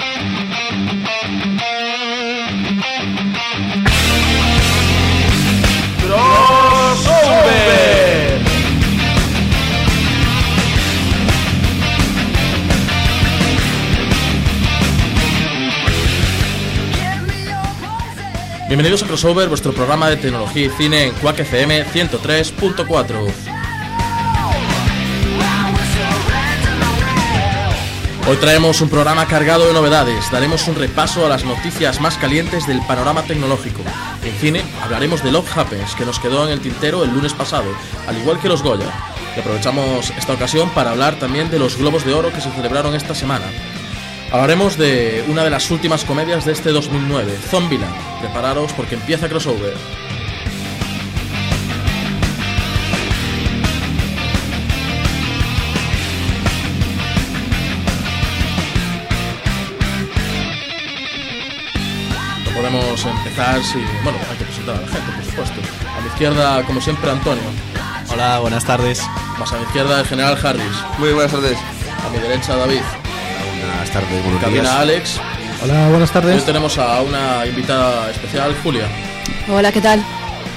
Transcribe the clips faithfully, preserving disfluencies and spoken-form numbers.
Crossover. Bienvenidos a Crossover, vuestro programa de tecnología y cine en Quack F M ciento tres punto cuatro. Hoy traemos un programa cargado de novedades. Daremos un repaso a las noticias más calientes del panorama tecnológico. En cine hablaremos de Love Happens, que nos quedó en el tintero el lunes pasado, al igual que los Goya. Y aprovechamos esta ocasión para hablar también de los Globos de Oro que se celebraron esta semana. Hablaremos de una de las últimas comedias de este dos mil nueve, Zombieland. Prepararos porque empieza Crossover. Podemos empezar, si... bueno, hay que presentar a la gente, por supuesto. A mi izquierda, como siempre, Antonio. Hola, buenas tardes. Más a mi izquierda, el general Harris. Muy buenas tardes. A mi derecha, David. Buenas tardes, buenos Cabina, días. Alex. Hola, buenas tardes. Hoy tenemos a una invitada especial, Julia. Hola, ¿qué tal?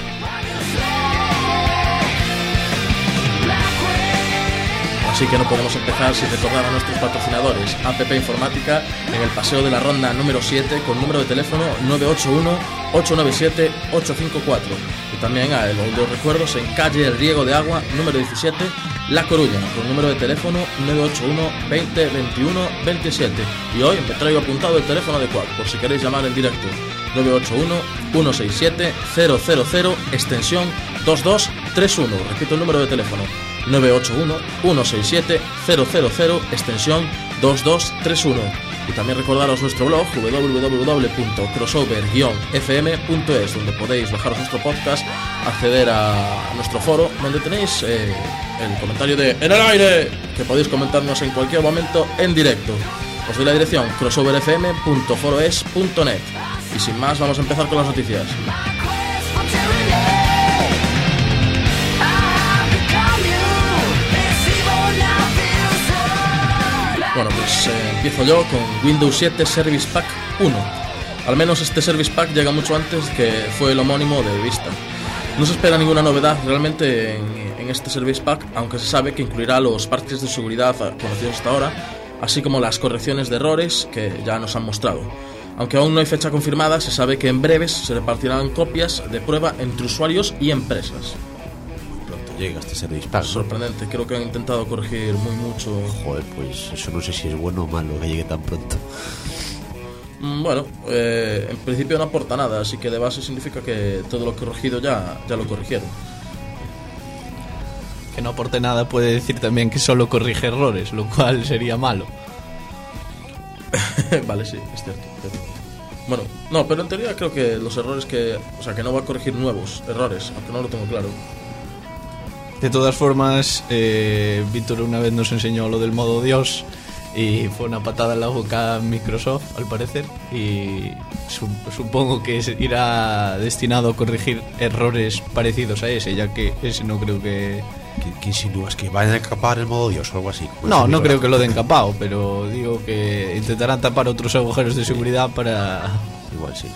Así que no podemos empezar sin recordar a nuestros patrocinadores. A P P Informática, en el Paseo de la Ronda número siete, con número de teléfono nueve ocho uno, ocho nueve siete, ocho cinco cuatro. Y también a El Baúl de los Recuerdos, en calle El Riego de Agua número diecisiete, La Coruña, con número de teléfono nueve ocho uno, veinte, veintiuno, veintisiete. Y hoy me traigo apuntado el teléfono de Quack, por si queréis llamar en directo. nueve ocho uno, uno seis siete, cero cero cero, extensión dos dos tres uno. Repito el número de teléfono. nueve ocho uno, uno seis siete, cero cero cero, extensión dos dos tres uno. Y también recordaros nuestro blog w w w punto crossover guion f m punto es, donde podéis bajaros nuestro podcast, acceder a nuestro foro, donde tenéis eh, el comentario de En el Aire, que podéis comentarnos en cualquier momento en directo. Os doy la dirección crossover f m punto foroes punto net. Y sin más, vamos a empezar con las noticias. Bueno, pues eh, empiezo yo con Windows siete Service Pack uno. Al menos este Service Pack llega mucho antes que fue el homónimo de Vista. No se espera ninguna novedad realmente en, en este Service Pack, aunque se sabe que incluirá los parches de seguridad conocidos hasta ahora, así como las correcciones de errores que ya nos han mostrado. Aunque aún no hay fecha confirmada, se sabe que en breves se repartirán copias de prueba entre usuarios y empresas. Llega este Service Pack, ¿no? Sorprendente, creo que han intentado corregir muy mucho. Joder, pues eso no sé si es bueno o malo que llegue tan pronto. Bueno, eh, en principio no aporta nada, así que de base significa que todo lo corregido ya, ya lo corrigieron. Que no aporte nada puede decir también que solo corrige errores, lo cual sería malo. Vale, sí, es cierto. Pero... bueno, no, pero en teoría creo que los errores que... o sea, que no va a corregir nuevos errores, aunque no lo tengo claro. De todas formas, eh, Víctor una vez nos enseñó lo del modo Dios y fue una patada en la boca a Microsoft, al parecer, y su- supongo que irá destinado a corregir errores parecidos a ese, ya que ese no creo que... ¿Qué, qué insinúas? ¿Que vayan a encapar el modo Dios o algo así? No, no creo que lo den capado, pero digo que intentarán tapar otros agujeros de seguridad para... Igual sí.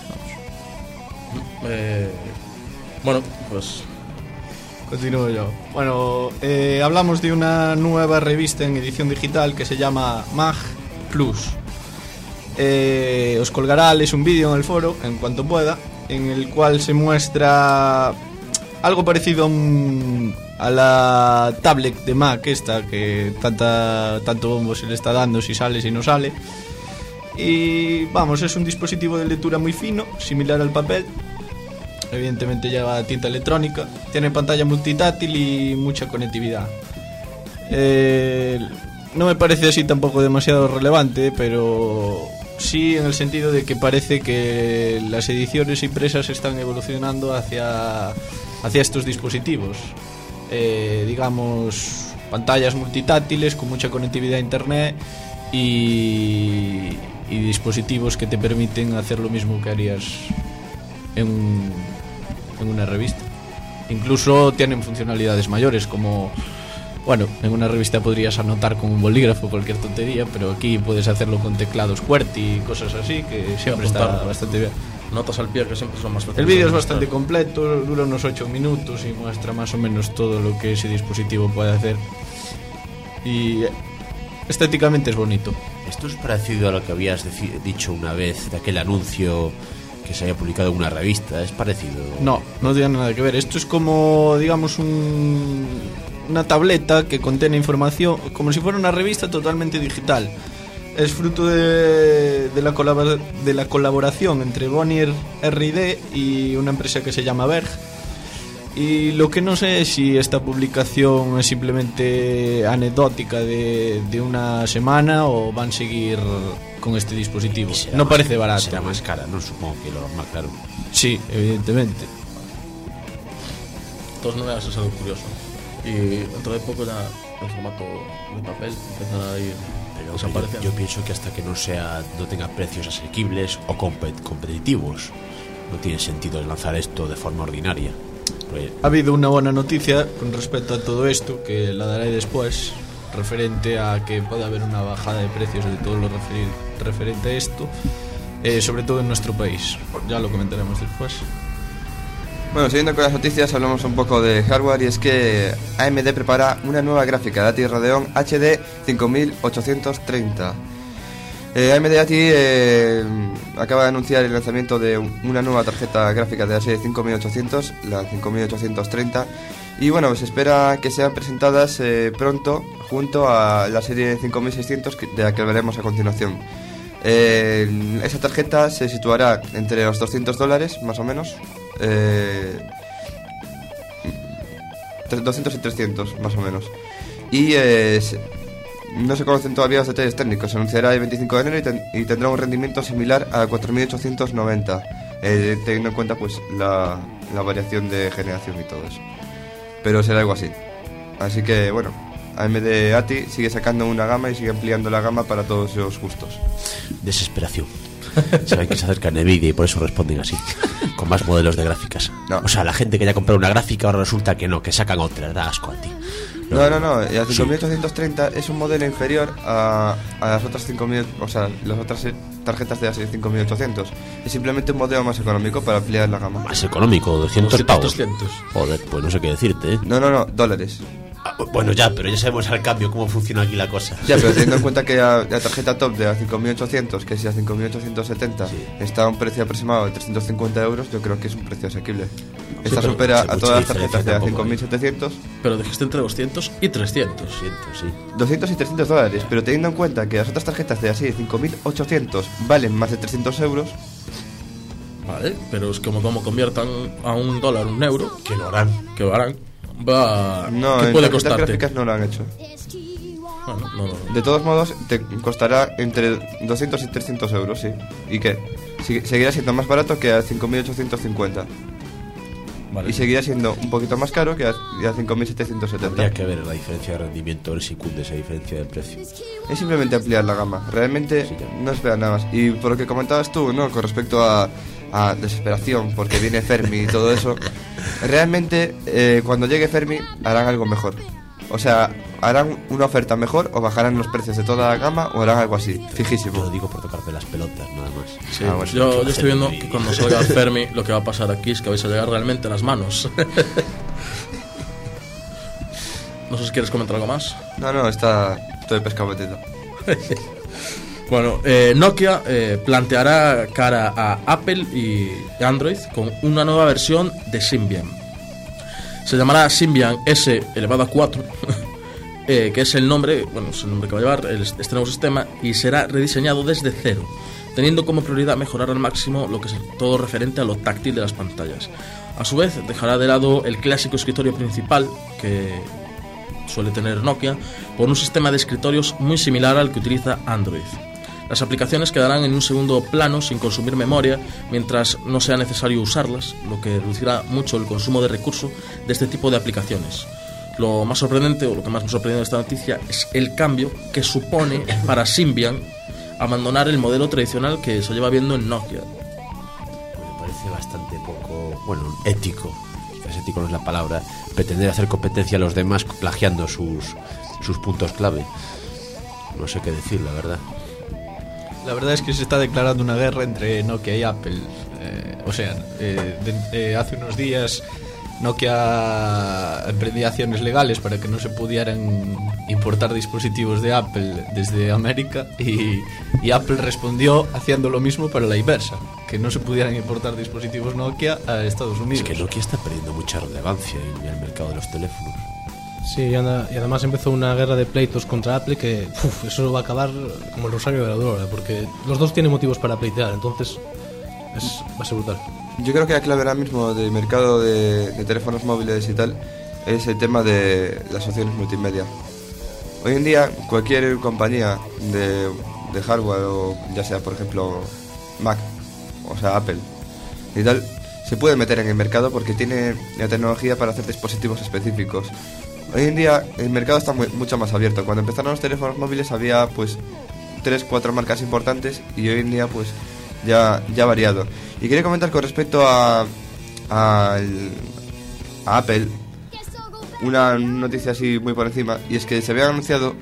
Eh, bueno, pues... Continúo yo. Bueno, eh, hablamos de una nueva revista en edición digital que se llama Mag Plus. Eh, os colgará Alex un vídeo en el foro, en cuanto pueda, en el cual se muestra algo parecido a, un, a la tablet de Mac esta, que tanta, tanto bombo se le está dando, si sale, si no sale. Y vamos, es un dispositivo de lectura muy fino, similar al papel. Evidentemente lleva tinta electrónica, tiene pantalla multitáctil y mucha conectividad. Eh, no me parece así tampoco demasiado relevante, pero sí en el sentido de que parece que las ediciones impresas están evolucionando hacia, hacia estos dispositivos. Eh, digamos, pantallas multitáctiles con mucha conectividad a internet y, y dispositivos que te permiten hacer lo mismo que harías en un en una revista. Incluso tienen funcionalidades mayores, como Bueno, en una revista podrías anotar con un bolígrafo cualquier tontería, pero aquí puedes hacerlo con teclados QWERTY y cosas así, que siempre está apuntarlo. bastante bien. Notas al pie que siempre son más fáciles. El vídeo es de bastante mostrar. completo, dura unos ocho minutos y muestra más o menos todo lo que ese dispositivo puede hacer. Y estéticamente es bonito. Esto es parecido a lo que habías deci- dicho una vez de aquel anuncio que se había publicado en una revista. Es parecido. No, no tiene nada que ver. Esto es como, digamos, un, una tableta que contiene información, como si fuera una revista totalmente digital. Es fruto de, de, la, colabor- de la colaboración entre Bonnier R and D y una empresa que se llama Berg. Y lo que no sé es si esta publicación es simplemente anecdótica de, de una semana o van a seguir con este dispositivo. Será No más- parece barato. Será más cara, no supongo que lo normal, claro. Sí, evidentemente. De todas maneras es algo curioso. Y dentro de poco ya el formato de papel empezará a ir Pero desapareciendo. yo, yo pienso que hasta que no sea, no tenga precios asequibles o compet- competitivos, no tiene sentido lanzar esto de forma ordinaria. Porque Ha habido una buena noticia con respecto a todo esto, que la daré después, referente a que puede haber una bajada de precios de todo lo referi- referente a esto, eh, sobre todo en nuestro país. Ya lo comentaremos después. Bueno, siguiendo con las noticias, hablamos un poco de hardware y es que A M D prepara una nueva gráfica de A T I Radeon H D cinco mil ochocientos treinta. Eh, A M D A T I eh, acaba de anunciar el lanzamiento de una nueva tarjeta gráfica de A S cinco mil ochocientos, la cinco mil ochocientos treinta, y bueno, se espera que sean presentadas eh, pronto junto a la serie cinco mil seiscientos que- de la que hablaremos a continuación. Eh, esa tarjeta se situará entre los doscientos dólares, más o menos. Eh, doscientos y trescientos, más o menos. Y eh, se- no se conocen todavía los detalles técnicos. Se anunciará el veinticinco de enero y, ten- y tendrá un rendimiento similar a cuatro mil ochocientos noventa, eh, teniendo en cuenta pues la, la variación de generación y todo eso. Pero será algo así. Así que bueno, A M D A T I sigue sacando una gama y sigue ampliando la gama para todos los gustos. desesperación. Saben que se acercan a Nvidia y por eso responden así, con más modelos de gráficas. No. O sea, la gente que ya compró una gráfica ahora resulta que no, que sacan otra, da asco a ti. No, no, no, la Sí. cinco mil ochocientos treinta es un modelo inferior a, a las otras cinco mil, o sea, las otras eh, tarjetas de A S cinco mil ochocientos. Es simplemente un modelo más económico para ampliar la gama. Más económico, doscientos pavos. doscientos. Joder, pues no sé qué decirte, ¿eh? No, no, no, dólares. Ah, bueno, ya, pero ya sabemos al cambio cómo funciona aquí la cosa. Ya, pero teniendo en cuenta que la, la tarjeta top de la cinco mil ochocientos, que es la cinco mil ochocientos setenta, Sí. está a un precio aproximado de trescientos cincuenta euros, yo creo que es un precio asequible. Esta pero supera mucha- a mucha todas las diferencia tarjetas de la tampoco, cinco mil setecientos, Pero dijiste entre doscientos y trescientos. Siento, sí. doscientos y trescientos dólares, pero teniendo en cuenta que las otras tarjetas de la serie cinco mil ochocientos valen más de trescientos euros, Vale, pero es como como conviertan a un dólar un euro, Que lo harán. que lo harán, va... no, ¿Qué en puede tarjetas costarte? gráficas no lo han hecho. Bueno, no, no, no. De todos modos, te costará entre doscientos y trescientos euros, sí. ¿Y qué? Sigue- Seguirá siendo más barato que a cinco mil ochocientos cincuenta. Vale. Y seguirá siendo un poquito más caro que a, a cinco mil setecientos setenta. Habría que ver la diferencia de rendimiento, a ver si cunde esa diferencia de precio. Es simplemente ampliar la gama. Realmente Sí, ya. no espera nada más. Y por lo que comentabas tú, ¿no? Con respecto a, a desesperación, porque viene Fermi y todo eso. Realmente, eh, cuando llegue Fermi, harán algo mejor. O sea, harán una oferta mejor o bajarán los precios de toda la gama o harán algo así, Yo lo fijísimo. digo por tocarte las pelotas, nada más. Sí, Ah, bueno. yo, yo estoy viendo que cuando salga Fermi lo que va a pasar aquí es que vais a llegar realmente a las manos. No sé si quieres comentar algo más. No, no, está todo el pescado metido. Bueno, eh, Nokia eh, planteará cara a Apple y Android con una nueva versión de Symbian. Se llamará Symbian S elevado a cuatro, eh, que es el nombre, bueno, es el nombre que va a llevar el- este nuevo sistema, y será rediseñado desde cero, teniendo como prioridad mejorar al máximo lo que es todo referente a lo táctil de las pantallas. A su vez, dejará de lado el clásico escritorio principal que suele tener Nokia por un sistema de escritorios muy similar al que utiliza Android. Las aplicaciones quedarán en un segundo plano sin consumir memoria mientras no sea necesario usarlas, lo que reducirá mucho el consumo de recursos de este tipo de aplicaciones. Lo más sorprendente, o lo que más me sorprendió de esta noticia, es el cambio que supone para Symbian abandonar el modelo tradicional que se lleva viendo en Nokia. Me parece bastante poco, bueno, ético. frenético no es la palabra, pretender hacer competencia a los demás plagiando sus, sus puntos clave. No sé qué decir, la verdad. La verdad es que se está declarando una guerra entre Nokia y Apple. Eh, o sea, eh, de, eh, hace unos días Nokia emprendía acciones legales para que no se pudieran importar dispositivos de Apple desde América y, y Apple respondió haciendo lo mismo para la inversa, que no se pudieran importar dispositivos Nokia a Estados Unidos. Es que Nokia está perdiendo mucha relevancia en el mercado de los teléfonos. Sí, y, anda, y además empezó una guerra de pleitos contra Apple que uf, eso va a acabar como el rosario de la aurora, porque los dos tienen motivos para pleitear, entonces es, va a ser brutal. Yo creo que la clave ahora mismo del mercado de, de teléfonos móviles y tal es el tema de las opciones multimedia. Hoy en día cualquier compañía de, de hardware, o ya sea por ejemplo Mac, o sea Apple y tal, se puede meter en el mercado porque tiene la tecnología para hacer dispositivos específicos. Hoy en día el mercado está muy, mucho más abierto. Cuando empezaron los teléfonos móviles había pues tres, cuatro marcas importantes y hoy en día pues ya, ya ha variado. Y quería comentar con respecto a, a, el, a Apple una noticia así muy por encima, y es que se había anunciado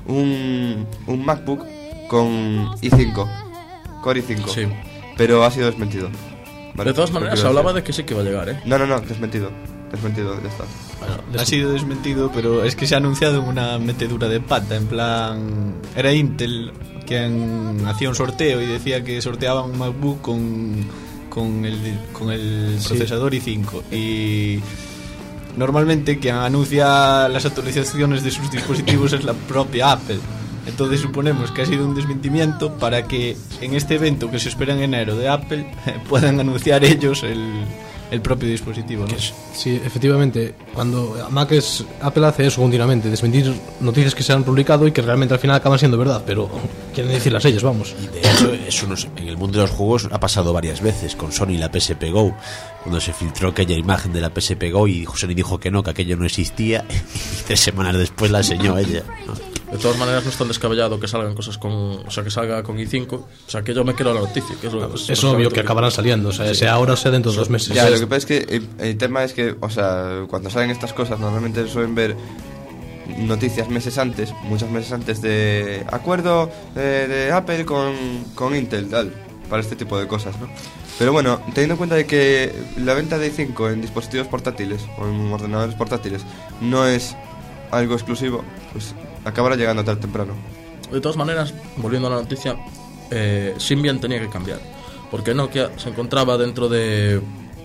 un, un MacBook con i cinco, Core i cinco, Sí. pero ha sido desmentido. Vale, De todas porque maneras, se lo hablaba sé. de que sí que va a llegar, ¿eh? No, no, no, desmentido. Desmentido, ya está. Bueno, Ha sido desmentido, pero es que se ha anunciado una metedura de pata. En plan, era Intel quien hacía un sorteo y decía que sorteaban un MacBook con, con el, con el Sí. procesador i cinco. Y normalmente quien anuncia las actualizaciones de sus dispositivos es la propia Apple. Entonces suponemos que ha sido un desmentimiento para que en este evento que se espera en enero de Apple puedan anunciar ellos el, el propio dispositivo, ¿no? sí, efectivamente, cuando Mac es, Apple hace eso continuamente, desmentir noticias que se han publicado y que realmente al final acaban siendo verdad, pero quieren decirlas ellas, vamos. Y de hecho, eso nos, en el mundo de los juegos ha pasado varias veces con Sony y la P S P Go, cuando se filtró aquella imagen de la P S P Go y Sony dijo que no, que aquello no existía, y tres semanas después la enseñó ella, ¿no? De todas maneras, no es tan descabellado que salgan cosas con. O sea, que salga con i cinco. O sea, que yo me quiero la noticia. Que es, lo, Es, es obvio que acabarán saliendo, o sea, sea ahora o sea dentro de dos meses. Ya, lo que pasa es que el, el tema es que, o sea, cuando salen estas cosas normalmente suelen ver noticias meses antes, muchos meses antes de acuerdo de, de Apple con, con Intel, tal, para este tipo de cosas, ¿no? Pero bueno, teniendo en cuenta de que la venta de i cinco en dispositivos portátiles o en ordenadores portátiles no es algo exclusivo, pues acabará llegando tarde o temprano. De todas maneras, volviendo a la noticia, eh, Symbian tenía que cambiar, porque Nokia se encontraba dentro de,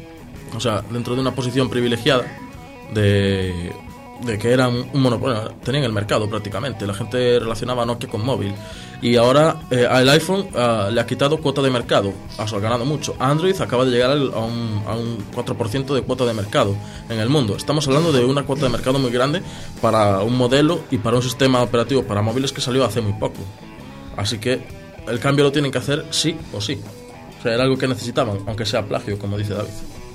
o sea, dentro de una posición privilegiada de, de que eran un monopolio, tenían el mercado prácticamente. La gente relacionaba a Nokia con móvil y ahora eh, al iPhone uh, le ha quitado cuota de mercado, ha ganado mucho. Android acaba de llegar al, a, un, a un cuatro por ciento de cuota de mercado en el mundo. Estamos hablando de una cuota de mercado muy grande para un modelo y para un sistema operativo para móviles que salió hace muy poco. Así que el cambio lo tienen que hacer sí o sí. O sea, era algo que necesitaban, aunque sea plagio, como dice David.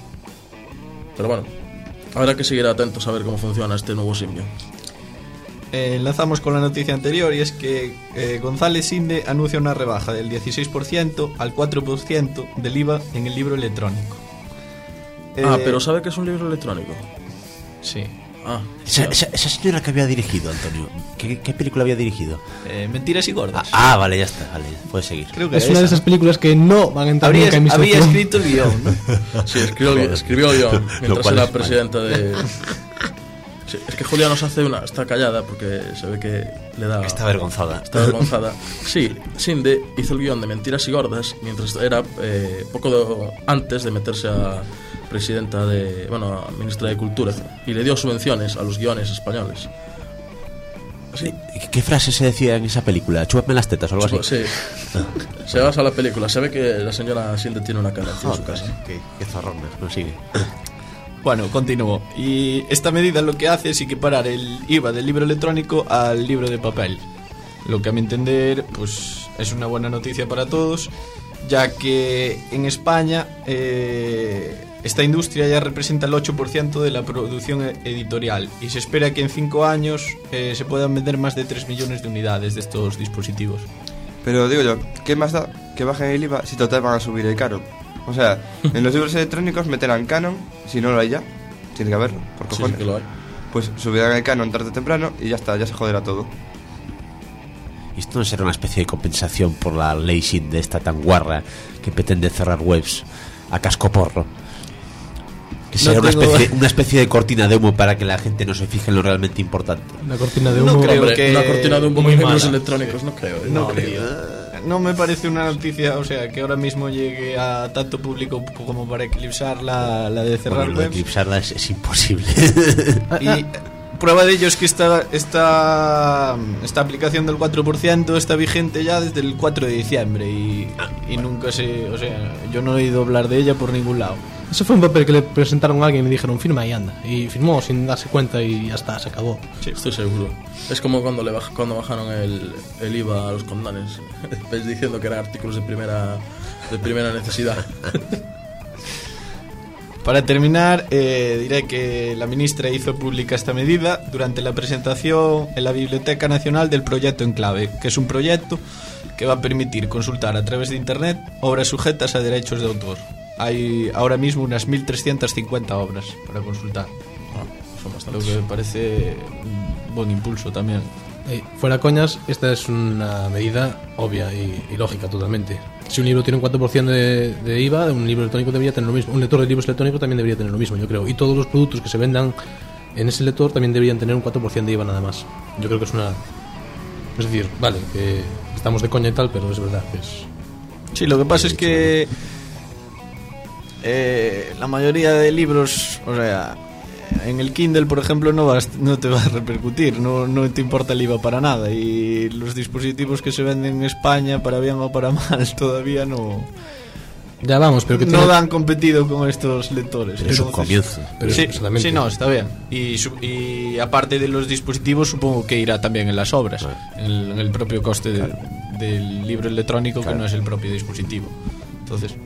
Pero bueno, habrá que seguir atentos a ver cómo funciona este nuevo Symbian. Eh, enlazamos con la noticia anterior, y es que eh, González Inde anuncia una rebaja del dieciséis por ciento al cuatro por ciento del I V A en el libro electrónico. Ah, Eh, pero ¿sabe que es un libro electrónico? Sí. Ah, Esa, esa, esa señora que había dirigido, Antonio, ¿qué, qué película había dirigido? Eh, Mentiras y gordas. Ah, ah, vale, ya está, vale, puedes seguir. Creo que Es era una de esa. esas películas que no van a entrar Habría, nunca en mi había sección. escrito el guión, ¿no? sí, escribió, escribió yo Lo mientras cual era es presidenta de... Sí, es que Julia nos hace una... Está callada porque se ve que le da... Está avergonzada. Está avergonzada. Sí, Sinde hizo el guión de Mentiras y Gordas mientras era eh, poco de- antes de meterse a presidenta de... Bueno, a ministra de Cultura, y le dio subvenciones a los guiones españoles. Sí, ¿Qué, qué frase se decía en esa película? Chúpame las tetas o algo así. sí. Se basa a la película. Se ve que la señora Sinde tiene una cara en su casa. Qué, qué zorrona, no sigue. Bueno, continúo. Y esta medida lo que hace es equiparar el I V A del libro electrónico al libro de papel. Lo que a mi entender pues es una buena noticia para todos, ya que en España eh, esta industria ya representa el ocho por ciento de la producción editorial y se espera que en cinco años eh, se puedan vender más de tres millones de unidades de estos dispositivos. Pero digo yo, ¿qué más da que bajen el I V A si total van a subir el Canon? O sea, en los libros electrónicos meterán Canon, si no lo hay ya, tiene que haberlo, por Sí, cojones. sí que lo hay. Pues subirán el canon tarde o temprano y ya está, ya se joderá todo. ¿Y esto no será una especie de compensación por la ley shit de esta tan guarra que pretende cerrar webs a cascoporro? Que sea No una, tengo- especie, una especie de cortina de humo para que la gente no se fije en lo realmente importante. Una cortina de No humo. creo Hombre, que- una cortina de un muy muy libros mala. electrónicos, no creo. ¿eh? No creo. No me parece una noticia, o sea, que ahora mismo llegue a tanto público como para eclipsar la, la de cerrar Bueno, lo de webs. eclipsarla es, es imposible. Y eh, prueba de ello es que esta, esta, esta aplicación del cuatro por ciento está vigente ya desde el cuatro de diciembre y, y nunca se... O sea, yo no he oído hablar de ella por ningún lado. Eso fue un papel que le presentaron a alguien y le dijeron firma y anda. Y firmó sin darse cuenta y ya está, se acabó. Sí, estoy seguro. Es como cuando le baj- cuando bajaron el, el I V A a los condones. Ves diciendo que eran artículos de primera de primera necesidad. Para terminar, eh, diré que la ministra hizo pública esta medida durante la presentación en la Biblioteca Nacional del Proyecto Enclave, que es un proyecto que va a permitir consultar a través de Internet obras sujetas a derechos de autor. Hay ahora mismo unas mil trescientas cincuenta obras para consultar, Ah, son lo bastantes. que me parece un buen impulso también. Eh, fuera coñas, esta es una medida obvia y, y lógica totalmente. Si un libro tiene un cuatro por ciento de, de I V A, un libro electrónico debería tener lo mismo. Un lector de libros electrónicos también debería tener lo mismo, yo creo. Y todos los productos que se vendan en ese lector también deberían tener un cuatro por ciento de I V A nada más. Yo creo que es una... Es decir, vale, que estamos de coña y tal, pero es verdad que es... Sí, lo que pasa es que eh, la mayoría de libros, o sea, en el Kindle, por ejemplo, no vas, no te va a repercutir, no, no te importa el I V A para nada. Y los dispositivos que se venden en España, para bien o para mal, todavía no, Ya vamos, pero que no tiene... dan competido con estos lectores. Pero es un Entonces- comienzo. Pero sí, exactamente. sí, no, está bien. Y, su- y aparte de los dispositivos, supongo que irá también en las obras, en el, en el propio coste de- del libro electrónico, que no es el propio dispositivo. Entonces,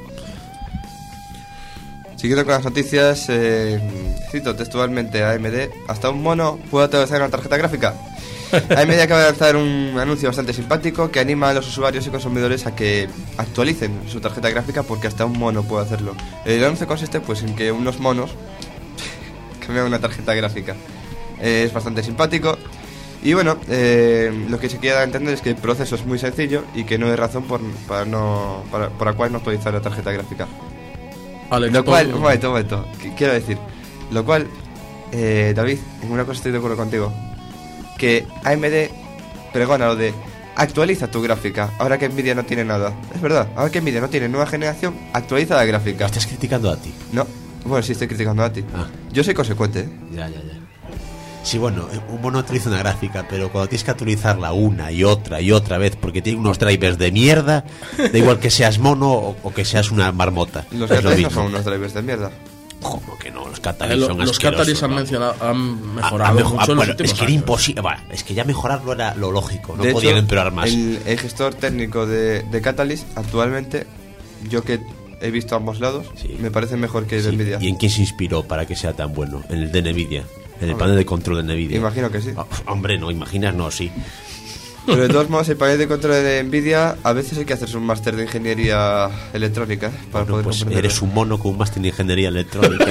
Siguiendo con las noticias, eh, cito textualmente a A M D: hasta un mono puede utilizar una tarjeta gráfica. A M D acaba de lanzar un anuncio bastante simpático que anima a los usuarios y consumidores a que actualicen su tarjeta gráfica, porque hasta un mono puede hacerlo. El anuncio consiste pues en que unos monos cambian una tarjeta gráfica. Eh, es bastante simpático. Y bueno, eh, lo que se quiere dar a entender es que el proceso es muy sencillo y que no hay razón por, para no, para, por la cual no actualizar la tarjeta gráfica. Alex, Lo cual, pon- un momento, un momento, qu- quiero decir, lo cual, eh, David, en una cosa estoy de acuerdo contigo, que A M D pregona lo de actualiza tu gráfica, ahora que Nvidia no tiene nada. Es verdad, ahora que Nvidia no tiene nueva generación, actualiza la gráfica. ¿Estás criticando a ti? No, bueno, sí estoy criticando a ti. Ah. Yo soy consecuente, ¿eh? Ya, ya, ya. Sí, bueno, un mono actualiza una gráfica, pero cuando tienes que actualizarla una y otra y otra vez porque tiene unos drivers de mierda, da igual que seas mono o, o que seas una marmota. Los es lo Catalyst no mismo. son unos drivers de mierda. ¿Cómo que no? Los eh, Catalyst lo- son los asquerosos, Catalyst han, ¿no? mencionado, han Ah, mejorado ah, mejo- mucho ah, en los bueno, últimos es que era años. imposible. Bueno, es que ya mejorarlo era lo lógico. No De podían hecho, empeorar más. El, el gestor técnico de, de Catalyst, actualmente, yo que he visto ambos lados, Sí. me parece mejor que el de Sí, Nvidia. ¿y en quién se inspiró para que sea tan bueno? En el de Nvidia, en el panel de control de Nvidia. Imagino que sí. Ah, hombre, no, imaginas, no, sí. Pero de todos modos, el panel de control de Nvidia, a veces hay que hacerse un máster de ingeniería electrónica, ¿eh? Para Bueno, poder pues comprenderlo. eres un mono con un máster en ingeniería electrónica.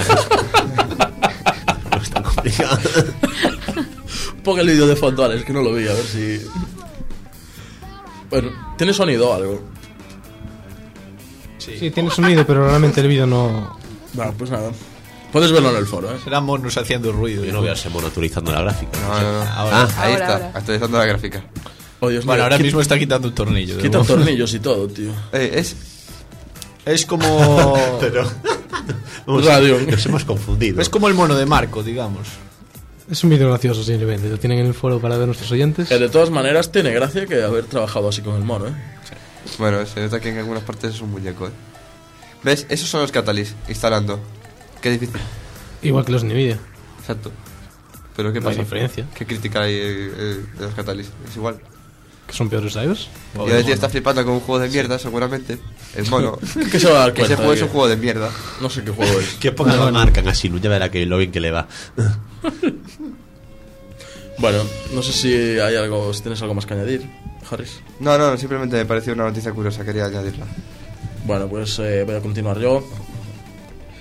No es tan complicado. Pon el vídeo de fondo, Alex, que no lo vi, a ver si... Bueno, ¿tiene sonido o algo? Sí, tiene sonido, pero realmente el vídeo no... Bueno, pues nada. Puedes verlo en el foro, ¿eh? serán monos haciendo ruido. Yo no veo a ese mono actualizando la gráfica. No, no, no. Ahora. Ah, Ahí Ahora, está, ahora. actualizando la gráfica. Oh, Dios mío, Bueno, ahora quita- mismo está quitando un tornillo. de Quita nuevo. tornillos y todo, tío. Eh, es, Es como... Vamos, Radio. Nos hemos confundido. es como el mono de Marco, digamos. Es un vídeo gracioso, simplemente. Lo tienen en el foro para ver nuestros oyentes. Que de todas maneras tiene gracia que haber trabajado así con el mono, ¿eh? bueno, se nota que en algunas partes es un muñeco, ¿eh? ¿Ves? Esos son los Catalyst instalando. Qué difícil. Igual que los Nvidia. Exacto. Pero ¿qué No hay pasa? diferencia. ¿Qué crítica hay eh, eh, de los Catalyst? Es igual. Que son peores drivers. Y ahora el tío está flipando con un juego de mierda, seguramente. El mono. ¿Qué se va a dar Que ese cuenta? juego de es un que- juego de mierda. No sé qué juego es. Que pongan la marcan así, no ya verá que lo bien que le va. Bueno, no sé si hay algo, si tienes algo más que añadir, Harris. No, no, simplemente me pareció una noticia curiosa, quería añadirla. Bueno, pues eh, voy a continuar yo.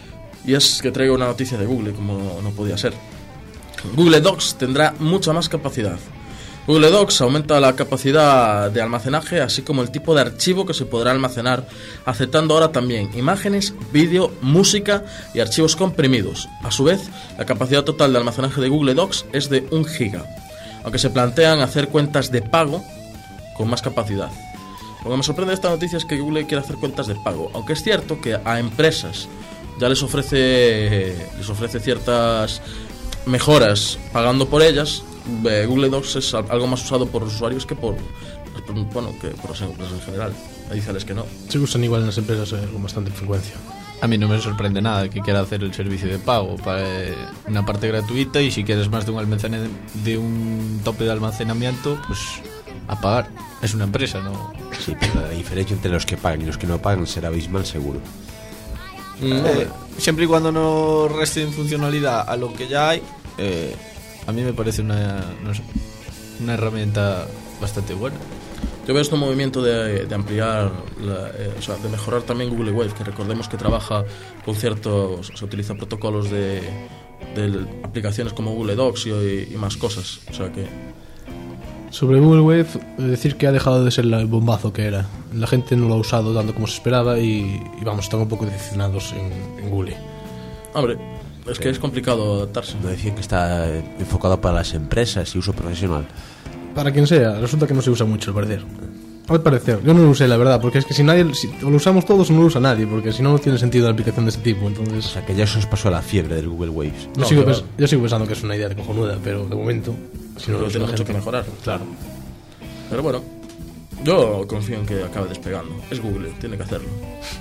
Y es que traigo una noticia de Google, como no podía ser. Google Docs tendrá mucha más capacidad. Google Docs aumenta la capacidad de almacenaje, así como el tipo de archivo que se podrá almacenar, aceptando ahora también imágenes, vídeo, música y archivos comprimidos. A su vez, la capacidad total de almacenaje de Google Docs es de un giga, aunque se plantean hacer cuentas de pago con más capacidad. Lo que me sorprende de esta noticia es que Google quiere hacer cuentas de pago, aunque es cierto que a empresas ya les ofrece, les ofrece ciertas mejoras pagando por ellas. Google Docs es algo más usado por los usuarios que por, bueno, que por las empresas en general. Díceles que no. Se usan igual en las empresas eh, con bastante frecuencia. A mí no me sorprende nada que quiera hacer el servicio de pago para eh, una parte gratuita, y si quieres más de un almacén, de un tope de almacenamiento, pues a pagar. Es una empresa, ¿no? Sí, pero la diferencia entre los que pagan y los que no pagan será abismal seguro. Eh, siempre y cuando no resten funcionalidad a lo que ya hay, eh, a mí me parece una, no sé, una herramienta bastante buena. Yo veo este movimiento de, de ampliar, la, eh, o sea, de mejorar también Google Wave, que recordemos que trabaja con ciertos, se utiliza protocolos de, de aplicaciones como Google Docs y, y más cosas, o sea que... Sobre Google Wave, decir que ha dejado de ser el bombazo que era. La gente no lo ha usado tanto como se esperaba y, y vamos, están un poco decepcionados en, en Google. Hombre, es que es complicado adaptarse. No decían que está enfocado para las empresas y uso profesional. Para quien sea, resulta que no se usa mucho, al parecer. Al parecer, yo no lo usé, la verdad, porque es que si nadie, si lo usamos todos, no lo usa nadie, porque si no, no tiene sentido la aplicación de este tipo, entonces... O sea, que ya se os pasó la fiebre del Google Waves. Yo, No, sigo, pero- pens- yo sigo pensando que es una idea de cojonuda, pero de momento... Si no Pero lo usa tiene la mucho gente- que mejorar. Claro. Pero bueno, yo confío en que acabe despegando. Es Google, tiene que hacerlo.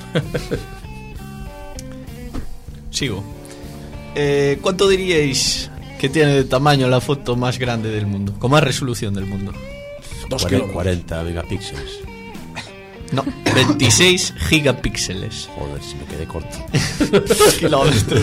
Sigo. Eh, ¿Cuánto diríais que tiene de tamaño la foto más grande del mundo? Con más resolución del mundo. Dos Cuare- kilómetros. cuarenta megapíxeles. No, veintiséis gigapíxeles. Joder, si me quedé corto. Kilómetros.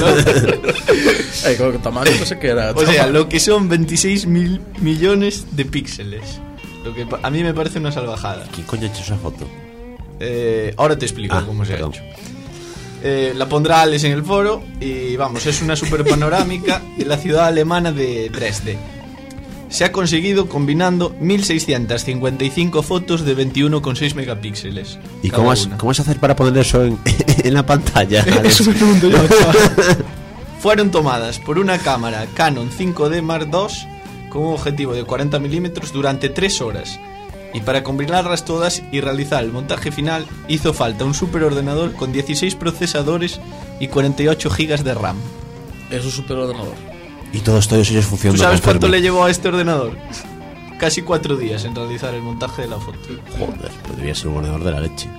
Eh, con el tamaño no sé qué era. O sea, lo que son veintiséis mil millones de píxeles. Lo que pa- a mí me parece una salvajada. ¿Quién coño ha hecho esa foto? Eh, ahora te explico Ah, cómo se perdón. ha hecho. Eh, la pondrá Alex en el foro y vamos, es una super panorámica de la ciudad alemana de Dresde. Se ha conseguido combinando mil seiscientas cincuenta y cinco fotos de veintiuno coma seis megapíxeles. ¿Y cada cómo has, una. cómo vas a hacer para poner eso en, en la pantalla? Eso me pregunto yo, chaval. Fueron tomadas por una cámara Canon cinco D Mark dos con un objetivo de cuarenta milímetros durante tres horas. Y para combinarlas todas y realizar el montaje final hizo falta un superordenador con dieciséis procesadores y cuarenta y ocho gigas de RAM. Es un superordenador. Y todos, todos ellos ¿Tú funcionando. sabes cuánto conforme. le llevó a este ordenador? Casi cuatro días en realizar el montaje de la foto. Joder, podría ser un ordenador de la leche.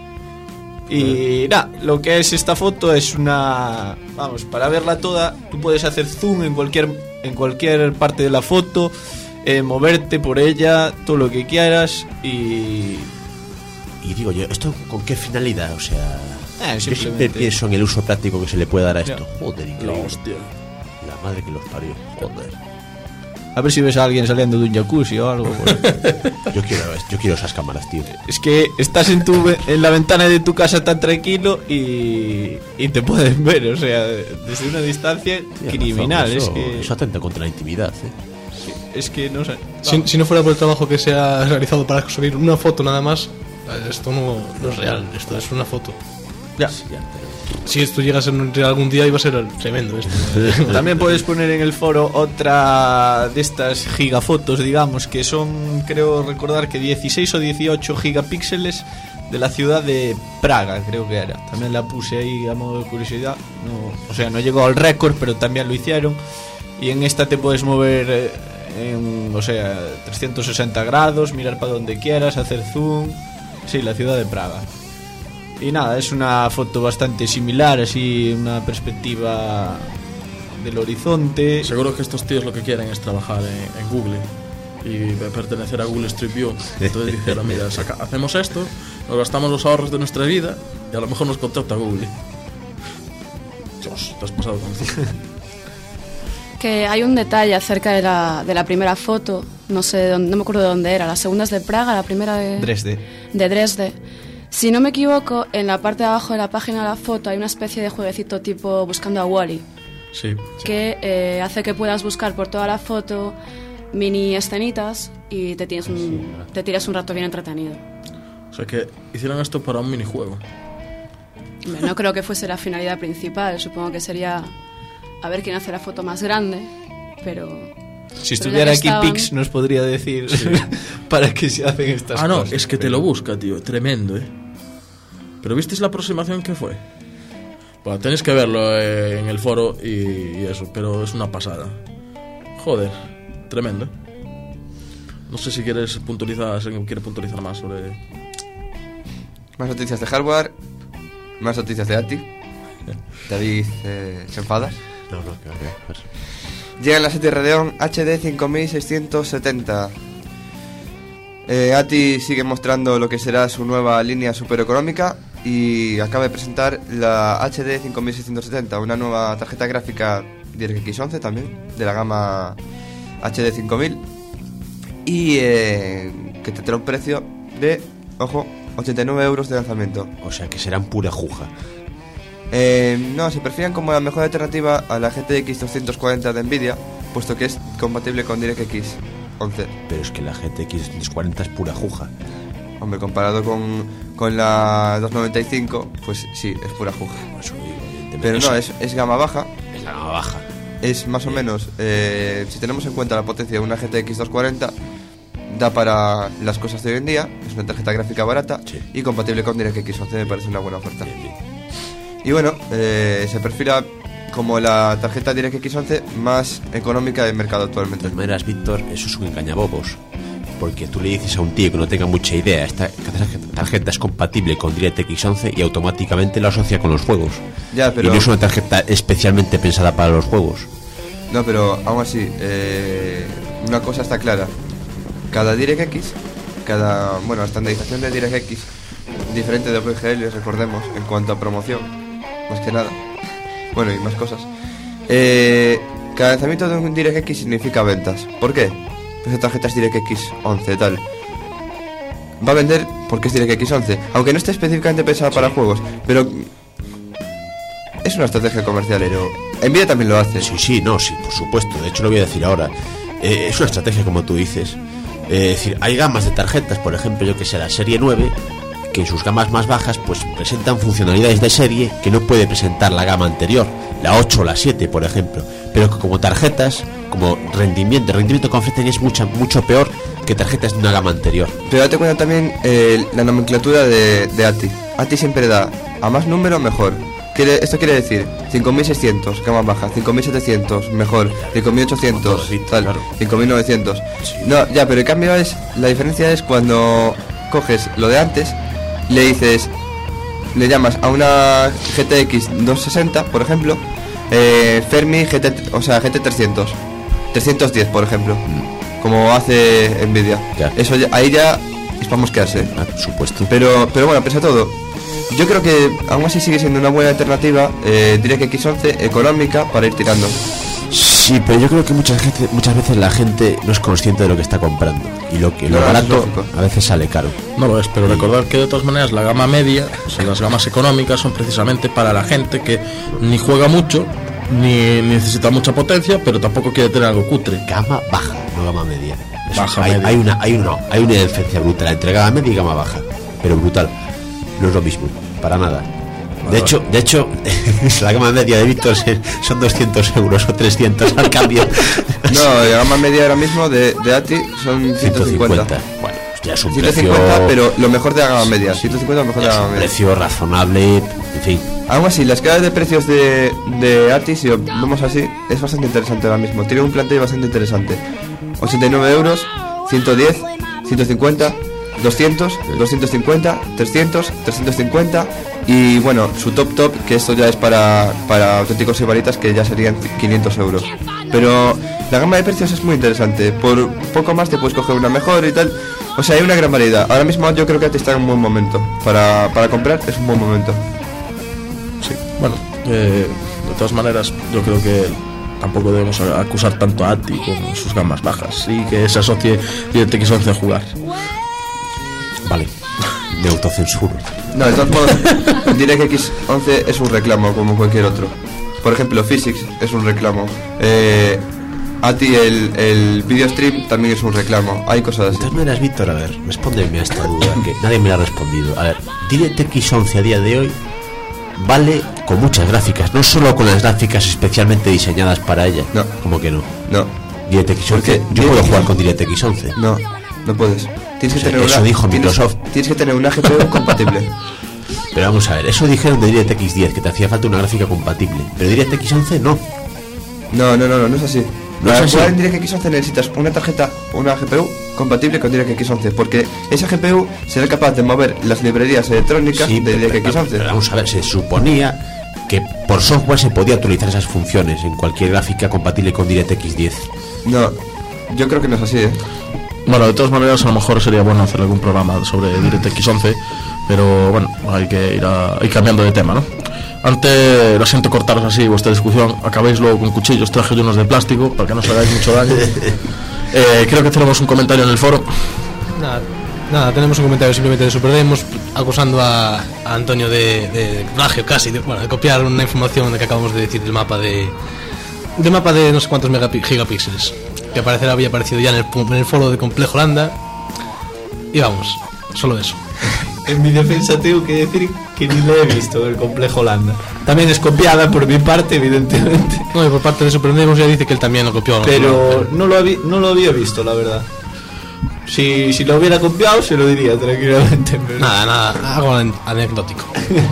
Y nada, lo que es esta foto es una... Vamos, para verla toda, tú puedes hacer zoom en cualquier, en cualquier parte de la foto, eh, moverte por ella, todo lo que quieras y... Y digo yo, ¿esto con qué finalidad? O sea, Eh, yo siempre simplemente- pienso en el uso práctico que se le puede dar a esto. Ya. Joder, La increíble. hostia. La madre que los parió. Joder. A ver si ves a alguien saliendo de un jacuzzi o algo. pues. Yo quiero, yo quiero esas cámaras, tío. Es que estás en tu en la ventana de tu casa tan tranquilo y, y te pueden ver, o sea, desde una distancia Tienes criminal. razón, Es eso, que, eso atenta contra la intimidad, ¿eh? es que no sé. Si, si no fuera por el trabajo que se ha realizado para subir una foto nada más, eh, esto no, no es real, esto es una foto. Ya. Ya, pero- Si esto llega a ser real algún día, iba a ser tremendo esto. También puedes poner en el foro otra de estas gigafotos, digamos, que son, creo recordar que dieciséis o dieciocho gigapíxeles de la ciudad de Praga, creo que era. También la puse ahí a modo de curiosidad. No, o sea, no llegó al récord, pero también lo hicieron. Y en esta te puedes mover eh, en, o sea, trescientos sesenta grados, mirar para donde quieras, hacer zoom. Sí, la ciudad de Praga. Y nada, es una foto bastante similar, así una perspectiva del horizonte. Seguro que estos tíos lo que quieren es trabajar en, en Google y pertenecer a Google Street View. Entonces dijeron, mira, saca- hacemos esto, nos gastamos los ahorros de nuestra vida y a lo mejor nos contrata Google. Dios, te has pasado con esto. Que hay un detalle acerca de la, de la primera foto, no sé, de dónde- no me acuerdo de dónde era, la segunda es de Praga, la primera de Dresde. de Dresde, Si no me equivoco, en la parte de abajo de la página de la foto hay una especie de jueguecito tipo buscando a Wall-E, Sí. que eh, hace que puedas buscar por toda la foto mini escenitas y te, tienes un, te tiras un rato bien entretenido. O sea que hicieron esto para un minijuego. Hombre, no creo que fuese la finalidad principal, supongo que sería a ver quién hace la foto más grande, pero... Si pero estuviera ya que aquí estaban- Pix nos podría decir para qué se hacen estas Ah, no, cosas. es que te pero- lo busca, tío. Tremendo, ¿eh? ¿Pero visteis la aproximación que fue? Bueno, tenéis que verlo eh, en el foro y, y eso, pero es una pasada. Joder, tremendo. No sé si quieres puntualizar, si quiere puntualizar más sobre... Más noticias de hardware, más noticias de A T I. David eh, se enfada. No, no, que va, que va, pues. Llegan las A T I Radeon H D cinco mil seiscientos setenta. Eh, A T I sigue mostrando lo que será su nueva línea supereconómica y acaba de presentar la H D cinco mil seiscientos setenta, una nueva tarjeta gráfica DirectX once también, de la gama H D cinco mil, y eh, que tendrá un precio de, ojo, ochenta y nueve euros de lanzamiento. O sea que serán pura juja. Eh, no, se perfilan como la mejor alternativa a la G T X doscientos cuarenta de Nvidia, puesto que es compatible con DirectX once. Pero es que la G T X doscientos cuarenta es pura juja. Hombre, comparado con, con la doscientos noventa y cinco, pues sí, es pura juja. Eso digo, evidentemente. Pero Eso no, es, es gama baja, es la gama baja. es más o menos, eh, si tenemos en cuenta la potencia de una G T X doscientos cuarenta, da para las cosas de hoy en día, es una tarjeta gráfica barata, Sí. y compatible con DirectX once, me parece una buena oferta. Bien, bien. Y bueno, eh, se perfila como la tarjeta DirectX once más económica del mercado De actualmente. todas maneras, Víctor, eso es un engañabobos. Porque tú le dices a un tío que no tenga mucha idea, esta tarjeta es compatible con DirectX once y automáticamente la asocia con los juegos. Ya, pero... Y no es una tarjeta especialmente pensada para los juegos. No, pero aún así, eh, una cosa está clara. Cada DirectX, cada, bueno, la estandarización de DirectX, diferente de O P G L, recordemos, en cuanto a promoción, más que nada. Bueno, y más cosas. Eh, cada lanzamiento de un DirectX significa ventas. ¿Por qué? Pues esta tarjeta es DirectX once, tal. Va a vender porque es DirectX once, aunque no esté específicamente pensada para juegos, pero es una estrategia comercial. Pero Nvidia también lo hace. Sí, sí, no, sí, por supuesto. De hecho, lo voy a decir ahora. Eh, es una estrategia, como tú dices. Eh, es decir, hay gamas de tarjetas, por ejemplo, yo que sé, la serie nueve, que en sus gamas más bajas pues presentan funcionalidades de serie que no puede presentar la gama anterior, la ocho o la siete, por ejemplo, pero que como tarjetas, como rendimiento, el rendimiento que ofrecen es mucha, mucho peor que tarjetas de una gama anterior. Pero date cuenta también eh, la nomenclatura de, de A T I. A T I siempre da a más número mejor. Quiere, esto quiere decir cinco mil seiscientos, gama baja, cinco mil setecientos, mejor, cinco mil ochocientos, Sí, tal, claro. cinco mil novecientos. Sí. No, ya, pero el cambio es, la diferencia es cuando coges lo de antes, le dices, le llamas a una G T X doscientos sesenta, por ejemplo, eh, Fermi G T, o sea, G T trescientos, trescientos diez, por ejemplo, como hace Nvidia. Ya. Eso ya, ahí ya es para mosquearse. Ah, por supuesto. Pero, pero bueno, pese a todo, yo creo que aún así sigue siendo una buena alternativa, eh, DirectX once, económica, para ir tirando. Sí, pero yo creo que muchas veces, muchas veces la gente no es consciente de lo que está comprando. Y lo que lo No, no, es barato lógico. a veces sale caro. No lo es, pero recordad que de todas maneras la gama media, o sea, las gamas económicas son precisamente para la gente que ni juega mucho, ni necesita mucha potencia, pero tampoco quiere tener algo cutre. Gama baja, no gama media. Eso, Baja, hay, media. hay una, hay una, hay una diferencia brutal entre gama media y gama baja, pero brutal. No es lo mismo, para nada. De hecho, de hecho, la gama media de Víctor son doscientos euros o trescientos al cambio. No, la gama media ahora mismo de, de A T I son ciento cincuenta. Bueno, pues ya es un ciento precio, cincuenta, pero lo mejor de la gama media. ciento cincuenta lo mejor de ya la es gama un media. precio razonable, en fin. Aún así, la escala de precios de, de A T I, si lo vemos así, es bastante interesante ahora mismo. Tiene un planteo bastante interesante. ochenta y nueve euros, ciento diez, ciento cincuenta, doscientos, doscientos cincuenta, trescientos, trescientos cincuenta y bueno, su top top, que esto ya es para, para auténticos ibaritas, que ya serían quinientos euros. Pero la gama de precios es muy interesante. Por poco más te puedes coger una mejor y tal. O sea, hay una gran variedad. Ahora mismo yo creo que A T I está en un buen momento. Para, para comprar es un buen momento. Sí, bueno, eh, de todas maneras, yo creo que tampoco debemos acusar tanto a A T I con sus gamas bajas y que se asocie DirectX once a jugar. Vale, me autocensuro. No, de todos modos, DirectX once es un reclamo como cualquier otro. Por ejemplo, Physics es un reclamo. Eh, a ti el, el video stream también es un reclamo. Hay cosas De así. todas maneras, Víctor, a ver, respóndeme a esta duda que nadie me la ha respondido. A ver, DirectX once a día de hoy vale con muchas gráficas, no solo con las gráficas especialmente diseñadas para ella. No. ¿Cómo que no? No, DirectX once, Porque yo puedo DirectX jugar con DirectX once. no, no puedes. Tienes que O sea, tener eso una, dijo tienes- Microsoft. Tienes que tener una G P U compatible. Pero vamos a ver, eso dijeron de DirectX diez, que te hacía falta una gráfica compatible. Pero DirectX once no. No, no, no, no, no es así. No Para es así. jugar en DirectX once necesitas una tarjeta, una G P U compatible con DirectX once, porque esa G P U será capaz de mover las librerías electrónicas Sí, de pero, DirectX pero- once. pero vamos a ver, se suponía que por software se podía actualizar esas funciones en cualquier gráfica compatible con DirectX diez. No, yo creo que no es así, ¿eh? Bueno, de todas maneras, a lo mejor sería bueno hacer algún programa sobre DirectX once, pero bueno, hay que ir, a, ir cambiando de tema, ¿no? Antes, lo siento cortaros así vuestra discusión, acabéis luego con cuchillos, traje yo unos de plástico para que no os hagáis mucho daño. Eh, creo que tenemos un comentario en el foro. Nada, nada, tenemos un comentario simplemente de Superdemos acusando a, a Antonio de, de plagio casi, de, bueno, de copiar una información de que acabamos de decir del mapa de del mapa de no sé cuántos megapi- gigapíxeles, que aparecerá había aparecido ya en el, pu- en el foro de Complejo Holanda. Y vamos, solo eso. En mi defensa tengo que decir que ni le he visto el Complejo Holanda. También es copiada por mi parte, evidentemente. No, y por parte de Superdemos ya dice que él también lo copió. Pero no lo, habí- no lo había visto, la verdad. Si, si lo hubiera copiado, se lo diría tranquilamente. Pero... Nada, nada, algo an- anecdótico.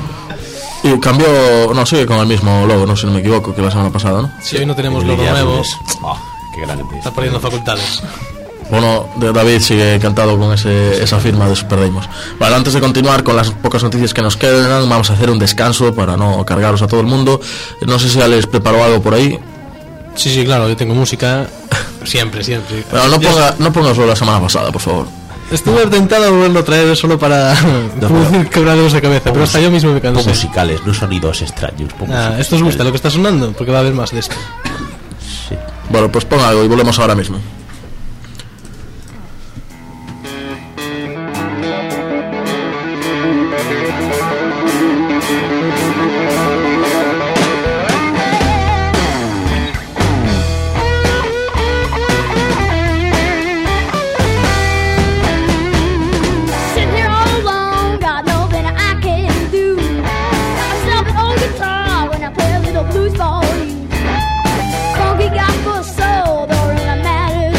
Y cambió, no, sigue con el mismo logo, no sé si no me equivoco, que la semana pasada, ¿no? Si hoy no tenemos El logo Lidia nuevo, Rules. Oh, qué grande es. está perdiendo facultades. Bueno, de David sigue encantado con ese, esa firma de Superdemos. Vale, antes de continuar con las pocas noticias que nos quedan, vamos a hacer un descanso para no cargaros a todo el mundo. No sé si ya les preparó algo por ahí. Sí, sí, claro, yo tengo música siempre, siempre. Pero no, ponga, no pongas lo de la semana pasada, por favor. Estuve tentado a volverlo a traer solo para producir quebraderos de cabeza, pero hasta yo mismo me Pon cansé. musicales, no sonidos extraños. pon Ah, música ¿esto os gusta musical. lo que está sonando? Porque va a haber más de esto. Sí. Bueno, pues ponga algo y volvemos ahora mismo. Sitting here all alone, got nothing I can do. Got myself an old guitar when I play a little blues for you. Funky gospel soul, don't really matter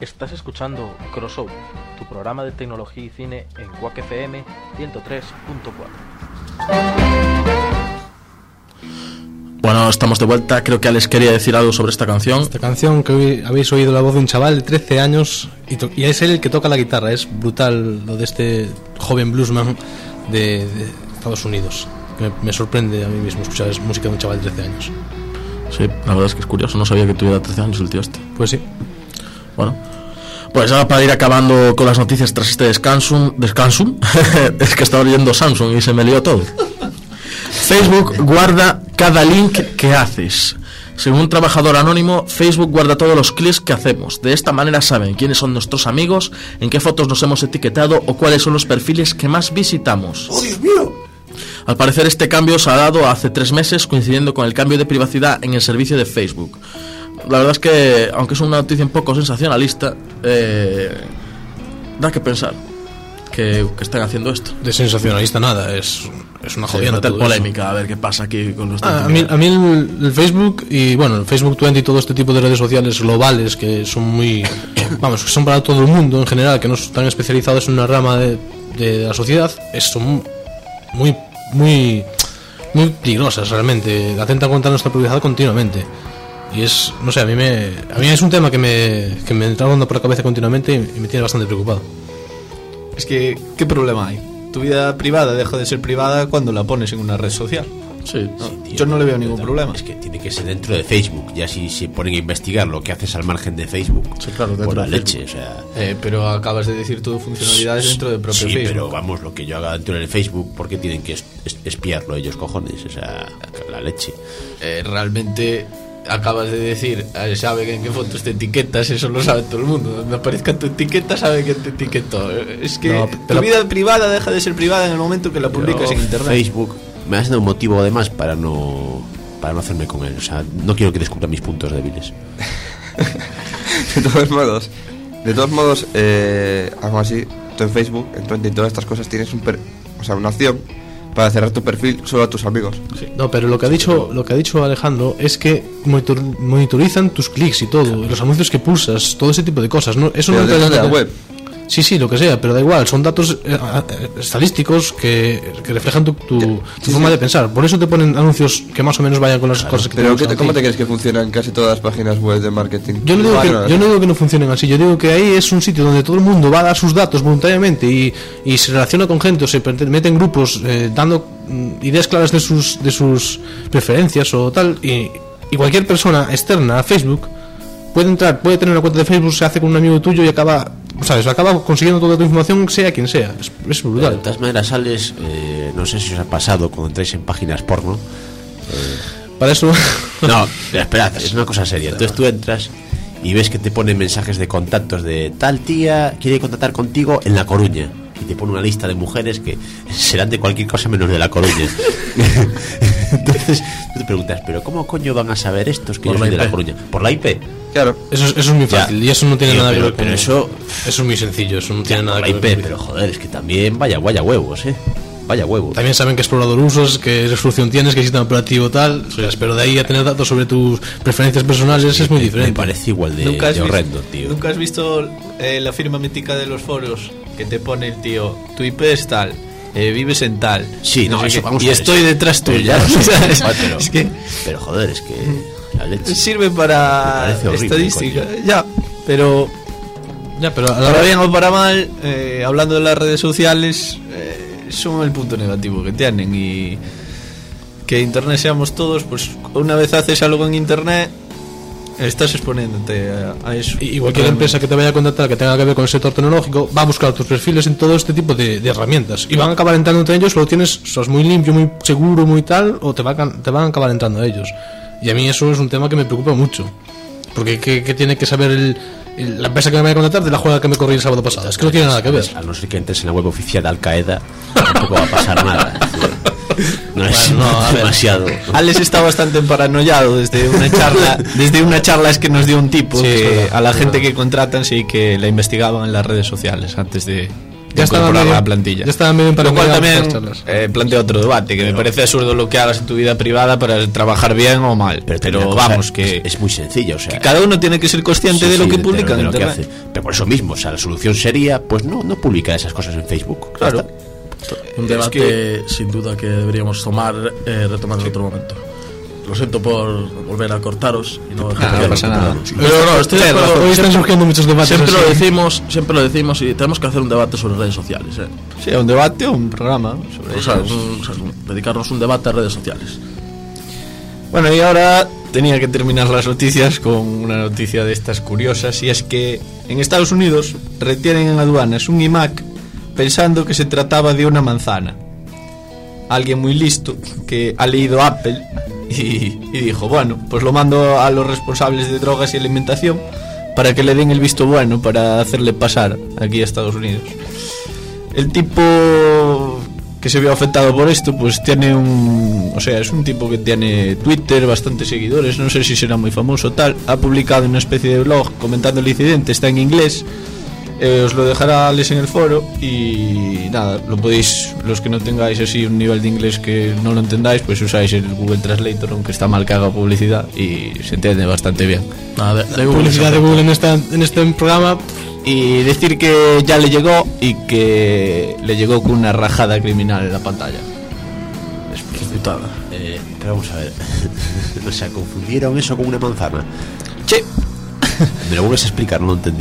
Estás escuchando Crossover, tu programa de tecnología y cine en Quack F M ciento tres punto cuatro. Bueno, estamos de vuelta. Creo que Alex quería decir algo sobre esta canción. Esta canción que hoy habéis oído la voz de un chaval de trece años y, to- y es él el que toca la guitarra. Es brutal lo de este joven bluesman de, de Estados Unidos. Me, me sorprende a mí mismo escuchar música de un chaval de trece años. Sí, la verdad es que es curioso. No sabía que tuviera trece años el tío este. Pues sí. Bueno, pues ahora para ir acabando con las noticias tras este descanso, descanso es que estaba leyendo Samsung y se me lió todo. Facebook guarda cada link que haces. Según un trabajador anónimo, Facebook guarda todos los clics que hacemos. De esta manera saben quiénes son nuestros amigos, en qué fotos nos hemos etiquetado o cuáles son los perfiles que más visitamos. ¡Oh, Dios mío! Al parecer este cambio se ha dado hace tres meses, coincidiendo con el cambio de privacidad en el servicio de Facebook. La verdad es que, aunque es una noticia un poco sensacionalista, eh, da que pensar que, que estén haciendo esto. De sensacionalista nada, es, es una Sí, jodienda. meter todo polémica, eso. a ver qué pasa aquí con los Ah, a mí, a mí el, el Facebook y bueno, el Facebook veinte y todo este tipo de redes sociales globales que son muy, vamos, que son para todo el mundo en general, que no están especializados en una rama de, de la sociedad, es, son muy, muy, muy peligrosas realmente, atentan contra nuestra privacidad continuamente. Y es, no sé, a mí me, a mí es un tema que me, que me entra ronda por la cabeza continuamente y, y me tiene bastante preocupado. Es que, ¿qué problema hay? Tu vida privada deja de ser privada cuando la pones en una red social. Sí, ¿no? Sí, tío, Yo no le veo pero ningún también problema. Es que tiene que ser dentro de Facebook. Ya si se ponen a investigar lo que haces al margen de Facebook, Sí, claro, dentro por la de leche, o sea. Eh, pero acabas de decir todo funcionalidades dentro del propio Sí, Facebook. pero vamos, lo que yo haga dentro del Facebook, ¿por qué tienen que es- es- espiarlo ellos, cojones? O sea, la leche. Eh, realmente acabas de decir, eh, sabe en qué fotos te etiquetas, eso lo sabe todo el mundo. Donde aparezca tu etiqueta, sabe que te etiquetó. Eh, Es que No, tu pero- vida privada deja de ser privada en el momento que la publicas Yo, en internet. Facebook me ha dado un motivo además para no para no hacerme con él. O sea, no quiero que descubra mis puntos débiles. De todos modos, de todos modos, eh, aún así, tú en Facebook, en Twitter y todas estas cosas tienes un per- o sea, una opción para cerrar tu perfil solo a tus amigos. No, pero lo que ha dicho, lo que ha dicho Alejandro es que monitor- monitorizan tus clics y todo, los anuncios que pulsas, todo ese tipo de cosas. No, eso Pero no dentro de la no- web. Sí, sí, lo que sea, pero da igual, son datos eh, eh, estadísticos que, que reflejan tu, tu, tu forma de pensar. Por eso te ponen anuncios que más o menos vayan con las cosas que te Pero gustan ¿qué te- a ti. ¿cómo te crees que funcionan casi todas las páginas web de marketing? Yo no, digo que, Bueno, yo no digo que no funcionen así, yo digo que ahí es un sitio donde todo el mundo va a dar sus datos voluntariamente y, y se relaciona con gente o se perte- mete en grupos eh, dando mm, ideas claras de sus, de sus preferencias o tal, y, y cualquier persona externa a Facebook puede entrar, puede tener una cuenta de Facebook, se hace con un amigo tuyo y acaba, ¿sabes? Acaba consiguiendo toda tu información, sea quien sea. Es, es Pero brutal. de todas maneras sales, eh, no sé si os ha pasado cuando entráis en páginas porno. Para eso. No, pero esperad, es una cosa seria. Entonces tú entras y ves que te ponen mensajes de contactos de tal tía quiere contactar contigo en La Coruña. Y te pone una lista de mujeres que serán de cualquier cosa menos de La Coruña. Entonces tú te preguntas, ¿pero cómo coño van a saber estos que Por yo la soy de La I P. Coruña? ¿Por la I P? Claro. Eso, es- eso es muy Ya. fácil y eso no tiene Tío, nada que pero- ver con pero eso- Eso es muy sencillo, eso no tiene nada Por que la ver I P, con pero joder, es que también vaya, vaya huevos, eh. Vaya huevos. También saben qué explorador usas, qué resolución tienes, qué sistema operativo tal, pero de ahí a tener datos sobre tus preferencias personales es muy Me- diferente. Me parece igual de, ¿Nunca has de visto- horrendo, tío. ¿Nunca has visto eh, la firma mítica de los foros que te pone el tío, tu I P es tal, eh, vives en tal? Sí, no, sé eso qué, vamos y a ver, estoy eso- detrás pero tuya. ya lo sé, O sea, es, pero, es que pero joder, es que la leche. sirve Me para parece horrible, estadística, coño. ya, pero Ya, pero a la para hora- bien o para mal, eh, hablando de las redes sociales, eh, son el punto negativo que tienen y que internet seamos todos, pues una vez haces algo en internet, estás exponiéndote a, a eso. y cualquier empresa que te vaya a contratar que tenga que ver con el sector tecnológico va a buscar tus perfiles en todo este tipo de, de herramientas y van a acabar entrando entre ellos, lo tienes, sos muy limpio, muy seguro, muy tal, o te, va a- te van a acabar entrando a ellos. Y a mí eso es un tema que me preocupa mucho. Porque ¿qué, qué tiene que saber el, el- la empresa que me vaya a contratar de la jugada que me corrí el sábado pasado? Es que no tiene nada que ver. A no ser que entres en la web oficial de Al Qaeda, tampoco va a pasar nada. No es Bueno, no, a ver. demasiado. Alex está bastante paranoiado desde una charla, desde una charla es que nos dio un tipo Sí, es que verdad, a la es gente verdad. que contratan sí que la investigaban en las redes sociales antes de, ya estaba medio, la plantilla. Ya estaba medio Lo cual también charlas. eh, plantea otro debate, que pero, me parece absurdo lo que hagas en tu vida privada para trabajar bien o mal. Pero, pero vamos, que es, es muy sencillo, o sea, que cada uno tiene que ser consciente sí, de lo sí, que de, publica de, de en lo que internet. hace. Pero por eso mismo, o sea, la solución sería, pues no, no publicar esas cosas en Facebook. Claro. Un debate que, sin duda que deberíamos tomar, eh, retomar en sí. otro momento. Lo siento por volver a cortaros y no, nah, no pasa nada. Pero no, estoy de acuerdo. Hoy están surgiendo muchos debates. Siempre así. lo decimos, siempre lo decimos y tenemos que hacer un debate sobre redes sociales. ¿eh? Sí, un debate o un programa sobre o sea, un, o sea, dedicarnos un debate a redes sociales. Bueno, y ahora tenía que terminar las noticias con una noticia de estas curiosas, y es que en Estados Unidos retienen en aduanas un iMac pensando que se trataba de una manzana. Alguien muy listo que ha leído Apple y, y dijo, bueno, pues lo mando a los responsables de drogas y alimentación para que le den el visto bueno para hacerle pasar aquí a Estados Unidos. El tipo que se vio afectado por esto pues tiene un... O sea, es un tipo que tiene Twitter, bastantes seguidores, no sé si será muy famoso tal. Ha publicado una especie de blog comentando el incidente, está en inglés. Eh, os lo dejará Alex en el foro y nada, lo podéis, los que no tengáis así un nivel de inglés que no lo entendáis, pues usáis el Google Translator, aunque está mal que haga publicidad y se entiende bastante bien. Nada, de, de Google, publicidad de Google en, esta, en este programa. Y decir que ya le llegó y que le llegó con una rajada criminal en la pantalla. Es disputada. Eh, pero vamos a ver. O sea, confundieron eso con una manzana. Che. Me lo vuelves a explicar, no lo entendí.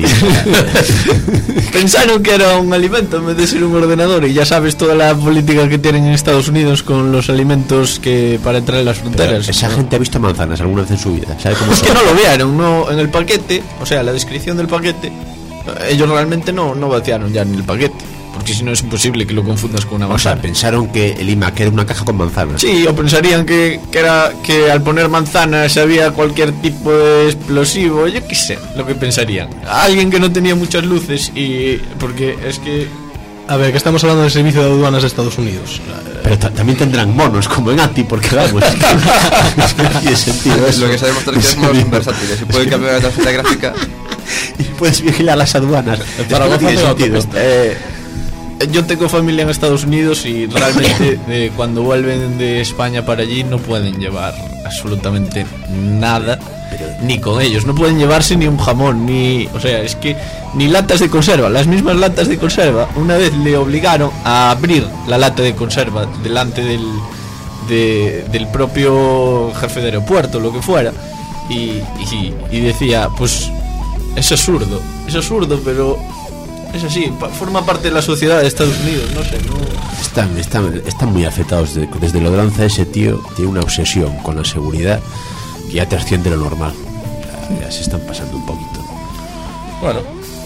Pensaron que era un alimento en vez de ser un ordenador, y ya sabes toda la política que tienen en Estados Unidos con los alimentos que para entrar en las fronteras. Pero esa ¿no? gente ha visto manzanas alguna vez en su vida. ¿Sabe cómo es que no lo vieron, no, en el paquete, o sea, la descripción del paquete, ellos realmente no, no vaciaron ya ni el paquete, porque si no es imposible que lo confundas con una manzana. O sea, pensaron que el iMac era una caja con manzanas. Sí, o pensarían que, que era que al poner manzanas había cualquier tipo de explosivo, yo qué sé, lo que pensarían. Alguien que no tenía muchas luces y... porque es que... A ver, que estamos hablando del servicio de aduanas de Estados Unidos. Pero también tendrán monos como en Ati, porque vamos, es que no tiene sentido eso. Lo que sabemos es que es monos versátiles. Se puede cambiar la tarjeta gráfica y puedes vigilar las aduanas. Para no tiene sentido. Eh, yo tengo familia en Estados Unidos y realmente eh, cuando vuelven de España para allí no pueden llevar absolutamente nada, ni con ellos. No pueden llevarse ni un jamón, ni... O sea, es que ni latas de conserva. Las mismas latas de conserva, una vez le obligaron a abrir la lata de conserva delante del, de, del propio jefe de aeropuerto, lo que fuera, y, y, y decía, pues es absurdo, es absurdo, pero es así, forma parte de la sociedad de Estados Unidos, no sé, no... Están, están, están muy afectados de, desde lo de lanza. Ese tío tiene una obsesión con la seguridad que ya trasciende lo normal. Ya, ya se están pasando un poquito. Bueno,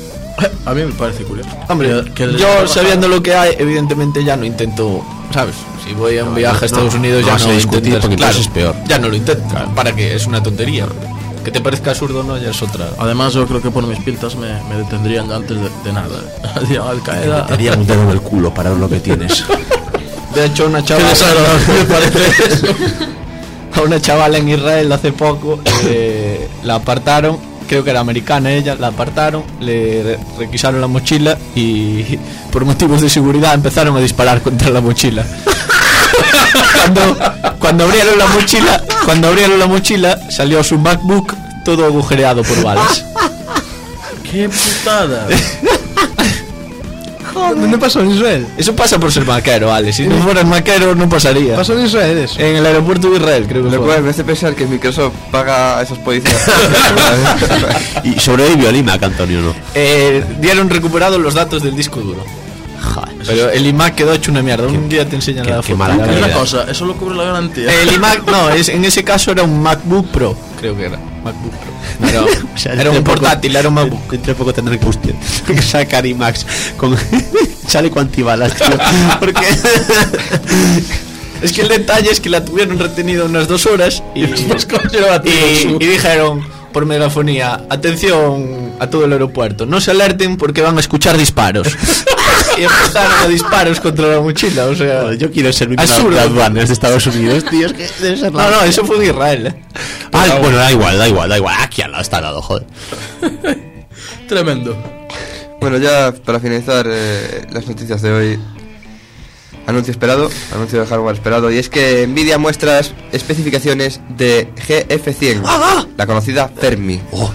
a mí me parece curioso. Hombre, que, que yo sabiendo lo que hay, evidentemente ya no intento, ¿sabes? Si voy a un no, viaje a Estados no, Unidos no, ya no, no intento, porque claro, es peor. Ya no lo intento, claro. ¿Para qué? Es una tontería. Que te parezca absurdo, no, ya es otra. Además, yo creo que por mis pintas me, me detendrían antes de, de nada. Al Qaeda. Te haría un dedo en el culo para ver lo que tienes. De hecho, una chavala. Me parece eso. A una chavala en Israel hace poco eh, la apartaron, creo que era americana ella, la apartaron, le requisaron la mochila y por motivos de seguridad empezaron a disparar contra la mochila. Cuando, cuando abrieron la mochila, cuando abrieron la mochila, salió su MacBook todo agujereado por balas. ¡Qué putada! ¿Dónde pasó en Israel? Eso pasa por ser maquero, Ale. Si no fueras maquero no pasaría. ¿Pasó en Israel eso? En el aeropuerto de Israel, creo que lo fue. cual me hace pensar que Microsoft paga a esos policías. Y sobrevivió el iMac, Antonio, ¿no? Eh, dieron recuperados los datos del disco duro. Joder, pero el iMac quedó hecho una mierda. Un día te enseñan qué, la qué foto. mala calidad. Una cosa, eso lo cubre la garantía. El iMac, no, es, en ese caso era un MacBook Pro, creo que era. MacBook Pro. Era, o sea, era un portátil, era un MacBook. Entre poco tendré que usted que sacar iMacs con chaleco antibalas, tío. Porque es que el detalle es que la tuvieron retenida unas dos horas y, y, y, y dijeron por megafonía, atención a todo el aeropuerto, no se alerten porque van a escuchar disparos. Y empezaron a disparos contra la mochila, o sea, bueno, yo quiero ser mi de aduanas de Estados Unidos, tío, es que debe ser no, no, eso fue en Israel, ¿eh? Ah, bueno, da igual, da igual, da igual, aquí al lado está al lado, joder. Tremendo. Bueno, ya para finalizar eh, las noticias de hoy, anuncio esperado, anuncio de hardware esperado, y es que Nvidia muestra es- especificaciones de G F cien, la conocida Fermi. Oh,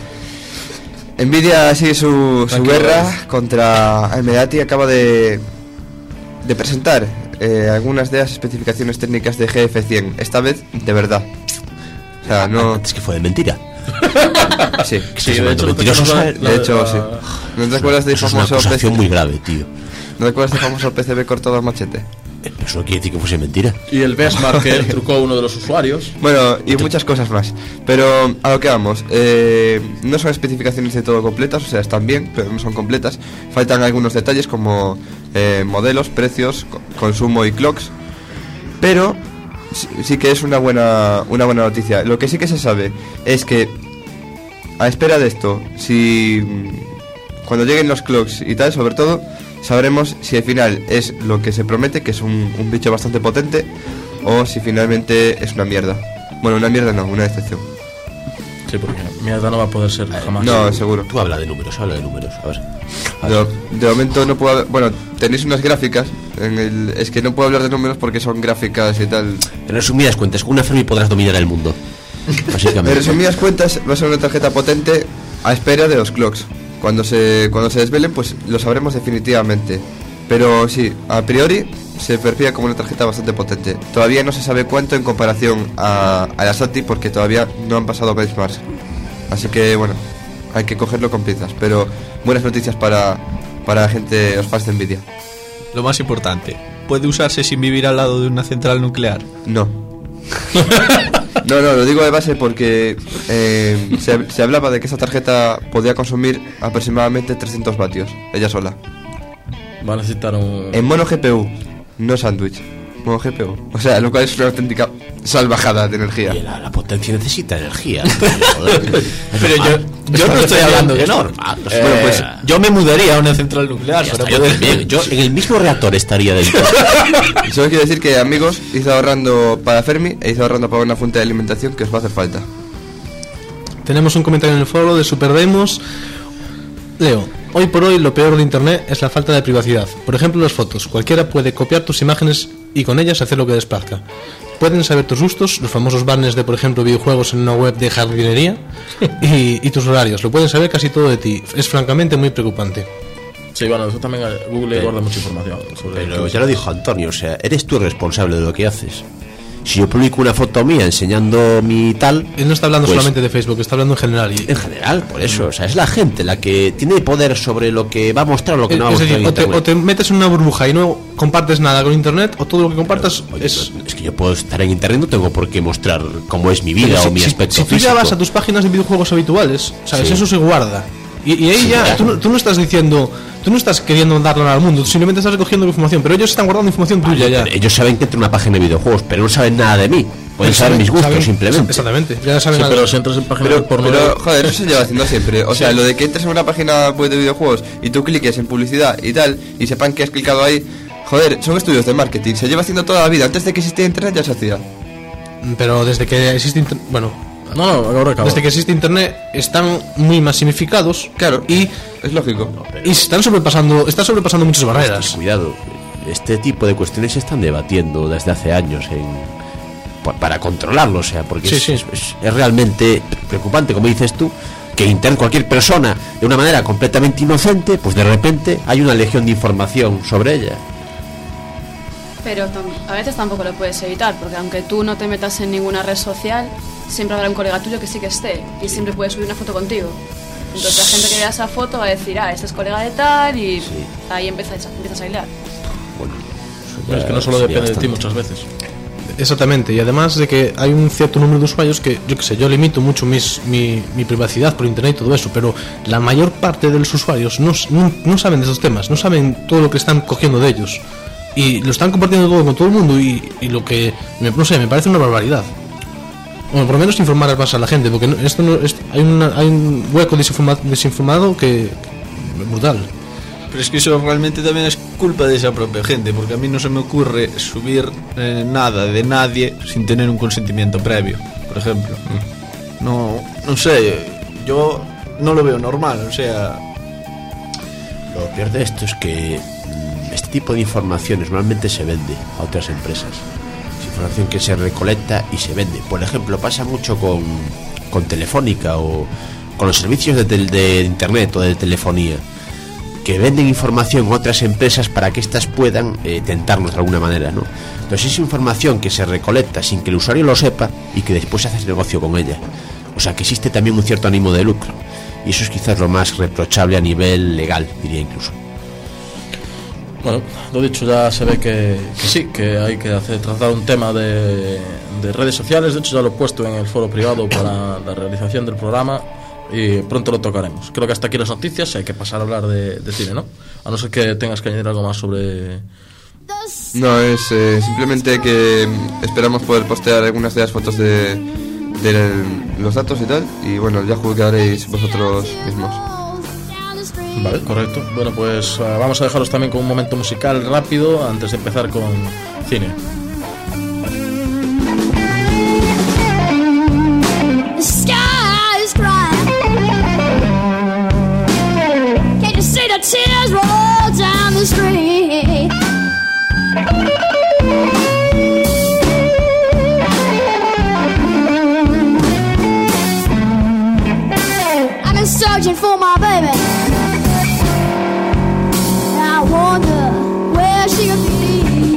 Nvidia sigue su, su Tranquilo, guerra Alex. contra A M D A T y acaba de, de presentar eh, algunas de las especificaciones técnicas de G F cien, esta vez de verdad. O sea, no... antes que fue de mentira. Sí, Sí, Estás de hecho, hablando no te mentiroso, acuerdas ¿sabes? la- de hecho, la- sí. ¿No te acuerdas del Eso es una famoso P C acusación B? muy grave, tío. ¿No te acuerdas del famoso P C B cortado a machete? Eh, pero Eso no quiere decir que fuese mentira. Y el benchmark que trucó uno de los usuarios. Bueno, y muchas cosas más. Pero a lo que vamos, eh, no son especificaciones de todo completas, o sea, están bien, pero no son completas. Faltan algunos detalles como eh, modelos, precios, co- consumo y clocks. Pero sí, sí que es una buena, una buena noticia. Lo que sí que se sabe es que, a espera de esto, si mm, cuando lleguen los clocks y tal, sobre todo, sabremos si al final es lo que se promete, que es un, un bicho bastante potente, o si finalmente es una mierda. Bueno, una mierda no, una decepción. Sí, porque mierda no va a poder ser jamás. No, seguro. Tú habla de números, habla de números. A ver. A De, ver. de momento no puedo... Bueno, tenéis unas gráficas. En el, es que no puedo hablar de números porque son gráficas y tal. En resumidas cuentas, con una Fermi podrás dominar el mundo. En Básicamente. resumidas cuentas, va a ser una tarjeta potente a espera de los clocks. Cuando se, cuando se desvelen, pues lo sabremos definitivamente. Pero sí, a priori se perfila como una tarjeta bastante potente. Todavía no se sabe cuánto en comparación a, a la S A T I porque todavía no han pasado benchmarks. Así que bueno, hay que cogerlo con pinzas. Pero buenas noticias para, para la gente, los fans de Nvidia. Lo más importante, ¿puede usarse sin vivir al lado de una central nuclear? No. No, no, lo digo de base porque eh, se, se hablaba de que esta tarjeta podía consumir aproximadamente trescientos vatios, ella sola. Va a necesitar un. En mono G P U, no sándwich. Mono G P U. O sea, lo cual es una auténtica salvajada de energía. Oye, la, la potencia necesita energía. Joder. Pero yo, yo no estoy hablando de normal. Eh, Bueno, pues yo me mudaría a una central nuclear Ya para está, yo, poder... también. Yo en el mismo reactor estaría dentro. Y solo quiero decir que, amigos, hice ahorrando para Fermi e hice ahorrando para una fuente de alimentación que os va a hacer falta. Tenemos un comentario en el foro de Superdemos. Leo, hoy por hoy lo peor de internet es la falta de privacidad. Por ejemplo, las fotos. Cualquiera puede copiar tus imágenes y con ellas hacer lo que les plazca. Pueden saber tus gustos, los famosos banners de, por ejemplo, videojuegos en una web de jardinería y, y tus horarios. Lo pueden saber casi todo de ti. Es francamente muy preocupante. Sí, bueno, eso también eh, Google Pero- guarda mucha información sobre Pero ya lo dijo Antonio, o sea, eres tú el responsable de lo que haces. Si yo publico una foto mía enseñando mi tal, Él no está hablando pues, solamente de Facebook, está hablando en general. Y, en general, por eso, o sea, es la gente la que tiene poder sobre lo que va a mostrar o lo que no va a es mostrar decir, en o te, internet. o te metes en una burbuja y no compartes nada con internet, o todo lo que compartas Oye, es... pero es que yo puedo estar en internet, no tengo por qué mostrar cómo es mi vida Pero o si, mi si- aspecto si tú físico. ya vas a tus páginas de videojuegos habituales, ¿sabes? Sí. Eso se guarda. Y, y ahí Sí, ya, claro. tú, no- tú no estás diciendo, tú no estás queriendo darlo al mundo, tú simplemente estás recogiendo información, pero ellos están guardando información tuya ya. Pero ellos saben que entro en una página de videojuegos, pero no saben nada de mí. Pueden saber mis gustos Saben- simplemente. Exactamente, ya saben Sí, algo. pero si entras en páginas de Pero, porno. pero, joder, eso se lleva haciendo siempre. O sea, lo de que entres en una página web de videojuegos y tú cliques en publicidad y tal, y sepan que has clicado ahí, joder, son estudios de marketing. Se lleva haciendo toda la vida. Antes de que existiera internet ya se hacía. Pero desde que existe inter- bueno, No, no, ahora acabo. desde que existe internet están muy masificados, Claro, y, es lógico. y están sobrepasando, están sobrepasando muchas barreras. Cuidado, este tipo de cuestiones se están debatiendo desde hace años en, pa- para controlarlo, o sea, porque Sí, es, sí. es- es- es realmente preocupante, como dices tú, que internet cualquier persona de una manera completamente inocente, pues de repente hay una legión de información sobre ella. Pero tam- a veces tampoco lo puedes evitar, porque aunque tú no te metas en ninguna red social, siempre habrá un colega tuyo que sí que esté y siempre puede subir una foto contigo. Entonces la gente que vea esa foto va a decir, ah, este es colega de tal, y ahí empiezas, empiezas a hilar. Bueno, eso Pero ya es que no solo sería depende de ti bastante. muchas veces. Exactamente, y además de que hay un cierto número de usuarios que, yo que sé, yo limito mucho mis, mi, mi privacidad por internet y todo eso, pero la mayor parte de los usuarios no, s- no, no saben de esos temas, no saben todo lo que están cogiendo de ellos. Y lo están compartiendo todo con todo el mundo y, y lo que, me, no sé, me parece una barbaridad. Bueno, por lo menos informar más a la gente, porque no- esto no, es- hay, una, hay un hueco desinforma- desinformado que, que brutal. Pero es que eso realmente también es culpa de esa propia gente, porque a mí no se me ocurre subir eh, nada de nadie sin tener un consentimiento previo, por ejemplo. No, no sé, yo no lo veo normal, o sea, Lo peor de esto es que mm, este tipo de información normalmente se vende a otras empresas. Es información que se recolecta y se vende. Por ejemplo, pasa mucho con, con Telefónica o con los servicios de, tel- de internet o de telefonía, que venden información a otras empresas para que éstas puedan eh, tentarnos de alguna manera, ¿no? Entonces es información que se recolecta sin que el usuario lo sepa y que después haces negocio con ella. O sea que existe también un cierto ánimo de lucro. Y eso es quizás lo más reprochable a nivel legal, diría incluso. Bueno, lo dicho, ya se ve que, que sí, que hay que hacer, tratar un tema de, de redes sociales. De hecho ya lo he puesto en el foro privado para la realización del programa y pronto lo tocaremos. Creo que hasta aquí las noticias, hay que pasar a hablar de, de cine, ¿no? A no ser que tengas que añadir algo más sobre... No, es eh, simplemente que mm, esperamos poder postear algunas de las fotos de, de el- los datos y tal. Y bueno, ya juzgaréis vosotros mismos. Vale, correcto. Bueno, pues uh, vamos a dejaros también con un momento musical rápido antes de empezar con cine. The sky is crying. Can't you see the tears roll down the street? I've been searching for my baby. I wonder where she could be.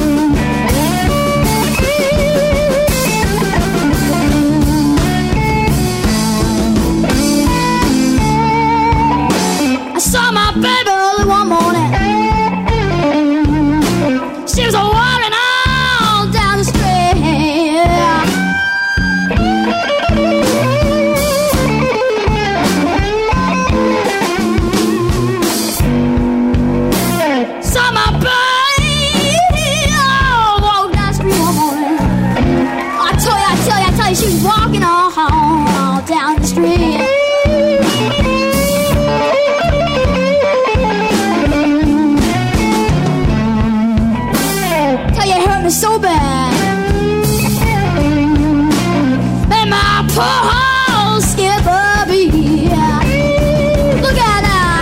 I saw my baby early one morning. She was walking on down the street. Saw my baby oh, walk down the street one morning. I tell you, I tell you, I tell you, she was walking on down the street. Tell you, it hurt me so bad. Made my poor whole skin bubby. Look at that.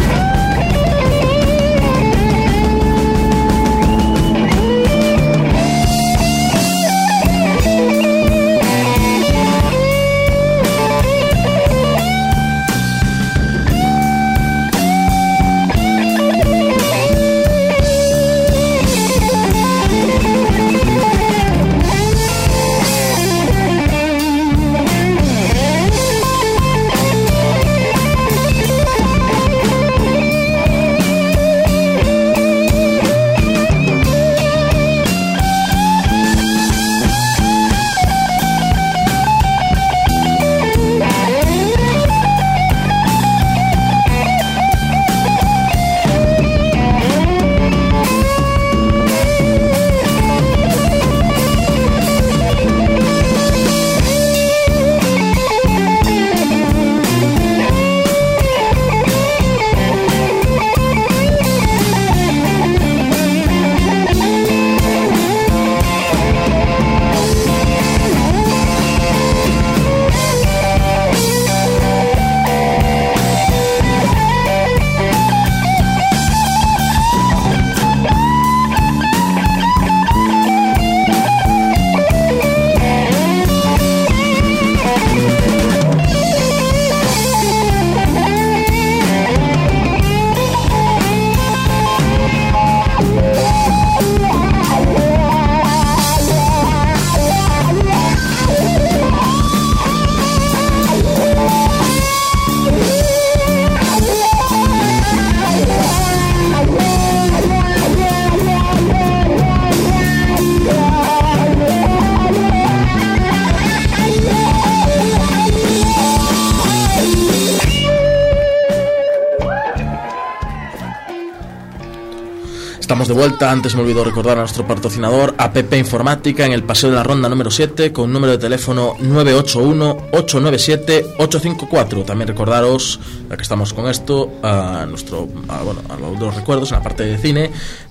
Estamos de vuelta. Antes me olvidó recordar a nuestro patrocinador A P P Informática en el Paseo de la Ronda número siete con número de teléfono nueve ocho uno, ocho nueve siete, ocho cinco cuatro. También recordaros, ya que estamos con esto, a nuestro a, bueno, a los recuerdos en la parte de cine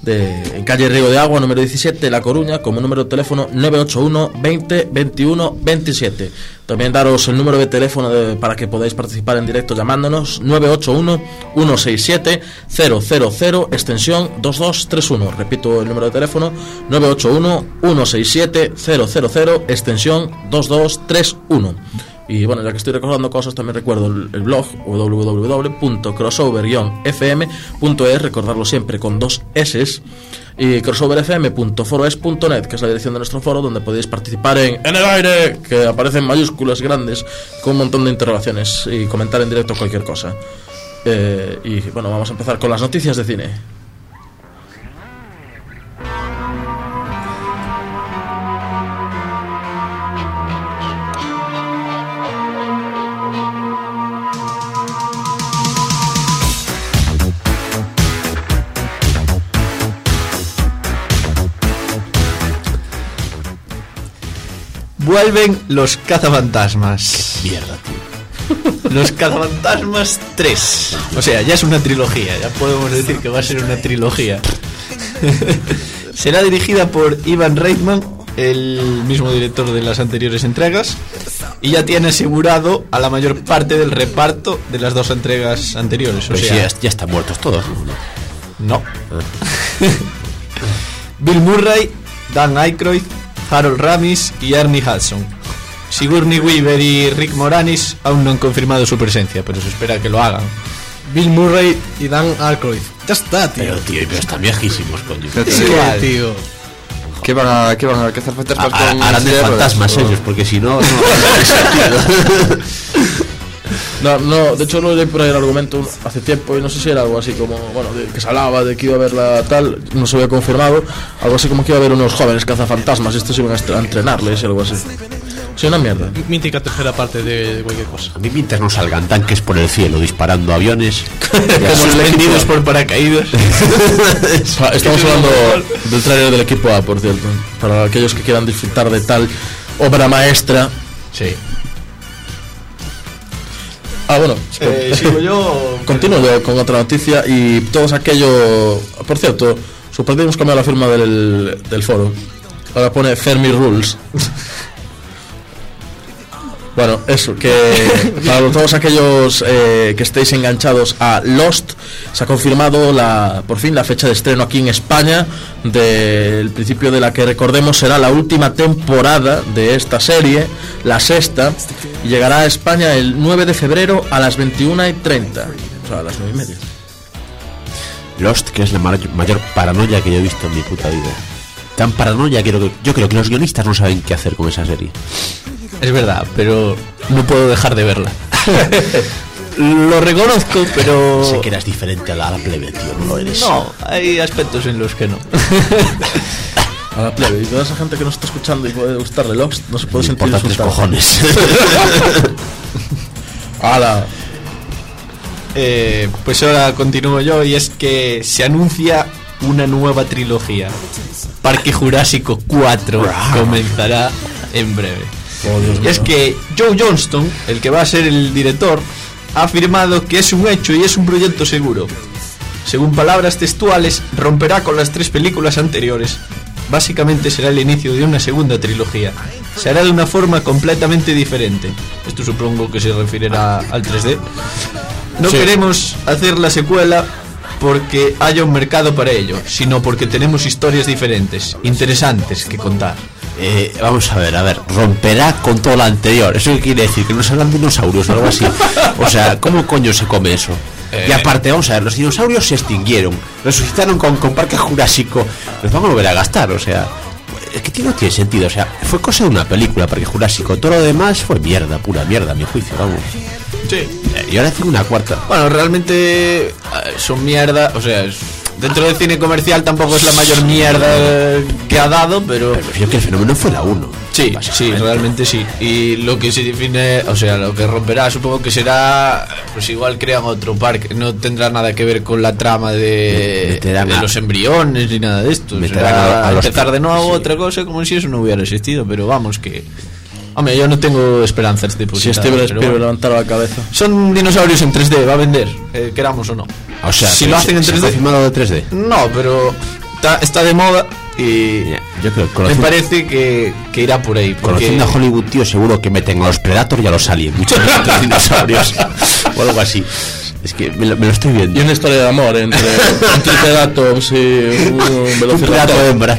de en calle Río de Agua número diecisiete, La Coruña, como número de teléfono nueve ocho uno, veinte, veintiuno, veintisiete. También daros el número de teléfono de, para que podáis participar en directo llamándonos nueve ocho uno, uno seis siete, cero cero cero, extensión dos dos tres uno. Repito el número de teléfono nueve ocho uno, uno seis siete, cero cero cero, extensión dos dos tres uno. Y bueno, ya que estoy recordando cosas, también recuerdo el, el blog w w w punto crossover guion f m punto e s, recordarlo siempre con dos S, y crossover f m punto foroes punto net, que es la dirección de nuestro foro, donde podéis participar en En el Aire, que aparecen mayúsculas grandes con un montón de interrogaciones, y comentar en directo cualquier cosa. Eh, y bueno, vamos a empezar con las noticias de cine. Vuelven los cazafantasmas. Qué mierda, tío. Los cazafantasmas tres. O sea, ya es una trilogía. Ya podemos decir que va a ser una trilogía. Será dirigida por Ivan Reitman, el mismo director de las anteriores entregas, y ya tiene asegurado a la mayor parte del reparto de las dos entregas anteriores. O Pero sea, si ya, ya están muertos todos, ¿no? no. Bill Murray, Dan Aykroyd, Harold Ramis y Ernie Hudson. Sigourney Weaver y Rick Moranis aún no han confirmado su presencia, pero se espera que lo hagan. Bill Murray y Dan Aykroyd. Ya está, tío. Pero tío, pero están viejísimos, coño. Sí, Igual. tío. ¿Qué van a, qué van a cazar fantasmas A- con a- Harán de silla ruedas, fantasmas o- ellos, porque si no, no tiene sentido. No, no, de hecho lo leí por ahí el argumento hace tiempo y no sé si era algo así como, bueno, de, que se hablaba de que iba a haber la tal, no se había confirmado, algo así como que iba a haber unos jóvenes cazafantasmas, estos iban a est- a entrenarles y algo así. Sí, una mierda. Mítica tercera parte de, de cualquier cosa. A mí mientras no salgan tanques por el cielo disparando aviones, Como suspendidos por paracaídas. Ah, Estamos hablando del trailer del equipo A, por cierto, para aquellos que quieran disfrutar de tal obra maestra. Sí. Ah, bueno, Eh, sigo yo. continúo yo con otra noticia y todos aquellos... Por cierto, sorprendimos hemos cambiado la firma del, del foro. Ahora pone Fermi Rules. Bueno, eso, que para todos aquellos eh, que estéis enganchados a Lost, se ha confirmado la por fin la fecha de estreno aquí en España, del principio de la que, recordemos, será la última temporada de esta serie, la sexta, y llegará a España el nueve de febrero a las veintiuna y treinta, o sea, a las nueve y media. Lost, que es la mar- mayor paranoia que yo he visto en mi puta vida. Tan paranoia que creo que yo creo que los guionistas no saben qué hacer con esa serie. Es verdad, pero no puedo dejar de verla. Lo reconozco, pero... Sé que eras diferente a la, a la plebe, tío, no lo eres. No, hay aspectos en los que no. A la plebe, y toda esa gente que nos está escuchando y puede gustarle Lost, no se puede Me sentir importa tres insultado. cojones. ¡Hala! Eh, pues ahora continúo yo, y es que se anuncia una nueva trilogía. Parque Jurásico cuatro comenzará en breve. Oh, Dios Y mío. es que Joe Johnston, el que va a ser el director, ha afirmado que es un hecho y es un proyecto seguro. Según palabras textuales, romperá con las tres películas anteriores. Básicamente será el inicio de una segunda trilogía. Se hará de una forma completamente diferente. Esto supongo que se referirá al tres D. No Sí. queremos hacer la secuela porque haya un mercado para ello, sino porque tenemos historias diferentes, interesantes que contar. Eh, vamos a ver, a ver, romperá con todo lo anterior. ¿Eso qué quiere decir? ¿Que nos hablan dinosaurios o algo así? O sea, ¿cómo coño se come eso? Eh. Y aparte, vamos a ver, los dinosaurios se extinguieron, resucitaron con, con Parque Jurásico, los vamos a volver a gastar, o sea, es que tío, no tiene sentido, o sea, fue cosa de una película, Parque Jurásico, todo lo demás fue mierda, pura mierda, a mi juicio, vamos. Sí. Eh, Y ahora hacen una cuarta. Bueno, realmente eh, son mierda, o sea, es- dentro del cine comercial tampoco es la mayor mierda eh, que ha dado, pero... Pero yo que el fenómeno fue la uno. Sí, sí, realmente sí. Y lo que se define, o sea, lo que romperá, supongo que será, pues igual crean otro parque. No tendrá nada que ver con la trama de, Meterán de a- los embriones ni nada de esto. Meterán Será a- a los- empezar de nuevo sí. otra cosa como si eso no hubiera existido, pero vamos que... Hombre, yo no tengo esperanzas de Si posibilidad. Steven pero Spielberg bueno. levantara la cabeza. Son dinosaurios en tres D, va a vender, eh, queramos o no. O sea, si pero lo hacen en se- se tres D... está filmado de tres D. No, pero está, está de moda Y yo creo que Me conociendo, parece que, que irá por ahí. Porque conociendo a Hollywood, tío, seguro que meten a los Predators y a los Aliens, muchos otros dinosaurios o algo así. Es que me lo, me lo estoy viendo. Y una historia de amor entre un triceratops y un Un velociraptor. Predator hembra.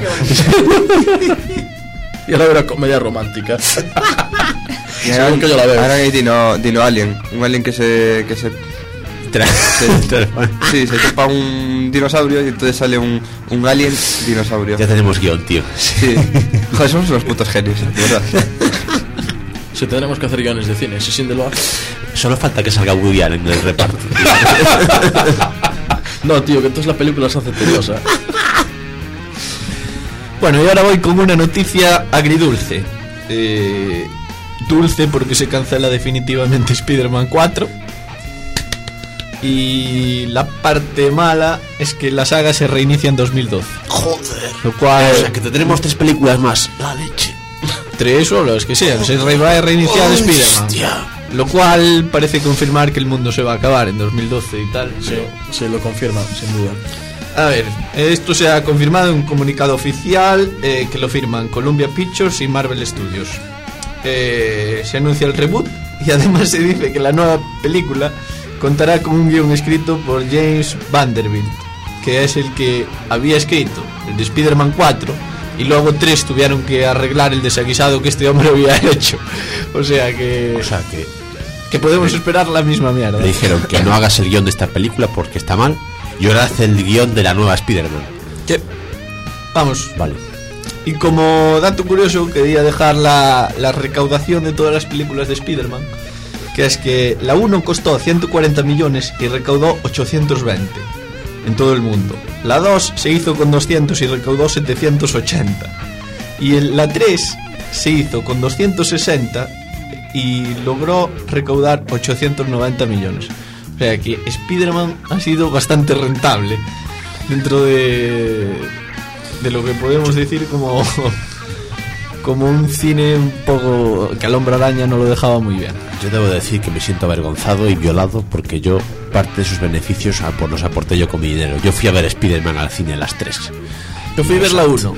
Y ahora una comedia romántica. Y Según que yo la veo. Ahora hay Dino, Dino Alien. Un alien que se. Que se se- sí, se topa un dinosaurio y entonces sale un, un alien dinosaurio. Ya tenemos guión, tío. Sí. Joder, somos unos putos genios, de verdad. Si tendremos que hacer guiones de cine, si sin de lo hace. Solo falta que salga Woody Allen en el reparto. No, tío, que entonces la película se hace tediosa. Bueno, y ahora voy con una noticia agridulce. Eh, dulce porque se cancela definitivamente Spider-Man cuatro. Y la parte mala es que la saga se reinicia en dos mil doce. Joder. Lo cual... O sea, que tendremos tres películas más. La leche. Tres o los que sean, se re- va a reiniciar Uy, Spider-Man. hostia. Lo cual parece confirmar que el mundo se va a acabar en dos mil doce y tal. Sí, sí, lo confirma, sin duda. A ver, esto se ha confirmado en un comunicado oficial eh, que lo firman Columbia Pictures y Marvel Studios. Eh, se anuncia el reboot y además se dice que la nueva película contará con un guión escrito por James Vanderbilt, que es el que había escrito el de Spider-Man cuatro, y luego tres tuvieron que arreglar el desaguisado que este hombre había hecho. O sea que, O sea, que que podemos esperar la misma mierda. le dijeron que no hagas el guión de esta película porque está mal. Y ahora hace el guión de la nueva Spider-Man. Que- Vamos, Vale. y como dato curioso, quería dejar la, la recaudación de todas las películas de Spider-Man, que es que la uno costó ciento cuarenta millones y recaudó ochocientos veinte en todo el mundo. La dos se hizo con doscientos y recaudó setecientos ochenta. Y el- la tres se hizo con doscientos sesenta y logró recaudar ochocientos noventa millones. O sea que Spider-Man ha sido bastante rentable dentro de, de lo que podemos decir como, como un cine un poco que al Hombre Araña no lo dejaba muy bien. Yo debo decir que me siento avergonzado y violado porque yo parte de sus beneficios a- pues, los aporté yo con mi dinero. Yo fui a ver Spider-Man al cine a las tres. Yo fui a ver la uno.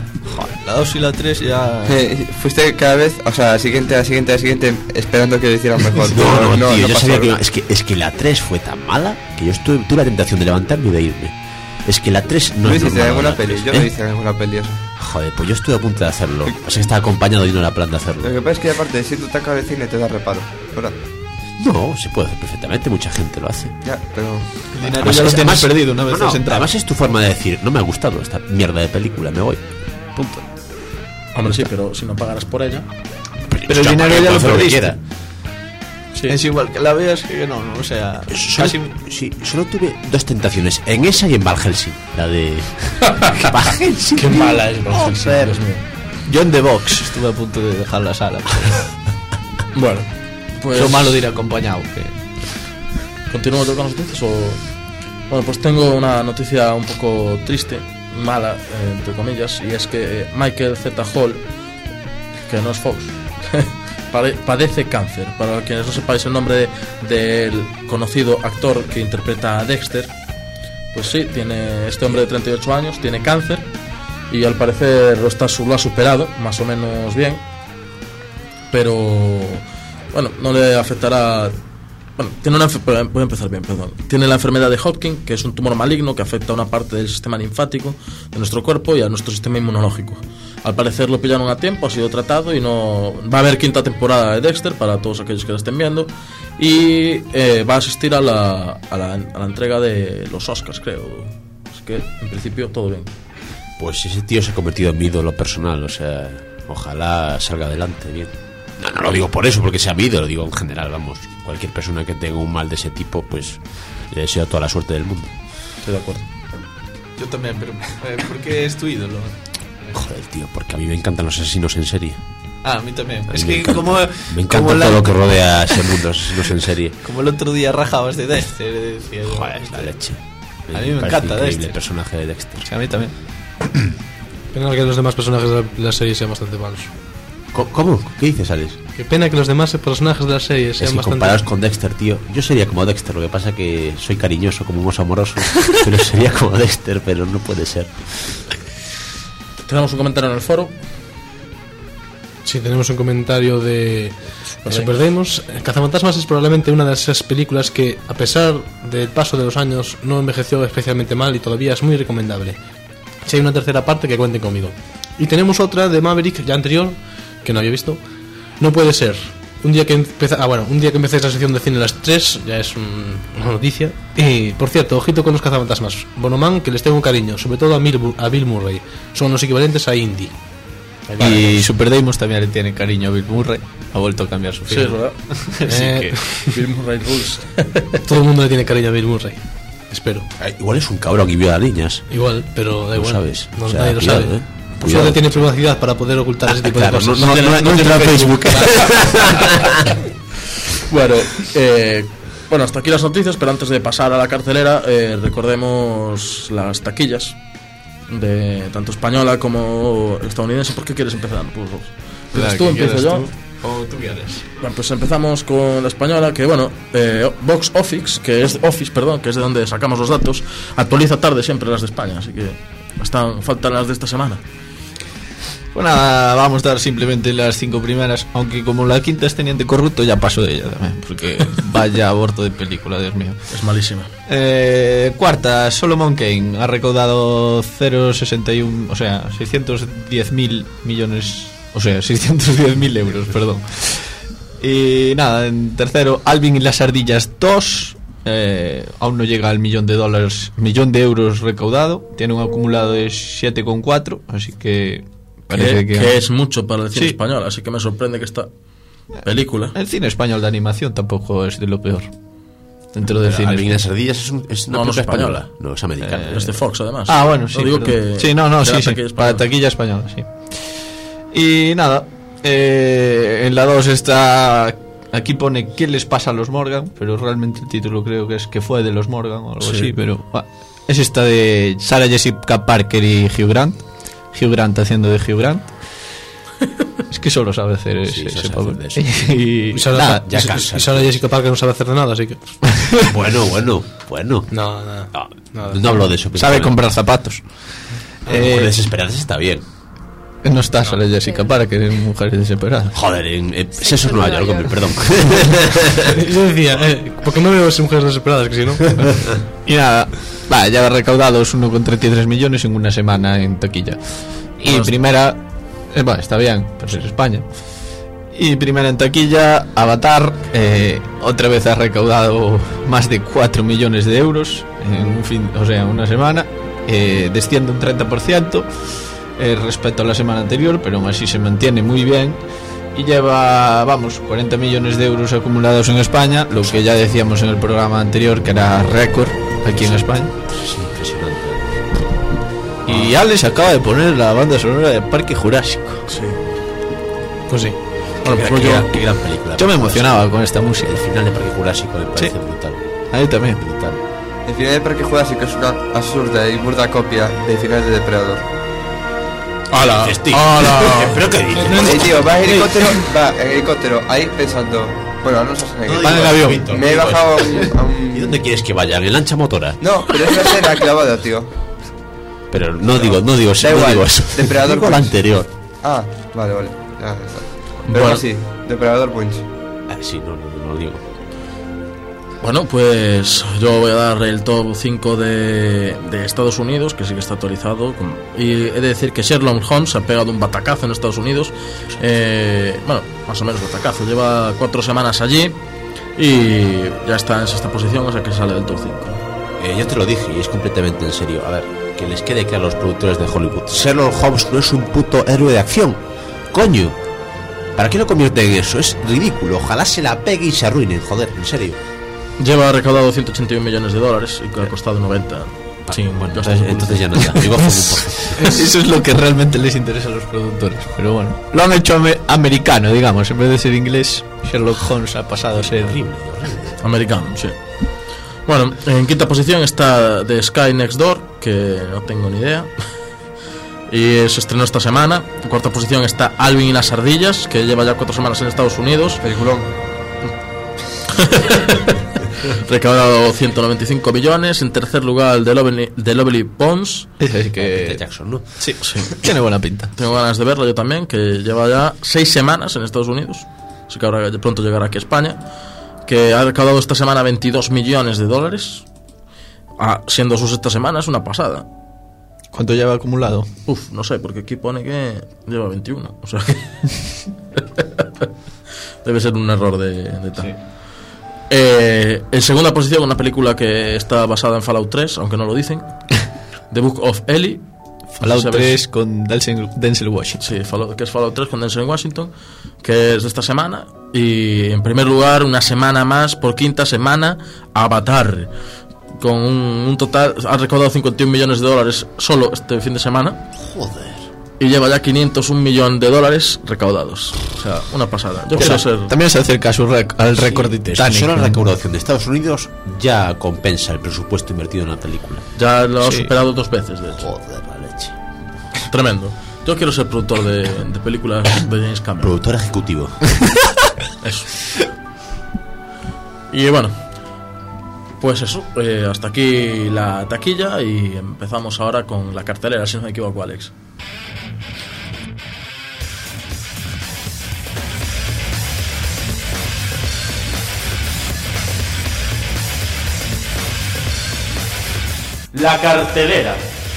La dos y la tres ya... Eh, fuiste cada vez, o sea, siguiente a siguiente a siguiente, esperando que lo hicieran mejor. No, no, tío, yo pasó, sabía que ¿no? iba- es que es que la tres fue tan mala que yo estuve, tuve la tentación de levantarme y de irme. Es que la tres no ¿No es hiciste normal, alguna la peli? tres, Yo ¿eh? no hice alguna peli eso. Joder, pues yo estuve a punto de hacerlo. O sea, que estaba acompañado y no era plan de hacerlo. Lo que pasa es que aparte, si tú te acabas de cine te da reparo, ¿verdad? No, se puede hacer perfectamente, mucha gente lo hace. Ya, pero... El dinero Además, ya lo es- tienes además- perdido una vez no, no, has entrado. además es tu forma de decir, no me ha gustado esta mierda de película, me voy. Punto. Hombre, sí, pero si no pagaras por ella. Pero el Ya, dinero puede ya lo hacer que perdiste. quiera. Sí. Es igual que la veas que no, no, o sea... Solo, Casi... sí, solo tuve dos tentaciones, en esa y en Van Helsing. La de... Van Helsing. Qué mala es Van Helsing, Joder. Dios mío. Yo en The Box estuve a punto de dejar la sala. Bueno, pues. Lo malo de ir acompañado. Que... ¿Continúo con las noticias o...? Bueno, pues tengo una noticia un poco triste, mala, eh, entre comillas, y es que Michael Z. Hall, que no es Fox, pade- padece cáncer. Para quienes no sepáis el nombre de- del conocido actor que interpreta a Dexter, pues sí, tiene este hombre de treinta y ocho años, tiene cáncer, y al parecer lo, está, lo ha superado, más o menos bien, pero bueno, no le afectará. Bueno, tiene una enfer- voy a empezar bien, perdón. Tiene la enfermedad de Hodgkin, que es un tumor maligno que afecta a una parte del sistema linfático de nuestro cuerpo y a nuestro sistema inmunológico. Al parecer lo pillaron a tiempo, ha sido tratado y no va a haber quinta temporada de Dexter para todos aquellos que la estén viendo, y eh, va a asistir a la, a la a la entrega de los Oscars, creo. Así que en principio todo bien. Pues ese tío se ha convertido en mi ídolo personal, o sea, ojalá salga adelante bien. No, no lo digo por eso, porque sea mi ídolo, lo digo en general, vamos. Cualquier persona que tenga un mal de ese tipo, pues le deseo toda la suerte del mundo. Estoy de acuerdo. Yo también, pero eh, ¿por qué es tu ídolo? Joder, tío, porque a mí me encantan los asesinos en serie. Ah, a mí también. A Es mí me que encanta- como, Me encanta como, la- todo lo que rodea a ese mundo, los asesinos en serie. como el otro día rajabas de Dexter, decía yo, Joder, es la leche. A mí me parece encanta increíble Dexter. el personaje de Dexter. Sí, a mí también. Pena que los demás personajes de la, de la serie sean bastante malos. ¿Cómo? ¿Cómo? ¿Qué dices, Alex? Qué pena que los demás personajes de la serie Es sean que bastante comparados con Dexter, tío, yo sería como Dexter, lo que pasa que soy cariñoso como un oso amoroso, pero sería como Dexter, pero no puede ser. Tenemos un comentario en el foro. Sí, tenemos un comentario de Super Demos. Cazafantasmas es probablemente una de esas películas que, a pesar del paso de los años, no envejeció especialmente mal y todavía es muy recomendable. Si hay una tercera parte, que cuenten conmigo. Y tenemos otra de Maverick, ya anterior, que no había visto. No puede ser. Un día que empecé, ah, bueno, un día que empecé la sección de cine a las tres, ya es un, una noticia. Y, por cierto, ojito con los cazafantasmas. Bonoman, que les tengo un cariño, sobre todo a, Mil, a Bill Murray. Son los equivalentes a Indy. Y Super Deimos también le tiene cariño a Bill Murray. Ha vuelto a cambiar su Sí, film. es verdad. Así Eh, que Bill Murray rules. Todo el mundo le tiene cariño a Bill Murray. Espero. Ay, igual es un cabrón y viola a niñas. Igual, pero da No igual. sabes. No, O sea, nadie lo cuidado, sabe. eh. Pues Cuidado. solo tiene privacidad para poder ocultar ese tipo Claro, de no, cosas. no, no, no, no entra a Facebook. Bueno, eh, bueno, hasta aquí las noticias, pero antes de pasar a la cartelera, eh, recordemos las taquillas de tanto española como estadounidense. ¿Por qué quieres empezar? Pues, ¿empiezas tú, empiezo yo? O tú quieres. Bueno, pues empezamos con la española, que bueno, eh, Box Office, que es Office, perdón, que es de donde sacamos los datos, actualiza tarde siempre las de España, así que están, faltan las de esta semana. Pues nada, vamos a dar simplemente las cinco primeras. Aunque como la quinta es Teniente Corrupto, ya paso de ella también. Porque vaya aborto de película, Dios mío. Es malísima. Eh, cuarta, Solomon Kane ha recaudado cero coma sesenta y uno, o sea, seiscientos diez mil millones, o sea, seiscientos diez mil euros, perdón. Y nada, en tercero, Alvin y las ardillas dos, eh, aún no llega al millón de dólares, millón de euros recaudado, tiene un acumulado de siete coma cuatro, así que parece Que, que, que es mucho para el cine Sí. español, así que me sorprende que esta película. el cine español de animación tampoco es de lo peor dentro del cine. Alvin y las ardillas es, un, es una No, no es película española. española. No, es americana. Es de Fox, además. Ah, bueno, sí. No digo perdón. que sí, no, no, que sí, la sí. taquilla Para española. taquilla española, sí. Y nada, eh, en la dos está. Aquí pone ¿qué les pasa a los Morgan? Pero realmente el título creo que es que fue de los Morgan o algo Sí. así. Pero bah, es esta de Sarah Jessica Parker y Hugh Grant. Hugh Grant haciendo de Hugh Grant. Es que solo sabe hacer ese, Sí, solo ese sabe papel. hacer de eso. Y Y Sara, nada, ya y- cansa. y Sara Jessica Parker no sabe hacer de nada, así que. Bueno, bueno, bueno. No, no. No, Nada. no hablo de eso. sabe pero- comprar zapatos. Eh, Eh, desesperarse está bien. no está Sarah Jessica Parker en Mujeres Desesperadas. Joder, en, en, eso es Nueva York, hombre, perdón. Yo decía, eh, ¿por qué no veo esas mujeres desesperadas? Que si no. Y nada, va, ya ha recaudado uno coma treinta y tres millones en una semana en taquilla. Y Bueno, primera, eh, bueno, está bien, pues es España. Y primera en taquilla, Avatar, eh, otra vez ha recaudado más de cuatro millones de euros en un fin, o sea, una semana. Eh, desciende un treinta por ciento eh, respecto a la semana anterior, pero aún así se mantiene muy bien. Y lleva, vamos, cuarenta millones de euros acumulados en España, lo que ya decíamos en el programa anterior, que era récord aquí en España. Es impresionante. Y Alex acaba de poner la banda sonora de Parque Jurásico. Sí. Pues sí. Bueno, Qué, pues qué yo, gran- qué gran película. Yo me emocionaba con esta música. El final de Parque Jurásico me parece Sí. brutal. A mí también. Brutal. El final de Parque Jurásico es una absurda y burda copia del final de Depredador. ¡Hala! Dices, tío, ¡Hala! ¿Pero qué dices? Eh, tío, va en helicóptero, va en helicóptero, ahí pensando. Bueno, no sé en Van en avión. Me he bajado a un, a un- ¿Y dónde quieres que vayan? ¿En lancha motora? No, pero es una escena clavada, tío. Pero no digo, no digo eso, Da no igual, digo eso. Depredador Digo la Punch. anterior. Ah, vale, vale. Ya está. Pero Bueno. sí, Depredador Punch. Ah, sí, no, no, no lo digo. Bueno, pues yo voy a dar el top cinco de, de Estados Unidos, que sí que está actualizado. con- Y he de decir que Sherlock Holmes ha pegado un batacazo en Estados Unidos. Eh, bueno, más o menos batacazo. Lleva cuatro semanas allí y ya está en sexta posición, o sea que sale del top cinco. Eh, yo te lo dije y es completamente en serio. A ver, que les quede claro a los productores de Hollywood. Sherlock Holmes no es un puto héroe de acción. Coño. ¿Para qué lo convierten en eso? Es ridículo. Ojalá se la pegue y se arruinen, joder, en serio. Lleva recaudado ciento ochenta y un millones de dólares y que ha costado noventa. Sí, bueno, Entonces, entonces ya no está. Digo, como un porcentaje. Eso es lo que realmente les interesa a los productores. Pero bueno, lo han hecho ame- americano, digamos. En vez de ser inglés, Sherlock Holmes ha pasado a ser Horrible, horrible. americano, sí. Bueno, en quinta posición está The Sky Next Door, que no tengo ni idea. Y se estrenó esta semana. En cuarta posición está Alvin y las ardillas, que lleva ya cuatro semanas en Estados Unidos. Peliculón. recaudado ciento noventa y cinco millones. En tercer lugar, el de Lovely, de Lovely Bones. Ese sí que... De Jackson, ¿no? Sí, sí, tiene buena pinta. Tengo ganas de verlo yo también, que lleva ya seis semanas en Estados Unidos. Así que ahora de pronto llegará aquí a España. Que ha recaudado esta semana veintidós millones de dólares. Ah, siendo su sexta semana, es una pasada. ¿Cuánto lleva acumulado? Uf, no sé, porque aquí pone que lleva veintiuno. O sea que debe ser un error de, de tal. Sí. Eh, en segunda posición, una película que está basada en Fallout tres, aunque no lo dicen. The Book of Eli. Fallout no sé si tres con Denzel, Denzel Washington. Sí, Fallout, que es Fallout tres con Denzel Washington, que es de esta semana. Y en primer lugar, una semana más, por quinta semana, Avatar. Con un, un total, ha recaudado cincuenta y un millones de dólares solo este fin de semana. Joder. Y lleva ya quinientos un millón de dólares recaudados. O sea, una pasada. Yo quiero ser... También se acerca a su rec al récord de Titanic. Solo la recaudación de Estados Unidos ya compensa el presupuesto invertido en la película. Ya lo ha Sí. superado dos veces, de hecho. Joder, la leche. Tremendo. Yo quiero ser productor de, de películas de James Cameron. Productor ejecutivo. Eso. Y bueno, pues eso, eh, hasta aquí la taquilla y empezamos ahora con la cartelera, si no me equivoco, Alex. La cartelera.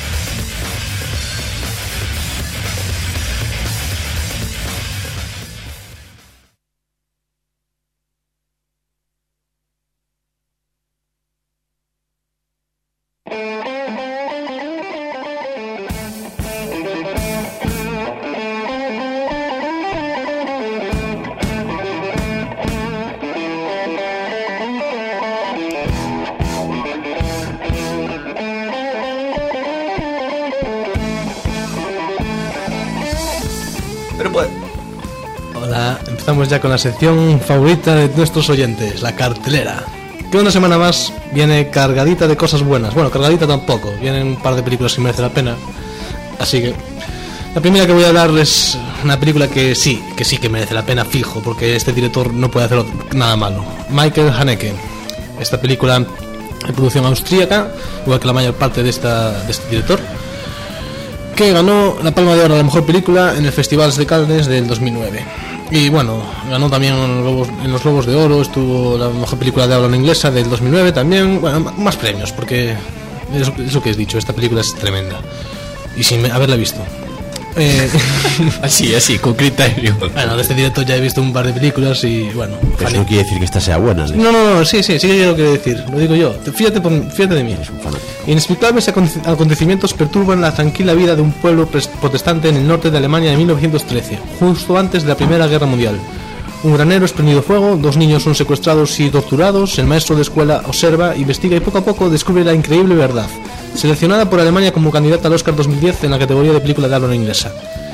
Pero pues... Hola, empezamos ya con la sección favorita de nuestros oyentes, la cartelera. Que una semana más viene cargadita de cosas buenas. Bueno, cargadita tampoco, vienen un par de películas que merecen la pena. Así que la primera que voy a hablar es una película que sí, que sí que merece la pena fijo, porque este director no puede hacer nada malo. Michael Haneke. Esta película de producción austríaca, igual que la mayor parte de, esta, de este director, que ganó la Palma de Oro a la mejor película en el Festival de Cannes del dos mil nueve. Y bueno, ganó también en los, Globos, en los Globos de Oro, estuvo la mejor película de habla no inglesa del dos mil nueve también. Bueno, más premios, porque es, es lo que has dicho, esta película es tremenda. Y sin haberla visto. Eh, así, así, con criterio. Bueno, de este director ya he visto un par de películas y bueno. Pero eso no quiere decir que esta sea buena, ¿no? No, no, no, sí, sí, sí que lo quiero decir, lo digo yo. Fíjate, por, fíjate de mí. Es un fanático. Inexplicables acontecimientos perturban la tranquila vida de un pueblo protestante en el norte de Alemania de mil novecientos trece, justo antes de la Primera Guerra Mundial. Un granero es prendido fuego, dos niños son secuestrados y torturados, el maestro de escuela observa, investiga y poco a poco descubre la increíble verdad. Seleccionada por Alemania como candidata al Oscar dos mil diez en la categoría de película de habla no inglesa.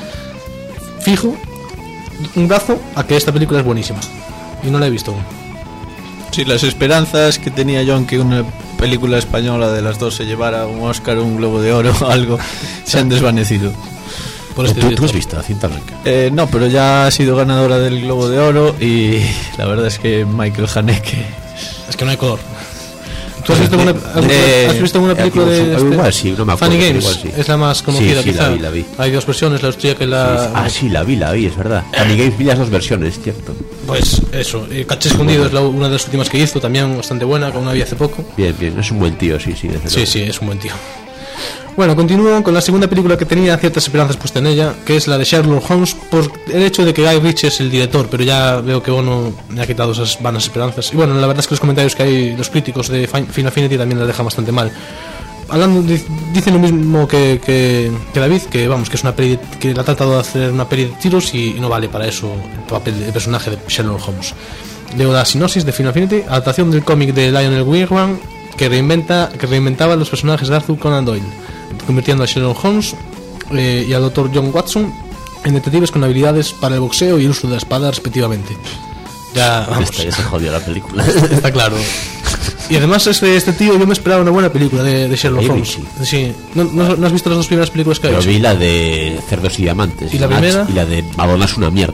Fijo un brazo a que esta película es buenísima y no la he visto aún. Sí, las esperanzas que tenía yo en que una película española de las dos se llevara un Oscar o un Globo de Oro o algo se han desvanecido. Por este ¿Tú, tú has visto la cinta blanca? Eh, no, pero ya ha sido ganadora del Globo de Oro y la verdad es que Michael Haneke... Es que no hay color. ¿Tú has visto alguna, eh, has visto alguna película de, de este? Igual sí, no me acuerdo. Funny Games? Igual sí. Es la más conocida, sí, sí, quizá. la vi, la vi. Hay dos versiones, la austríaca y la... Sí, sí. Ah, sí, la vi, la vi, es verdad. Funny Games vi las dos versiones, cierto. Pues eso, eh, Caché Escondido es la, una de las últimas que hizo, también bastante buena, con una vi hace poco. Bien, bien, es un buen tío, sí, sí. Desde Sí, luego. sí, es un buen tío. Bueno, continúo con la segunda película que tenía ciertas esperanzas puesta en ella, que es la de Sherlock Holmes, por el hecho de que Guy Ritchie es el director, pero ya veo que Ono me ha quitado esas vanas esperanzas. Y bueno, la verdad es que los comentarios que hay, los críticos de Final Affinity también las dejan bastante mal. Hablando, dicen lo mismo que, que, que David, que vamos, que es una peli, que la ha tratado de hacer una peli de tiros y, y no vale para eso el papel de personaje de Sherlock Holmes. Leo la sinopsis de Final Affinity, adaptación del cómic de Lionel Wigwam, que reinventa, que reinventaba los personajes de Arthur Conan Doyle, convirtiendo a Sherlock Holmes eh, y al doctor John Watson en detectives con habilidades para el boxeo y el uso de la espada respectivamente. Ya, vamos, Esta ya se jodió la película. está claro. Y además este, este tío, yo me esperaba una buena película de, de Sherlock Guy Holmes. Ritchie. Sí. ¿No, no, ¿No has visto las dos primeras películas que ha Pero hecho? vi la de Cerdos y Diamantes. ¿Y la Natch, primera? Y la de Madonna es una mierda.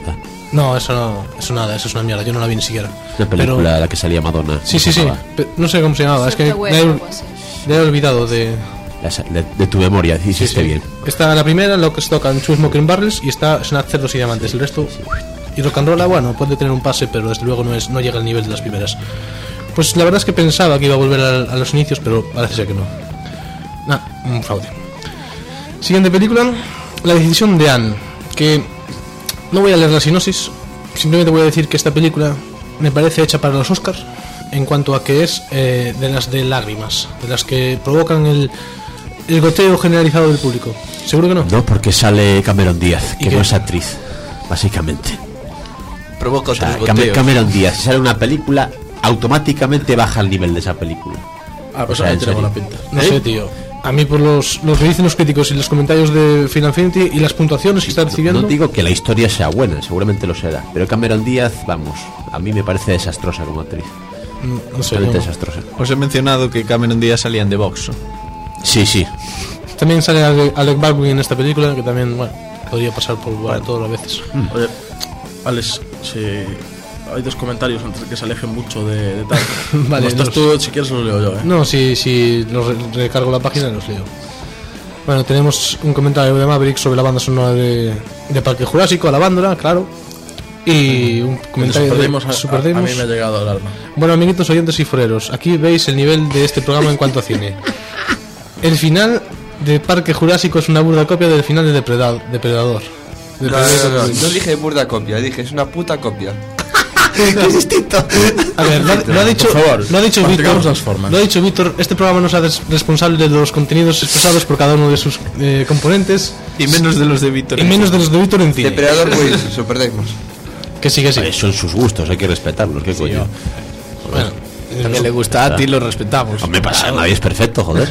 No, eso no, eso nada, eso es una mierda, yo no la vi ni siquiera. Una película Pero- a la que salía Madonna. Sí, sí, sí, pe- no sé cómo se llamaba, es que The me Whale he, o algo así. me he olvidado de... La- De, de tu memoria, hiciste bien. Está la primera, lo que se tocan Two Smoking Barrels, y está Snatch, Cerdos y Diamantes. El resto, y Rock and Roll, bueno, puede tener un pase, pero desde luego no es no llega al nivel de las primeras. Pues la verdad es que pensaba que iba a volver a, a los inicios, pero parece ser que no. Nah, un fraude. Siguiente película, La decisión de Anne, que no voy a leer la sinopsis, simplemente voy a decir que esta película me parece hecha para los Oscars, en cuanto a que es eh, de las de lágrimas, de las que provocan el, el goteo generalizado del público. ¿Seguro que no? No, porque sale Cameron Díaz, ¿Y que qué? no es actriz, básicamente. Provoca O sea, otros Cam- goteos. Cameron Díaz, si sale una película, automáticamente baja el nivel de esa película. Ah, pues O sea, ahí en tiene buena serio. pinta. No ¿Eh? sé, tío. A mí por los, los que dicen los críticos y los comentarios de Final Fantasy y las puntuaciones que está recibiendo... No digo que la historia sea buena, seguramente lo será, pero Cameron Díaz, vamos, a mí me parece desastrosa como actriz. mm, no sé, Totalmente no. desastrosa. Os he mencionado que Cameron Díaz salía en The Box. Sí, sí. También sale Ale- Alec Baldwin en esta película, que también, bueno, podría pasar por bueno, todas las veces. Oye, Alex, si hay dos comentarios antes de que se alejen mucho de, de tal. Vale, Como estás dos. tú, si quieres los leo yo, ¿eh? No, si, si los re- recargo la página los leo. Bueno, tenemos un comentario de Maverick sobre la banda sonora de, de Parque Jurásico, Alabándola, claro. Y un comentario Super de Demos, a, Super a- a Demos. mí me ha llegado al alma. Bueno, amiguitos oyentes y foreros, aquí veis el nivel de este programa en cuanto a cine. El final de Parque Jurásico es una burda copia del final de Depredador. Depredador. No, no, no, no, no dije burda copia, dije es una puta copia. Es distinto. A ver, lo, ha- lo ha dicho, Por favor, lo ha dicho practicamos Víctor. las formas. Lo ha dicho Víctor. Este programa no es res- responsable de los contenidos expresados por cada uno de sus eh, componentes Y menos de los de Víctor. y menos de los de Víctor en cine. Depredador Wills, Super Demos. Que sí, que sí. Eh, son sus gustos, hay que respetarlos, qué coño. Bueno, También le gusta a ti, lo respetamos. No me pasa, nadie es perfecto, joder.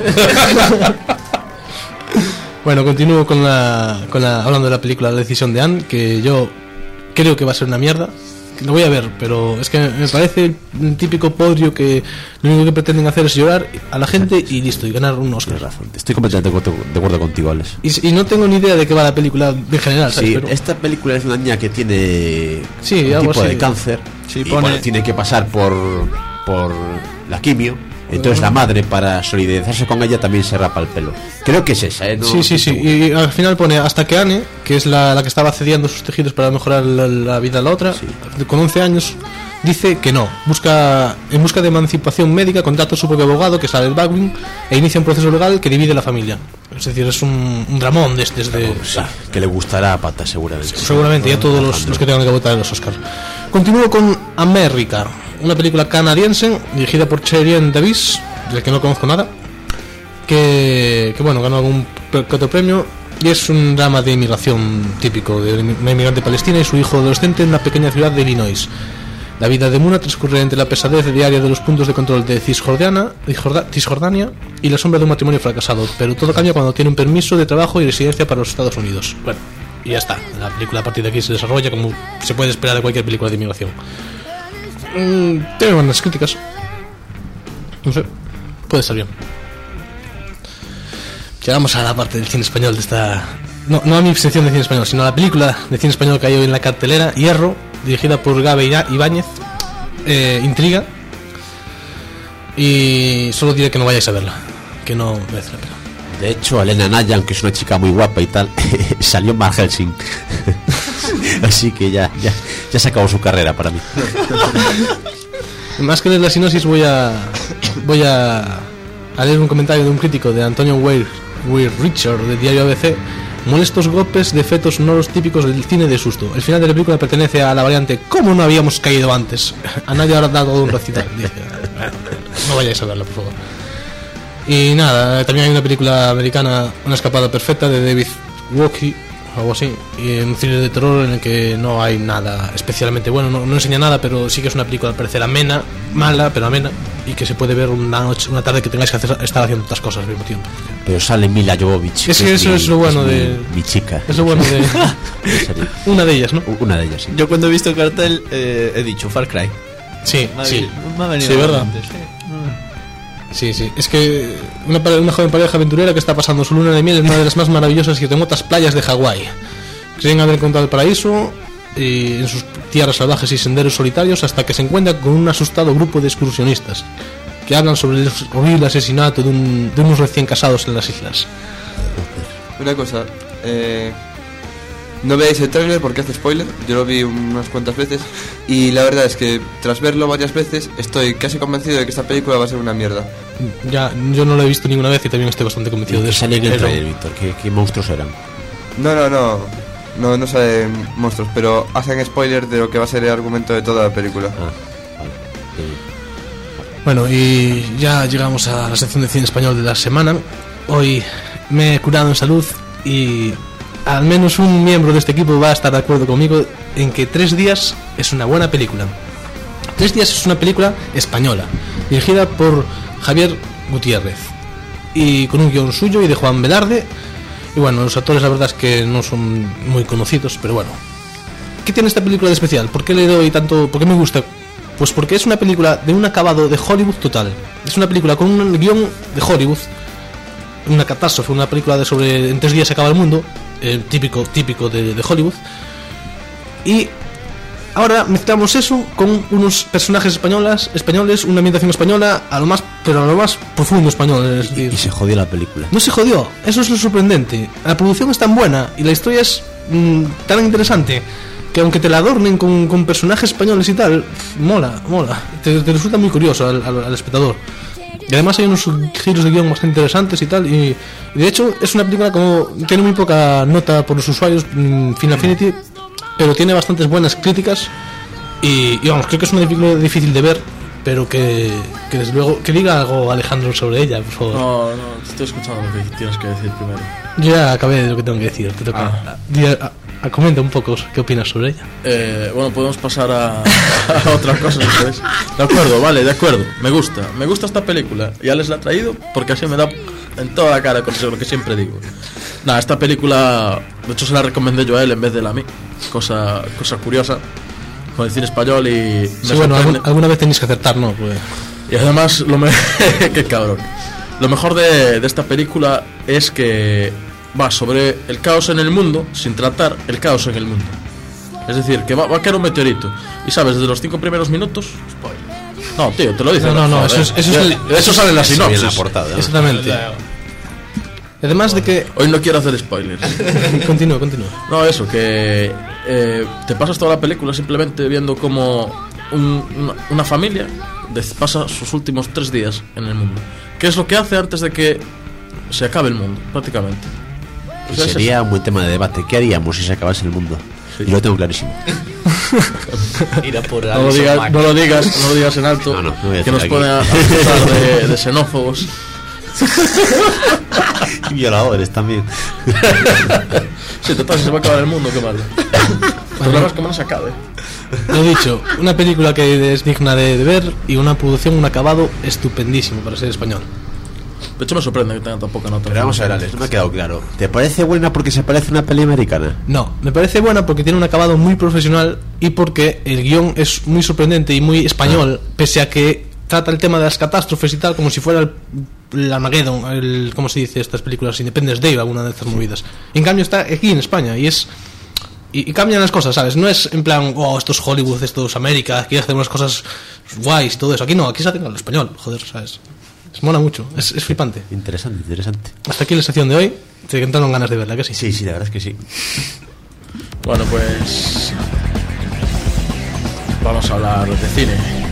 bueno, continúo con la, con la hablando de la película La decisión de Anne, que yo creo que va a ser una mierda. Lo voy a ver, pero es que me parece el típico podio que lo único que pretenden hacer es llorar a la gente y listo, y ganar un Oscar. Tienes razón, estoy completamente de acuerdo- de acuerdo contigo, Alex. Y, y no tengo ni idea de qué va la película en general, ¿sabes? Sí, Pero- esta película es una niña que tiene Sí, un algo tipo así. de cáncer Sí, y pone- bueno, tiene que pasar por por la quimio. Entonces la madre, para solidarizarse con ella, también se rapa el pelo. Creo que es esa, ¿eh? No Sí, sí, estoy sí. seguro. Y al final pone hasta que Anne, que es la, la que estaba cediendo sus tejidos para mejorar la, la vida de la otra, con once años, dice que no. Busca en busca de emancipación médica, contrata a su propio abogado, que es Alec Baldwin, e inicia un proceso legal que divide la familia. Es decir, es un, un dramón de este. de- Sí, que le gustará a Pata, seguramente. Seguramente, y a todos los, los que tengan que votar en los Oscars. Continúo con América, una película canadiense dirigida por Cheyenne Davis, del que no conozco nada, que, que bueno, ganó algún pre- que otro premio, y es un drama de inmigración típico de una inmigrante palestina y su hijo adolescente en una pequeña ciudad de Illinois. La vida de Muna transcurre entre la pesadez diaria de los puntos de control de Cisjordania, Cisjordania y la sombra de un matrimonio fracasado, pero todo cambia cuando tiene un permiso de trabajo y residencia para los Estados Unidos. Bueno, y ya está. La película a partir de aquí se desarrolla como se puede esperar de cualquier película de inmigración. Mm, tiene buenas críticas. No sé, puede estar bien. Llegamos a la parte del cine español de esta... No, no a mi sección de cine español, sino a la película de cine español que hay hoy en la cartelera, Hierro, dirigida por Gabe Ira- Ibáñez, eh, Intriga. Y solo diré que no vayáis a verla, que no merece la pena. De hecho, Elena Naya, aunque es una chica muy guapa y tal, salió en Van Helsing. Así que ya, ya, ya se acabó su carrera para mí. Más que leer la sinopsis voy a voy a, a leer un comentario de un crítico de Antonio Weir, Weir Richard del diario A B C. Molestos golpes de efectos sonoros típicos del cine de susto. El final de la película pertenece a la variante ¿cómo no habíamos caído antes? A nadie habrá dado un recital. Dice, no vayáis a verla, por favor. Y nada, también hay una película americana, Una escapada perfecta, de David Walkie, algo así, y un thriller de terror en el que no hay nada especialmente bueno, no, no enseña nada, pero sí que es una película al parecer amena, mala, pero amena, y que se puede ver una noche, una tarde que tengáis que hacer, estar haciendo otras cosas al mismo tiempo. Pero sale Mila Jovovich. Es que eso mi- es lo bueno mi- de- Mi chica. Es lo bueno de En serio. una de ellas, ¿no? Una de ellas, sí. Yo cuando he visto el cartel eh, he dicho Far Cry. Sí, Me ha sí. venido- me ha venido Sí, a la ¿verdad? mente, sí. Sí, sí. Es que una, pare- una joven pareja aventurera que está pasando su luna de miel en una de las más maravillosas y remotas playas de Hawái. Creen haber encontrado el paraíso, eh, en sus tierras salvajes y senderos solitarios hasta que se encuentra con un asustado grupo de excursionistas que hablan sobre el horrible asesinato de, un, de unos recién casados en las islas. Una cosa, eh, no veáis el tráiler porque hace spoiler. Yo lo vi unas cuantas veces y la verdad es que tras verlo varias veces estoy casi convencido de que esta película va a ser una mierda. Ya, yo no lo he visto ninguna vez y también estoy bastante convencido de eso. Sale en el Pero- trailer, Víctor. ¿Qué, ¿Qué monstruos eran? No, no, no, no, no salen monstruos, pero hacen spoiler de lo que va a ser el argumento de toda la película. Ah, vale. Eh, Bueno, y ya llegamos a la sección de cine español de la semana. Hoy me he curado en salud y al menos un miembro de este equipo va a estar de acuerdo conmigo en que Tres días es una buena película. Tres días es una película española, dirigida por Javier Gutiérrez y con un guión suyo y de Juan Velarde. Y bueno, los actores la verdad es que no son muy conocidos, pero bueno. ¿Qué tiene esta película de especial? ¿Por qué le doy tanto? ¿Por qué me gusta? Pues porque es una película de un acabado de Hollywood total. Es una película con un guión de Hollywood, una catástrofe, una película de sobre en tres días se acaba el mundo, eh, típico típico de, de Hollywood. Y ahora mezclamos eso con unos personajes españolas, españoles, una ambientación española, a lo más, pero a lo más profundo español. Es decir, y se jodió la película. no se jodió, eso es lo sorprendente. La producción es tan buena y la historia es mmm, tan interesante que aunque te la adornen con, con personajes españoles y tal, pff, mola, mola. Te, te resulta muy curioso al, al, al espectador. Y además hay unos giros de guión bastante interesantes y tal. Y, y de hecho es una película como tiene muy poca nota por los usuarios, mmm, Film Affinity, pero tiene bastantes buenas críticas. Y, y vamos, creo que es una película difícil de ver, pero que, que desde luego que diga algo Alejandro sobre ella, por favor. No, no, te estoy escuchando lo que tienes que decir primero. Yo ya acabé de lo que tengo que decir. Te toca. Ah. Di- a- a- comenta un poco qué opinas sobre ella. Eh, bueno, podemos pasar a, a otra cosa si queréis. De acuerdo, vale, de acuerdo. Me gusta, me gusta esta película. Ya les la he traído porque así me da en toda la cara con eso, lo que siempre digo. Nada, esta película, de hecho se la recomendé yo a él en vez de él a mí. Cosa, cosa curiosa. Con el cine español y me Sí, bueno, sorprende. algún- alguna vez tenéis que acertar, ¿no? Pues, Y además, lo me... qué cabrón. Lo mejor de, de esta película es que va sobre el caos en el mundo sin tratar el caos en el mundo. Es decir, que va, va a caer un meteorito. Y sabes, desde los cinco primeros minutos... No, tío, te lo dice. No, no, no, eso es- eso es el- eso sale en la Eso viene en sinopsis. la portada, ¿no? exactamente. Además de que... Hoy no quiero hacer spoilers. continúa, continúa. No, eso, que eh, te pasas toda la película simplemente viendo como un- una, una familia de- pasa sus últimos tres días en el mundo. ¿Qué es lo que hace antes de que se acabe el mundo, prácticamente? O sea, es Sería un buen tema de debate. ¿Qué haríamos si se acabase el mundo? Sí. Y lo tengo clarísimo. Ir a por eso. No lo, digas, no lo digas, no lo digas en alto, No, no, no voy a que decir nos aquí. pone a acusar de, de xenófobos. Y violadores también. Sí, total, si se va a acabar el mundo, qué mal. El problema es que no se acabe. Lo dicho, una película que es digna de, de ver y una producción, un acabado estupendísimo para ser español. De hecho, me sorprende que tenga tan poca nota. Pero vamos a ver, Alex, no me ha quedado claro. ¿Te parece buena porque se parece a una peli americana? No, me parece buena porque tiene un acabado muy profesional y porque el guión es muy sorprendente y muy español, pese a que trata el tema de las catástrofes y tal como si fuera el, el Armageddon, el, ¿cómo se dice estas películas? Independence Day o alguna de estas movidas. En cambio está aquí en España y es... Y, y cambian las cosas, ¿sabes? No es en plan, oh, esto es Hollywood, esto es América, aquí hacen unas cosas guays y todo eso. Aquí no, aquí se hacen al español, joder, ¿sabes? Es mola mucho, es, es flipante. Interesante, interesante. Hasta aquí la sección de hoy. Te entraron ganas de verla, que sí. Sí, sí, la verdad es que sí. Bueno, pues... Vamos a hablar de cine.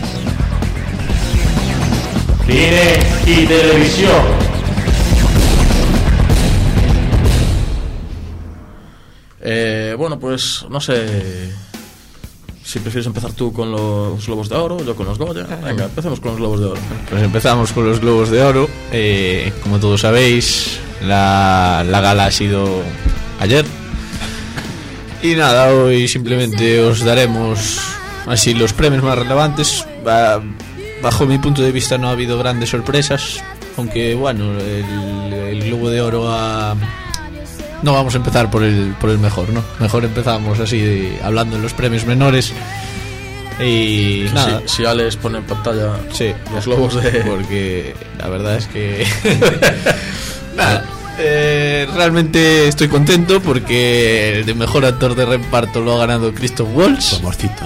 Cine y televisión. Eh, bueno, pues no sé si prefieres empezar tú con los Globos de Oro, yo con los Goya. Venga, empecemos con los Globos de Oro. Pues empezamos con los Globos de Oro. Eh, como todos sabéis, la, la gala ha sido ayer. Y nada, hoy simplemente os daremos así los premios más relevantes. Ba- Bajo mi punto de vista no ha habido grandes sorpresas, aunque bueno, el, el Globo de Oro ha... No vamos a empezar por el, por el mejor, ¿no? Mejor empezamos así de- hablando de los premios menores. Y nada, Si, si Alex pone en pantalla sí, los Globos de... porque la verdad es que nada, Eh, realmente estoy contento porque el de mejor actor de reparto lo ha ganado Christoph Waltz. Tu amorcito.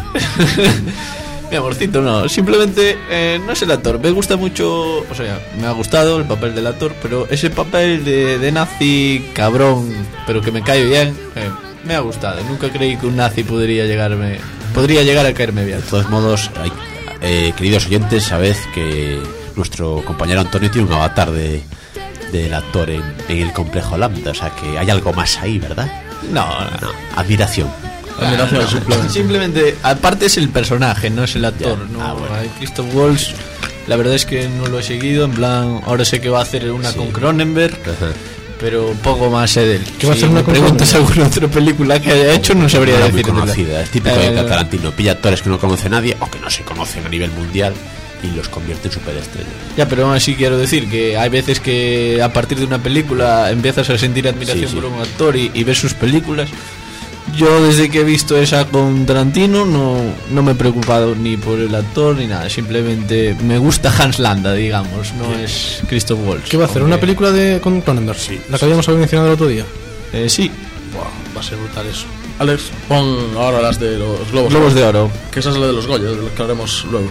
Mi amorcito, no, simplemente eh, no es el actor. Me gusta mucho, o sea, me ha gustado el papel del actor, pero ese papel de, de nazi cabrón, pero que me cae bien, eh, me ha gustado. Nunca creí que un nazi podría llegarme, podría llegar a caerme bien. De todos modos, hay, eh, queridos oyentes, sabed que nuestro compañero Antonio tiene un avatar de del actor en, en el complejo Lambda, o sea que hay algo más ahí, ¿verdad? No, No, admiración. Admiración, simplemente. simplemente, aparte es el personaje, no es el actor. Ya. No, Ah, bueno. hay Christoph Waltz, la verdad es que no lo he seguido. En plan, ahora sé que va a hacer una Sí. con Cronenberg, Ajá. pero poco más sé de él. ¿Qué va a Si hacer una me con preguntas Cronenberg? alguna otra película que haya hecho, no sabría Una muy decir. conocida, es típico Eh, de Tarantino. Pilla actores que no conoce nadie o que no se conocen a nivel mundial y los convierte en superestrellas. Ya, pero aún así quiero decir que hay veces que a partir de una película empiezas a sentir admiración Sí, sí. por un actor y, y ves sus películas. Yo desde que he visto esa con Tarantino no, no me he preocupado ni por el actor ni nada. Simplemente me gusta Hans Landa, digamos, no es Christoph Waltz. ¿Qué va a hacer? Aunque- ¿Una película de con Cronenberg? Sí. La que habíamos mencionado el otro día. Eh, sí, Buah, va a ser brutal eso. Alex, pon ahora las de los globos. Globos de Oro. Que esa es la de los Goya, de lo que hablaremos luego.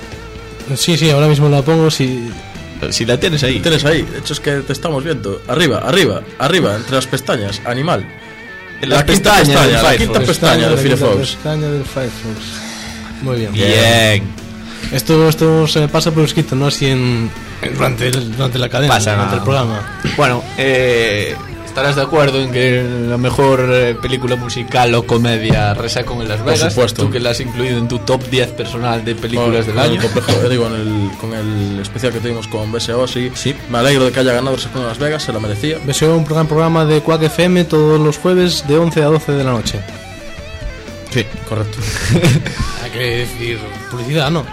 Sí, sí, ahora mismo la pongo. Si Si la tienes ahí. Tienes ahí, de hecho es que te estamos viendo. Arriba, arriba, arriba, entre las pestañas, animal. En La las quinta pestañas pestaña, del la Firefox. quinta pestaña de la Firefox. pestaña del Firefox. Muy bien. Bien. Esto, esto se me pasa por escrito, no así en, en- durante, el- durante la cadena, Pasa durante nada. el programa. Bueno, eh, estarás de acuerdo en que la mejor eh, película musical o comedia Resaca en Las Vegas. supuesto. Tú que la has incluido en tu top diez personal de películas Con- del con año. el complejo, eh, digo, en el, con el especial que tuvimos con B S O, sí. Sí. Me alegro de que haya ganado Resaca en Las Vegas, se la merecía. Me sigo un gran programa de Quack F M todos los jueves de once a doce de la noche. Sí, correcto. Hay que decir publicidad, ¿no?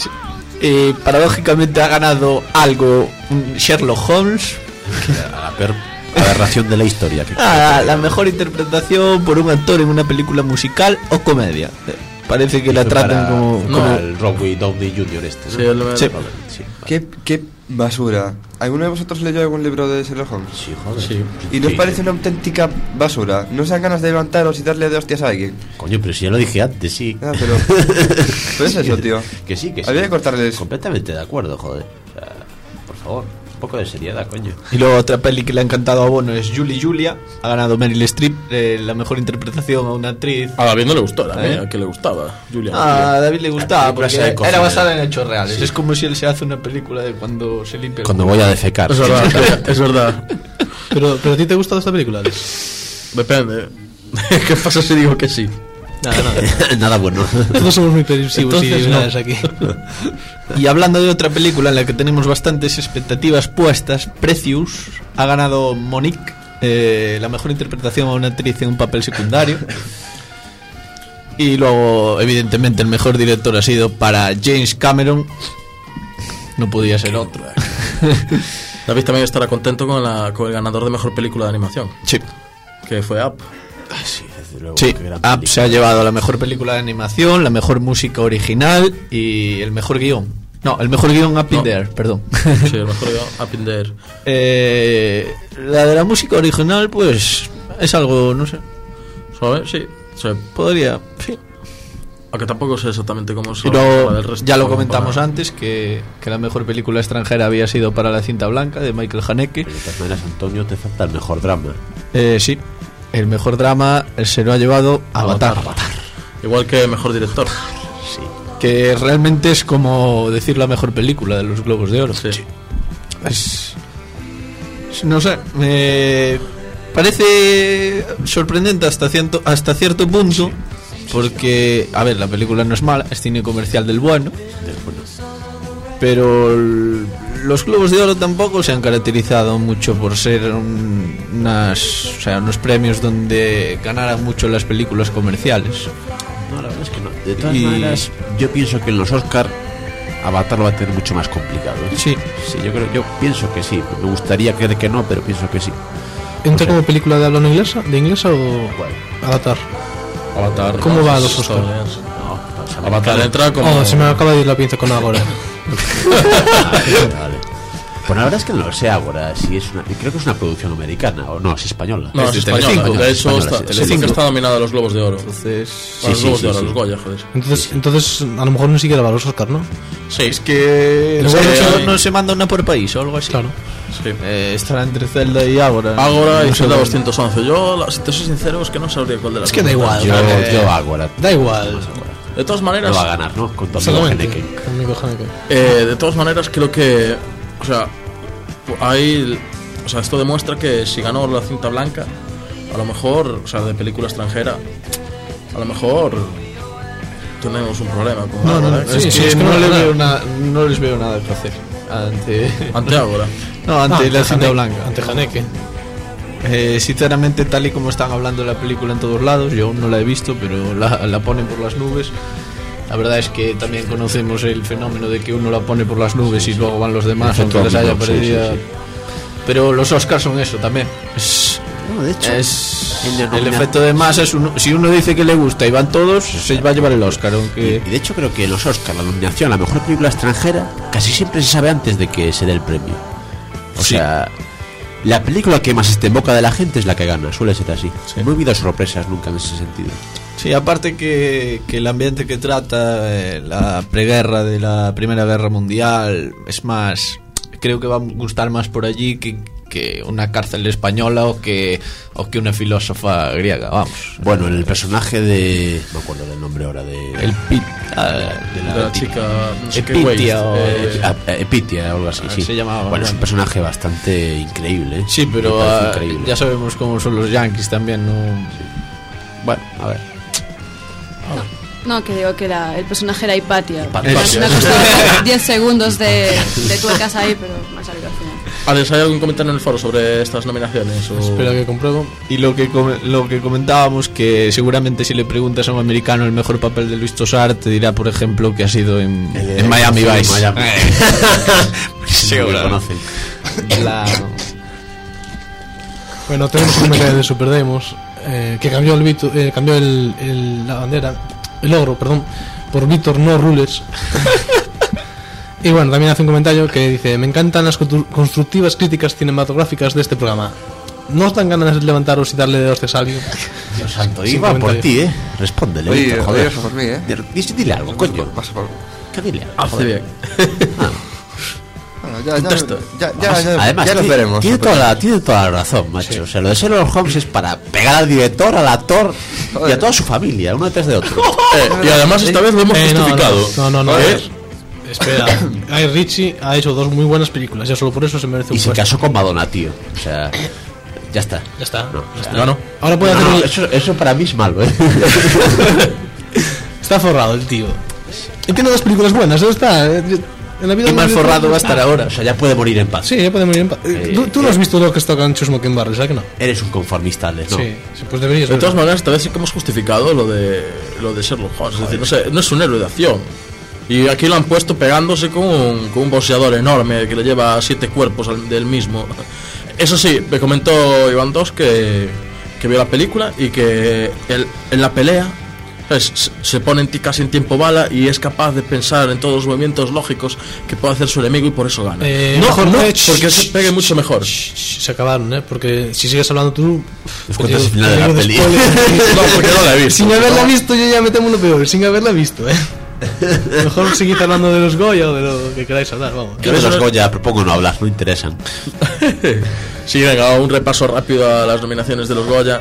Eh, paradójicamente ha ganado algo un Sherlock Holmes. A la peor aberración de la historia. Que Ah, la mejor interpretación por un actor en una película musical o comedia. Eh, Parece que la fue tratan para- como, No, como- el Robbie Downey junior este, ¿no? Sí, el- Sí. Sí, ¿Qué, qué basura. ¿Alguno de vosotros leyó algún libro de Sherlock Holmes? sí, joder. Sí. ¿Y no os Sí. parece una auténtica basura? ¿No os dan ganas de levantaros y darle de hostias a alguien? Coño, pero si ya lo dije antes, sí. Ah, pero... pero es eso, tío. Que sí, que sí. Había que cortarles... Completamente de acuerdo, joder. O sea, por favor, un poco de seriedad, coño. Y luego otra peli que le ha encantado a Bono es Julie Julia. Ha ganado Meryl Streep eh, la mejor interpretación a una actriz. A David no le gustó, a mí, ¿Eh? a que le gustaba. Julia. Ah, a David le gustaba La película porque se de cocina. era basada en hechos reales. Sí. Es como si él se hace una película de cuando se limpia el Cuando culo. voy a defecar. Es verdad, es verdad. Pero, pero ¿a ti te ha gustado esta película, Alex? Depende. ¿Qué pasa si digo que sí? Nada, nada. Nada bueno. Todos somos muy permisivos y Entonces, no. liberales aquí. Y hablando de otra película en la que tenemos bastantes expectativas puestas, Precious, ha ganado Monique, eh, la mejor interpretación a una actriz en un papel secundario. Y luego, evidentemente, el mejor director ha sido para James Cameron. No podía ser otro. David también estará contento con, la, con el ganador de mejor película de animación, Sí, que fue Up. Sí, desde luego. sí. qué gran Up película. se ha llevado la mejor película de animación, la mejor música original y el mejor guión. No, el mejor guión Up in No. There, perdón. Sí, el mejor guión, Up in the Air. Eh, la de la música original, pues es algo, no sé, ¿Suave? Sí. sí. podría. Sí. Aunque tampoco sé exactamente cómo se Y luego, del resto. ya lo como comentamos para- antes, que, que la mejor película extranjera había sido para La cinta blanca de Michael Haneke. De todas maneras, Antonio, te falta el mejor drama. Eh, sí, el mejor drama se lo ha llevado Avatar, Igual que mejor director. Sí. que realmente es como decir la mejor película de los Globos de Oro. Sí. Es, no sé, me parece sorprendente hasta cierto, hasta cierto punto, porque, a ver, la película no es mala, es cine comercial del bueno, Del bueno. pero l- los Globos de Oro tampoco se han caracterizado mucho por ser un- unas, o sea, unos premios donde ganaran mucho las películas comerciales. No, la verdad es que no. De todas Y- maneras, yo pienso que en los Oscar Avatar lo va a tener mucho más complicado. ¿eh? Sí. Sí, yo creo, yo pienso que sí. Me gustaría creer que no, pero pienso que sí. ¿Entra O sea, como película de habla no inglesa, de inglesa o Avatar? Avatar. ¿Cómo no, va a es los Oscar? estadounidense. No, no, Avatar entra como. Oh, se me acaba de ir la pinza con ahora. Vale. Pues la verdad es que no lo sé ahora. Si es una, creo que es una producción americana o no, es española. No, es, de española. Telecinco. De hecho, Española, está, sí, sí, Telecinco. que está nominada a los Globos de Oro. Entonces, A los sí, Globos sí, de Oro, sí. a los Goya, joder. Entonces, entonces, a lo mejor ni siquiera va a los Oscar, ¿no? Sí, es que Es igual que no, hay- no se manda una por país o algo así. Claro. sí. Eh, estará entre Zelda y Ágora. Ágora y No sé Zelda dónde. doscientos once. Yo, la- si te soy sincero, es que no sabría cuál de las Es que dos da igual. ganar. Yo, Eh, yo Ágora. Da igual. De todas maneras, No va a ganar, ¿no? Con tu amigo Solamente. Haneke. Amigo Haneke. eh, de todas maneras creo que, o sea, hay, o sea, esto demuestra que si ganó la cinta blanca, a lo mejor, o sea, de película extranjera, a lo mejor tenemos un problema con No, no, Ágora, no, ¿eh? Es Sí, que, sí, es que no, no- le no. veo na- no les veo nada que hacer ante, Ante Ágora. no, ante Ah, la cinta Haneke, blanca. Ante Haneke. Eh, sinceramente, tal y como están hablando de la película en todos lados, yo aún no la he visto, pero la, la ponen por las nubes. La verdad es que también conocemos el fenómeno de que uno la pone por las nubes y luego van los demás, El efecto aunque les haya dominó, sí, perdido. sí, sí. Pero los Oscars son eso también. Es, No, de hecho, es en la el nomina- efecto de masa. Es uno, si uno dice que le gusta y van todos, se va a llevar el Oscar. Y, Aunque y de hecho creo que los Oscar, la nominación a la mejor película extranjera, casi siempre se sabe antes de que se dé el premio. O Sí. sea, la película que más esté en boca de la gente es la que gana, suele ser así. No he habido sorpresas nunca en ese sentido. sí, aparte que, que el ambiente que trata eh, la preguerra de la Primera Guerra Mundial es más, creo que va a gustar más por allí que, que una cárcel española o que o que una filósofa griega, vamos. Bueno, el personaje de... no me acuerdo del nombre ahora de... El pit, ah, de De la chica, no sé qué Epitia Waste, o- eh, Ah, eh, Epitia o algo así, Ah, sí. se llamaba, bueno, es un bueno. personaje bastante increíble, ¿eh? sí, pero Me parece ah, increíble. ya sabemos cómo son los yankees también, ¿no? Bueno, a ver. No, que digo que la- el personaje era Hipatia. Hipatia. Al final costó diez segundos de, de tuercas ahí, pero me ha salido al final. Alex, ¿hay algún comentario en el foro sobre estas nominaciones? O... Espera que compruebo. Y lo que come- lo que comentábamos, que seguramente si le preguntas a un americano el mejor papel de Luis Tosar, te dirá, por ejemplo, que ha sido en, El de- en Miami sí, Vice. Miami. Sí, no lo claro. conocen. Claro. Bueno, tenemos un comentario de Super Demos eh, que cambió el Vito- eh, cambió el, el- la bandera, el logro, perdón, por Víctor No Rulers. Y bueno, también hace un comentario que dice: me encantan las constru- constructivas críticas cinematográficas de este programa. ¿No os dan ganas de levantaros y darle de hostias a alguien? Dios santo, Sin iba por comentario. ti, ¿eh? Respóndele, Oye, Víctor, oye, joder. eso por mí, ¿eh? Dile, dile algo, coño. Pasa por... ¿Qué dile algo? Hace joder. bien. Bueno, ya, ya, Contesta. ya, ya, ya, Además, ya nos tiene, veremos. tiene toda la, tiene toda la razón, macho. O sea, lo de Sherlock Holmes es para pegar al director, al actor y a Joder. toda su familia, uno detrás de otro. Eh, y además esta vez lo hemos Eh, no, justificado. No, no, no. no, Joder. Espera, Guy Ritchie ha hecho dos muy buenas películas, ya solo por eso se merece un Y se puesto. casó con Madonna, tío. O sea, ya está. Ya está. No, o sea, Ganó. Ahora puede no, hacer no, un- eso, eso para mí es malo, ¿eh? Está forrado el tío. Y tiene dos películas buenas, eso está. eh, En la vida Y más no- forrado va a estar ahora. O sea, ya puede morir en paz. Sí, ya puede morir en paz. Eh, ¿Tú, tú no has visto lo que está con Chus Mockenbarrel, ¿sabes que no? Eres un conformista, Alex, ¿no? Sí, sí, pues deberías De verlo. todas maneras, esta vez sí que hemos justificado lo de lo de Sherlock Holmes. Es decir, no, sé, no es un héroe de acción. Y aquí lo han puesto pegándose con un, con un boxeador enorme que le lleva siete cuerpos al- del mismo. Eso sí, me comentó Iván Dos que, que vio la película y que él, en la pelea, ¿sabes? Se- se pone en ti casi en tiempo bala y es capaz de pensar en todos los movimientos lógicos que puede hacer su enemigo y por eso gana. Eh, no, mejor no, no, porque se pegue mucho mejor. Shh, se acabaron, ¿eh? Porque si sigues hablando tú. Nos cuentas el final de la digo, peli. spoiler. No, porque no la he visto. Sin haberla visto, yo ya me temo uno peor. Sin haberla visto, ¿eh? Mejor seguid hablando de los Goya o de lo que queráis hablar, vamos. Yo de los Goya propongo no hablar, no interesan. Sí, venga, un repaso rápido a las nominaciones de los Goya.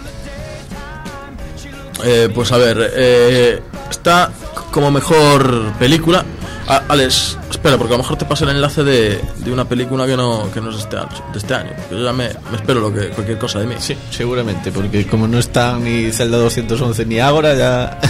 Eh, pues a ver, eh, está como mejor película. Ah, Alex, espera, porque a lo mejor te paso el enlace de, de una película que no, que no es de este año, de este año, porque yo ya me, me espero lo que, cualquier cosa de mí. Sí, seguramente, porque como no están ni Zelda doscientos once ni Ágora, ya...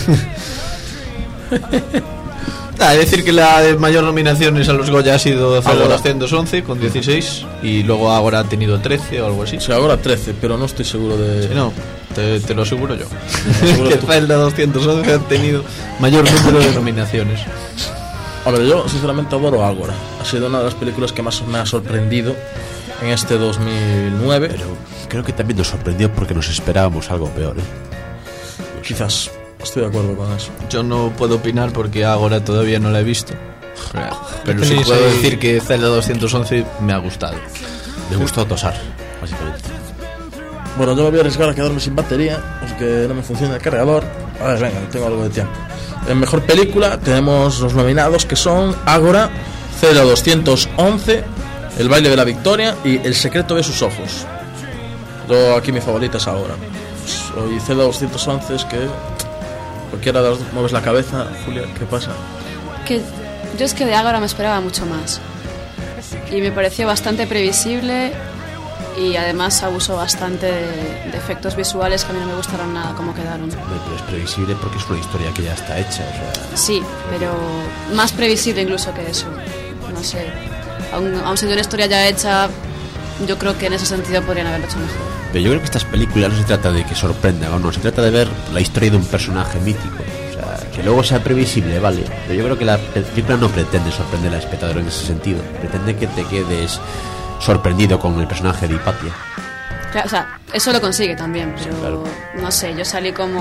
Ah, es decir que la de mayor nominaciones a los Goya ha sido Zelda Ágora. doscientos once con dieciséis y luego Ágora ha tenido trece o algo así. O sea, ahora trece, pero no estoy seguro de... Sí, no, te, te lo aseguro yo. aseguro que tú. Zelda doscientos once ha tenido mayor número de nominaciones. A ver, yo sinceramente adoro Ágora. Ha sido una de las películas que más me ha sorprendido en este dos mil nueve. Pero creo que también nos sorprendió porque nos esperábamos algo peor, ¿eh? Quizás, estoy de acuerdo con eso. Yo no puedo opinar porque Ágora todavía no la he visto. Pero sí Tenéis puedo ahí- decir que Zelda doscientos once me ha gustado. Me gustó tosar, básicamente. Bueno, yo me voy a arriesgar a quedarme sin batería porque no me funciona el cargador. A ver, venga, tengo algo de tiempo. En mejor película tenemos los nominados que son Ágora, Zelda doscientos once, El baile de la victoria y El secreto de sus ojos. Yo aquí mi favorita es Ágora. Y Zelda doscientos once es que cualquiera de las dos mueves la cabeza. Julia, ¿qué pasa? Que yo es que de Ágora me esperaba mucho más. Y me pareció bastante previsible y además abusó bastante de, de efectos visuales que a mí no me gustaron nada como quedaron. Hombre, pero es previsible porque es una historia que ya está hecha. O sea, Sí, pero más previsible incluso que eso. No sé. Aun, aun siendo una historia ya hecha, yo creo que en ese sentido podrían haberlo hecho mejor. pero yo creo que estas películas no se trata de que sorprendan o no, se trata de ver la historia de un personaje mítico. O sea, que luego sea previsible, vale. Pero yo creo que la película no pretende sorprender al espectador en ese sentido. Pretende que te quedes sorprendido con el personaje de Hipatia. Claro, o sea, eso lo consigue también, pero Sí, claro. no sé, yo salí como...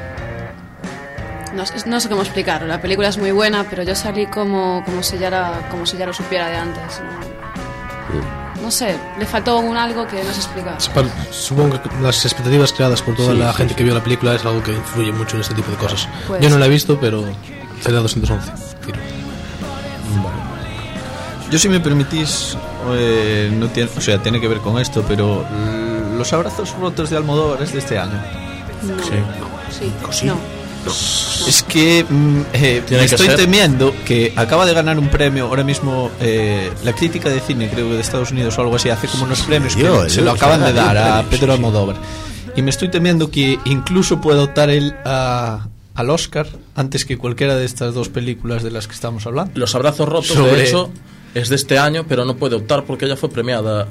No, sé- no sé cómo explicarlo, la película es muy buena, pero yo salí como, como, si, ya era, como si ya lo supiera de antes. No, no sé, le faltó un algo que no se explica. Sup- Supongo que las expectativas creadas por toda Sí, la sí, gente sí. que vio la película es algo que influye mucho en este tipo de cosas. Pues- Yo no la he visto, pero Zelda doscientos once. tiro. Yo, si me permitís, eh, no tiene, o sea, tiene que ver con esto, pero l- los abrazos rotos de Almodóvar es de este año. No. Sí. Sí, no. Es que mm, eh, Tiene me que estoy ser. temiendo que acaba de ganar un premio ahora mismo, eh, la crítica de cine, creo que de Estados Unidos o algo así, hace como unos premios que dio, se dio, lo acaban se de dio dar un a premio, Pedro sí, sí. Almodóvar. Y me estoy temiendo que incluso pueda optar él a, al Oscar antes que cualquiera de estas dos películas de las que estamos hablando. Los abrazos rotos, Sobre- de hecho, es de este año, pero no puede optar porque ella fue premiada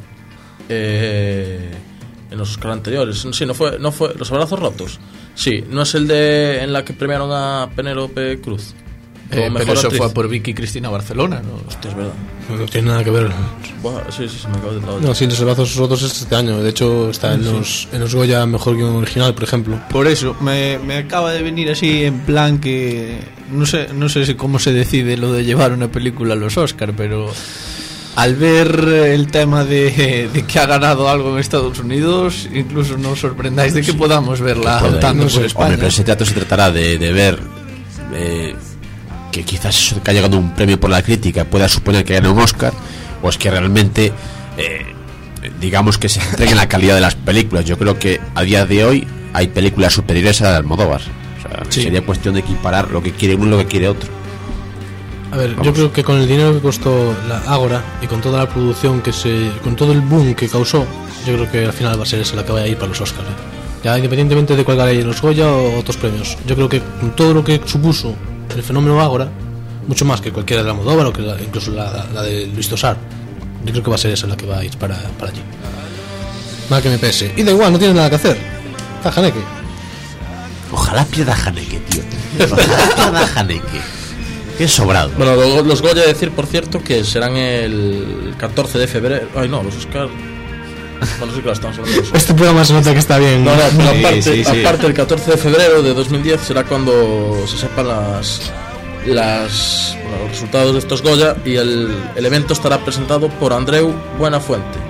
eh, en los Oscar anteriores. Sí, no fue, no fue los abrazos rotos. Sí, no es el de en la que premiaron a Penélope Cruz. como Eh, mejor pero eso actriz. fue por Vicky Cristina Barcelona, ¿no? Hostia, es verdad. No tiene nada que ver. Buah, sí, sí, se me acabó de la No, sí, los brazos rotos es este año. De hecho, está en los, en los Goya mejor guión original, por ejemplo. Por eso, me, me acaba de venir así en plan que... No sé, no sé si cómo se decide lo de llevar una película a los Oscar, pero... Al ver el tema de, de que ha ganado algo en Estados Unidos, incluso no os sorprendáis de que podamos verla Puede, optando no sé. por España. Hombre, pero ese teatro se tratará de, de ver eh, que quizás eso que ha llegado un premio por la crítica pueda suponer que gane un Oscar, o es que realmente eh, digamos que se centren en la calidad de las películas. Yo creo que a día de hoy hay películas superiores a la de Almodóvar. O sea, Sí. sería cuestión de equiparar lo que quiere uno y lo que quiere otro. A ver, Vamos. yo creo que con el dinero que costó la Ágora y con toda la producción que se. Con todo el boom que causó, yo creo que al final va a ser esa la que vaya a ir para los Oscars. ¿eh? Ya independientemente de cuál gane los Goya o otros premios. Yo creo que con todo lo que supuso el fenómeno Ágora, mucho más que cualquiera de la Almodóvar o que la- incluso la, la de Luis Tosar, yo creo que va a ser esa la que va a ir para, para allí. Mal que me pese. Y da igual, no tiene nada que hacer. Está Haneke. Ojalá pierda Haneke, tío. Ojalá pierda Haneke. Qué sobrado. Bueno, lo- los Goya, decir, por cierto, que serán el catorce de febrero. Ay, no, los Oscar. Bueno, sí que lo estamos hablando. de eso. Este programa se nota que está bien. No, no, pero Sí, aparte, sí, sí. aparte el catorce de febrero de dos mil diez será cuando se sepan las, las bueno, los resultados de estos Goya y el, el evento estará presentado por Andreu Buenafuente.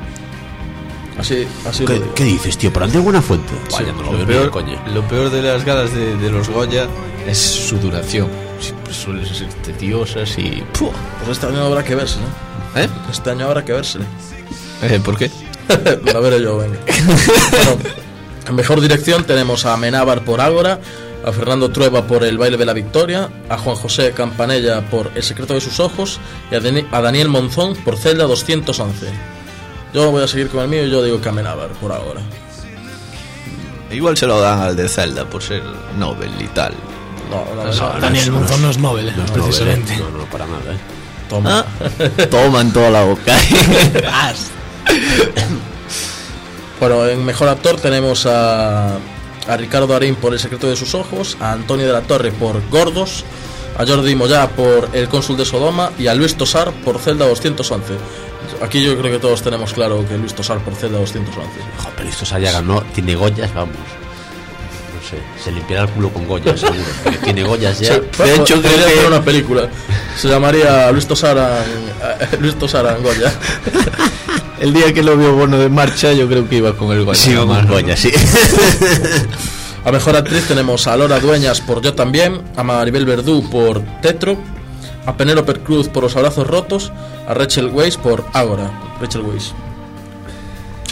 Así, así lo ¿Qué, digo. qué dices, tío? ¿Por Andrés Buenafuente? Vaya, no lo Lo veo ni de peor, coña. lo peor de las galas de, de los Goya es su duración. Siempre suelen ser tediosas y... ¡pua! Pues este año habrá que verse, ¿no? ¿Eh? Este año habrá que verse. Eh, ¿Por qué? La veré yo, venga. Bueno, en mejor dirección tenemos a Amenábar por Ágora, a Fernando Trueba por El baile de la victoria, a Juan José Campanella por El secreto de sus ojos y a, Deni- a Daniel Monzón por Zelda doscientos once. Yo voy a seguir con el mío y yo digo que Amenábar por ahora. Igual se lo dan al de Zelda por ser Nobel y tal. No, no, Eso, no, Daniel Monzón no es Nobel, No es precisamente. novel, No, no, para nada, ¿eh? toma. Toma en toda la boca. Bueno, en mejor actor tenemos a, a Ricardo Darín por El secreto de sus ojos, a Antonio de la Torre por Gordos, a Jordi Moyá por El cónsul de Sodoma y a Luis Tosar por Zelda doscientos once. Aquí yo creo que todos tenemos claro que Luis Tosar por Zelda doscientos once. Joder, pero esto se haya ganado, tiene Goyas, vamos. No sé, se limpiará el culo con Goya, seguro. Que tiene Goyas ya. Sí, de hecho, creo que hacer una película. Se llamaría Luis Tosara en, Luis Tosara en Goya. El día que lo vio Bono de marcha, yo creo que iba con el Goya. Sí, con el Goya, sí. A mejor actriz tenemos a Lora Dueñas por Yo también, a Maribel Verdú por Tetro, a Penélope Cruz por Los abrazos rotos, a Rachel Weisz por Ágora. Rachel Weisz. Sí.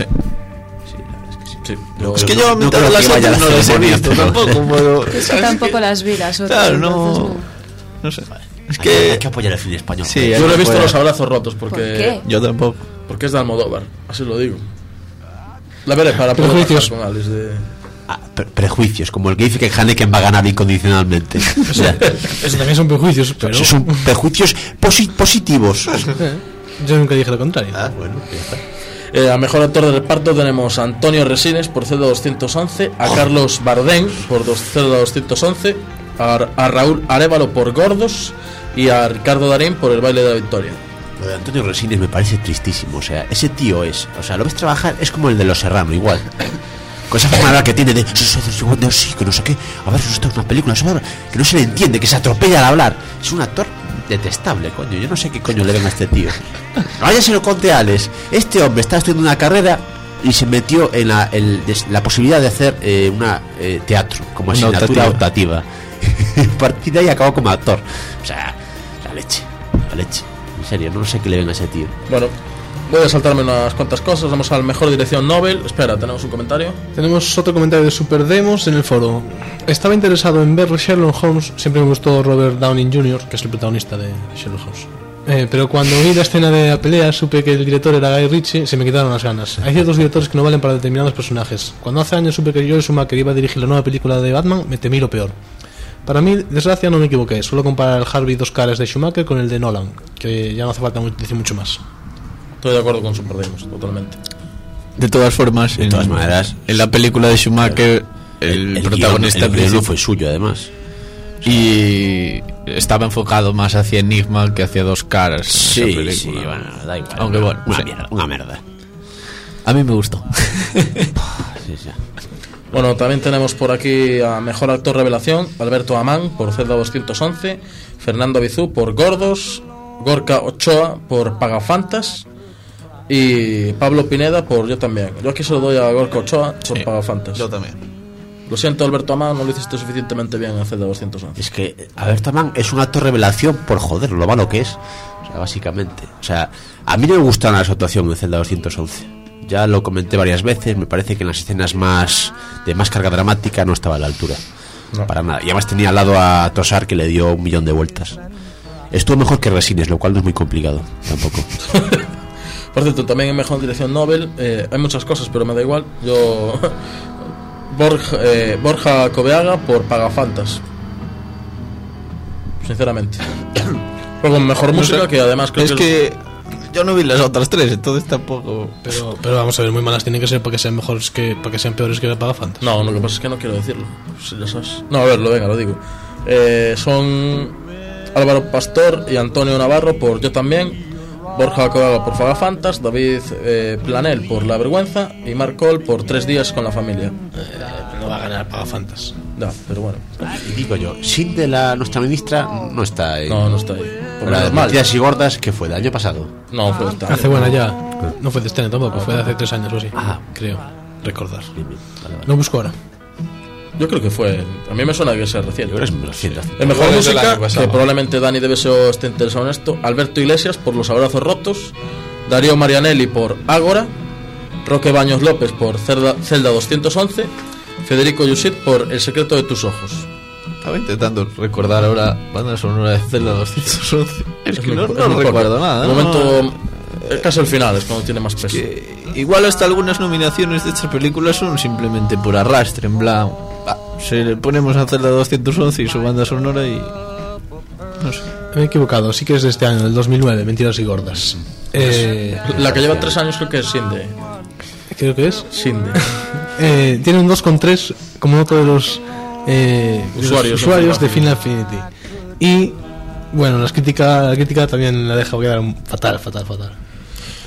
Sí, yo, es que yo, yo a no mitad creo de las que vaya otras a no la las he ceremonia, visto pero- tampoco, pero... Es que tampoco las vi las otras. Claro, entonces no... No sé. Es Hay, que... hay que apoyar el cine español. Sí, joder. hay yo no he que visto apoyar. Los abrazos rotos porque ¿Por qué? Yo tampoco. porque es de Almodóvar, así lo digo. La veré para poder Prejuicios. bajar con Alice de... Ah, pre- prejuicios, como el que dice que Haneken va a ganar incondicionalmente. O sea, Eso también son prejuicios, pero esos son prejuicios posi- positivos. yo nunca dije lo contrario. Ah, bueno, ya está. Eh, a mejor actor de reparto tenemos a Antonio Resines por Celda doscientos once, a Carlos Bardén por dos- Celda doscientos once, a, a Raúl Arévalo por Gordos y a Ricardo Darín por El baile de la victoria. Lo de Antonio Resines me parece tristísimo. O sea, ese tío es, o sea, lo ves trabajar, es como el de Los Serrano, igual. Con esa forma de hablar que tiene de sí, sí, sí, sí, que no sé qué, a ver, esto es una película, eso, que no se le entiende, que se atropella al hablar. Es un actor detestable, coño. Yo no sé qué coño le ven a este tío. Ahora ya se lo conté a Alex. Este hombre está estudiando una carrera y se metió en la, el, la posibilidad de hacer eh, una eh, teatro como Una asignatura optativa. optativa. A partir de ahí acabó como actor. O sea, la leche, la leche. En serio, no sé qué le ven a ese tío. Bueno, voy a saltarme unas cuantas cosas. Vamos al mejor dirección Nobel. Espera, tenemos un comentario. Tenemos otro comentario de Super Demos en el foro. Estaba interesado en ver Sherlock Holmes. Siempre me gustó Robert Downey junior, que es el protagonista de Sherlock Holmes. Eh, pero cuando vi la escena de la pelea, supe que el director era Guy Ritchie, se me quitaron las ganas. Hay ciertos directores que no valen para determinados personajes. Cuando hace años supe que Joel Schumacher iba a dirigir la nueva película de Batman, me temí lo peor. Para mí, desgracia, no me equivoqué. Suelo comparar el Harvey dos caras de Schumacher con el de Nolan, que ya no hace falta decir mucho más. Estoy de acuerdo con Super Demos, totalmente. De todas formas, De en, todas maneras, en la película de Schumacher, el, el protagonista guion, el guion principal- no fue suyo, además. y estaba enfocado más hacia Enigma que hacia dos caras. en Sí, esa película. sí, bueno, da igual. Aunque bueno, una sí. mierda, una mierda. A mí me gustó. Sí, sí. Bueno, también tenemos por aquí a mejor actor revelación: Alberto Amán por Celda doscientos once, Fernando Bizú por Gordos, Gorka Ochoa por Pagafantas y Pablo Pineda por Yo también. Yo aquí se lo doy a Gorka Ochoa por Sí, Pagafantas. yo también. Lo siento, Alberto Amán, no lo hiciste suficientemente bien en Celda doscientos once. Es que Alberto Amán es un actor revelación por joder, lo malo que es. O sea, básicamente. O sea, a mí no me gusta la actuación en Celda doscientos once. Ya lo comenté varias veces, me parece que en las escenas más de más carga dramática no estaba a la altura. No. Para nada. Y además tenía al lado a Tosar, que le dio un millón de vueltas. Estuvo mejor que Resines, lo cual no es muy complicado tampoco. Por cierto, también en mejor dirección Nobel eh, hay muchas cosas, pero me da igual. Yo Borja, eh, Borja Coveaga por Pagafantas. Sinceramente. Luego mejor música, que además creo Es que, que yo no vi las otras tres, entonces tampoco. Pero, pero vamos a ver, muy malas tienen que ser para que sean mejores que para que sean peores que Pagafantas. No, lo que pasa es que no quiero decirlo. Si ya sabes. No, a ver, lo venga, lo digo. Eh, son Álvaro Pastor y Antonio Navarro por Yo también, Borja Coveaga por Pagafantas, David eh, Planel por La vergüenza y Marc Cole por Tres días con la familia. No va a ganar Pagafantas. Ya, pero bueno. Y digo yo, Sin de la nuestra ministra no está ahí. No, no está ahí. Por La de normal. Mentiras y Gordas, que fue del año pasado. No, fue esta. Hace buena ya. No fue de este año tampoco, fue de hace tres años o así. Ah. Creo. Recordar. Bien, bien, vale, vale. Lo busco ahora. Yo creo que fue. A mí me suena que sea reciente. Yo creo que es reciente. El mejor Igual es del música, año pasado. que probablemente Dani de Beseo esté interesado en esto: Alberto Iglesias por Los abrazos rotos, Darío Marianelli por Ágora, Roque Baños López por Celda, Celda doscientos once, Federico Yusit por El secreto de tus ojos. Estaba intentando recordar ahora banda sonora de Zelda doscientos once. Es que muy- no, es no muy recuerdo corto. nada. De ¿no? momento, eh, casi al final es cuando tiene más peso. Que igual hasta algunas nominaciones de estas películas son simplemente por arrastre, en plan, va, se le ponemos a Zelda doscientos once y su banda sonora y no sé. Me he equivocado, sí que es de este año, del dos mil nueve, Mentiras y Gordas. Eh, La que lleva tres años creo que es Sinde. creo que es. Sinde. Eh, tiene un dos coma tres como otro de los, eh, de los Usuarios, usuarios de Final Final Affinity. Y bueno, las crítica, la crítica también la deja quedar fatal, fatal, fatal.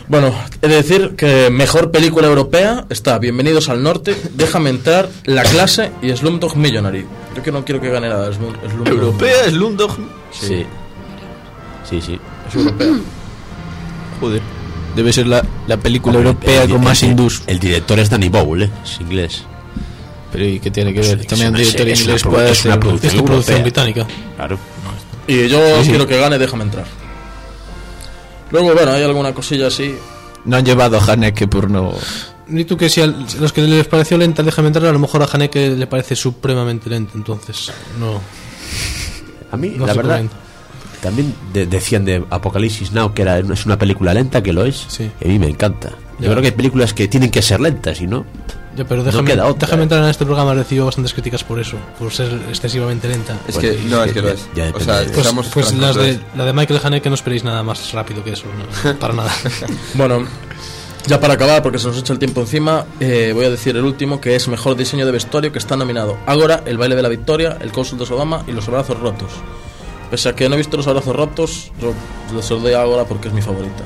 Bueno, he de decir que mejor película europea está Bienvenidos al Norte, Déjame entrar, La clase y Slumdog Millionaire. Yo que no quiero que gane nada Slumdog. ¿Europea? ¿Slumdog? Sí. Sí, sí. Es europea. Joder. Debe ser la, la película Hombre, europea el- con el- más el- hindús. El director es Danny Bowl, ¿eh? Es inglés. Pero ¿y qué tiene que ver? Es- También es- un director es una inglés produ- puede es una hacer... producción Es una producción europea. británica. Claro. Y yo Sí, sí. quiero que gane Déjame entrar. Luego, bueno, hay alguna cosilla así. No han llevado a Haneke por no... Ni tú que si a los que les pareció lenta, déjame entrar, a lo mejor a Haneke le parece supremamente lenta, entonces no. A mí, No la se verdad, comenta. también de- decían de Apocalipsis Now que era, es una película lenta, que lo es. Sí. Y a mí me encanta. Yo Ya. creo que hay películas que tienen que ser lentas, y no. Ya, pero No déjame, queda otra. déjame entrar en este programa, recibió bastantes críticas por eso, por ser excesivamente lenta. Es Bueno, que, es no, que es que lo ya- es. ya O depende sea, de- Pues, seamos pues francos, las lo de, es. la de Michael Haneke no esperéis nada más rápido que eso, no, para nada. Bueno, ya para acabar, porque se nos echa el tiempo encima, eh, voy a decir el último, que es mejor diseño de vestuario, que está nominado Ágora, El baile de la victoria, El cónsul de Sodoma y Los abrazos rotos. Pese a que no he visto Los abrazos rotos, yo les doy a Ágora porque es mi favorita.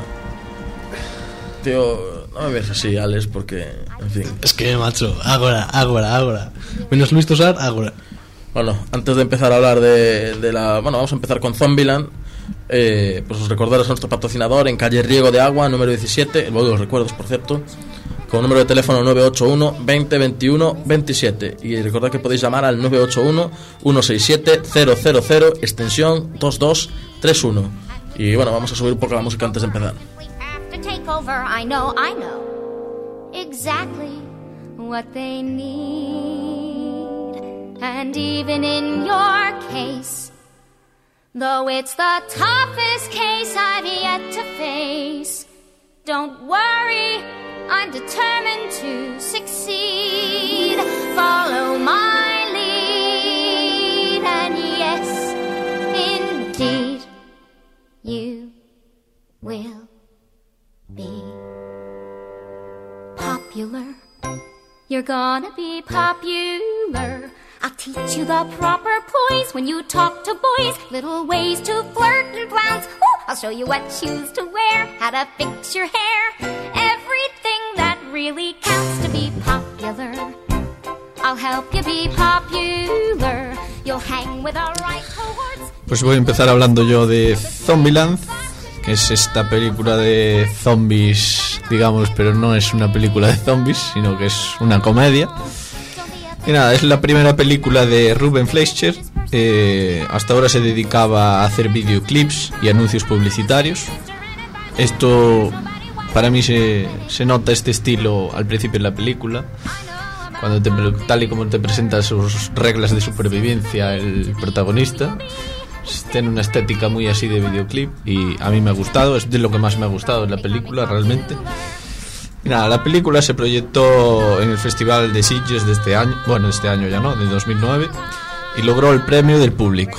Tío, no me ves así, Alex, porque, en fin. Es que, macho, ahora, ahora, ahora. Menos Luis Tosar, ahora. Bueno, antes de empezar a hablar de, de la... Bueno, vamos a empezar con Zombieland. Eh, pues os recordaros a nuestro patrocinador en calle Riego de Agua, número diecisiete, el baúl de los recuerdos, por cierto, con número de teléfono nueve ocho uno, veinte, veintiuno, veintisiete. Y recordad que podéis llamar al nueve ocho uno, uno seis siete, cero cero cero, extensión dos dos tres uno. Y bueno, vamos a subir un poco la música antes de empezar. To take over, I know, I know exactly what they need. And even in your case, though it's the toughest case I've yet to face, don't worry, I'm determined to succeed. Follow my lead, and yes, indeed, you will be popular. You're gonna be popular. I'll teach you the proper poise when you talk to boys. Little ways to flirt and glance. Ooh, I'll show you what shoes to wear, how to fix your hair. Everything that really counts to be popular. I'll help you be popular. You'll hang with the right cohorts. Pues voy a empezar hablando yo de Zombieland, que es esta película de zombies, digamos, pero no es una película de zombies, sino que es una comedia. Y nada, es la primera película de Ruben Fleischer. Eh, hasta ahora se dedicaba a hacer videoclips y anuncios publicitarios. Esto, para mí, se, se nota este estilo al principio de la película, cuando te, tal y como te presenta sus reglas de supervivencia el protagonista. Tiene una estética muy así de videoclip y a mí me ha gustado, es de lo que más me ha gustado en la película realmente. Y nada, la película se proyectó en el Festival de Sitges de este año, bueno, de este año ya no, de dos mil nueve, y logró el premio del público.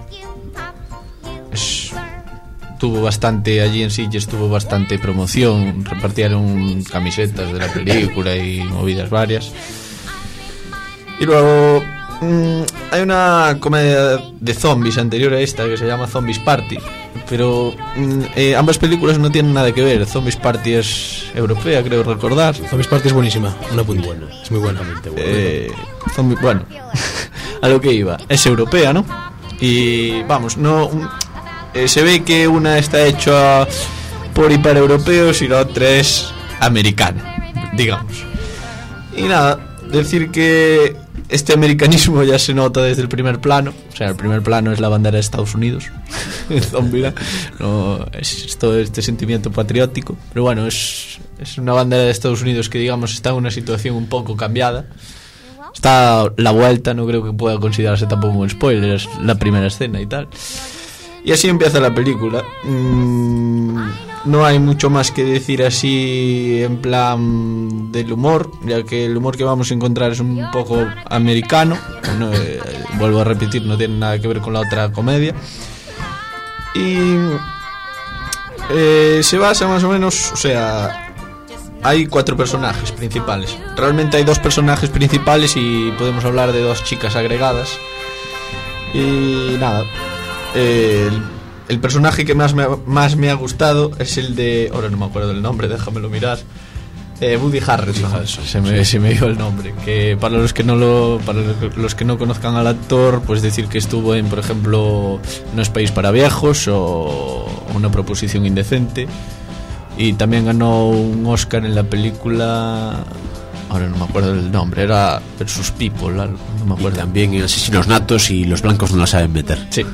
Es, tuvo bastante, allí en Sitges tuvo bastante promoción, repartieron camisetas de la película y movidas varias. Y luego mmm, hay una comedia de zombies anterior a esta que se llama Zombies Party, pero mmm, eh, ambas películas no tienen nada que ver. Zombies Party es europea, creo recordar. Zombies Party es buenísima, una punta. Es muy buena. Eh, zombie, bueno, a lo que iba, es europea, ¿no? Y vamos, no eh, se ve que una está hecha por y para europeos y la otra es americana, digamos. Y nada, decir que este americanismo ya se nota desde el primer plano. O sea, el primer plano es la bandera de Estados Unidos en Zombieland. No, es todo este sentimiento patriótico. Pero bueno, es, es una bandera de Estados Unidos que, digamos, está en una situación un poco cambiada. Está la vuelta, no creo que pueda considerarse tampoco un spoiler, es la primera escena y tal. Y así empieza la película. Mm, no hay mucho más que decir así en plan del humor, ya que el humor que vamos a encontrar es un poco americano. No, eh, vuelvo a repetir, no tiene nada que ver con la otra comedia. Y eh, se basa más o menos, o sea, hay cuatro personajes principales. Realmente hay dos personajes principales y podemos hablar de dos chicas agregadas. Y nada, eh, el personaje que más me, ha, más me ha gustado es el de... Ahora no me acuerdo del nombre, déjamelo mirar. Eh, Woody Harrelson, Woody Harrelson se, me, sí. se me dio el nombre. Que para los que no lo, para los que no conozcan al actor, pues decir que estuvo en, por ejemplo, No es país para viejos o Una proposición indecente, y también ganó un Oscar en la película, ahora no me acuerdo del nombre, era Versus People, algo, no me acuerdo. Y también en Asesinos Natos y Los blancos no la saben meter. Sí.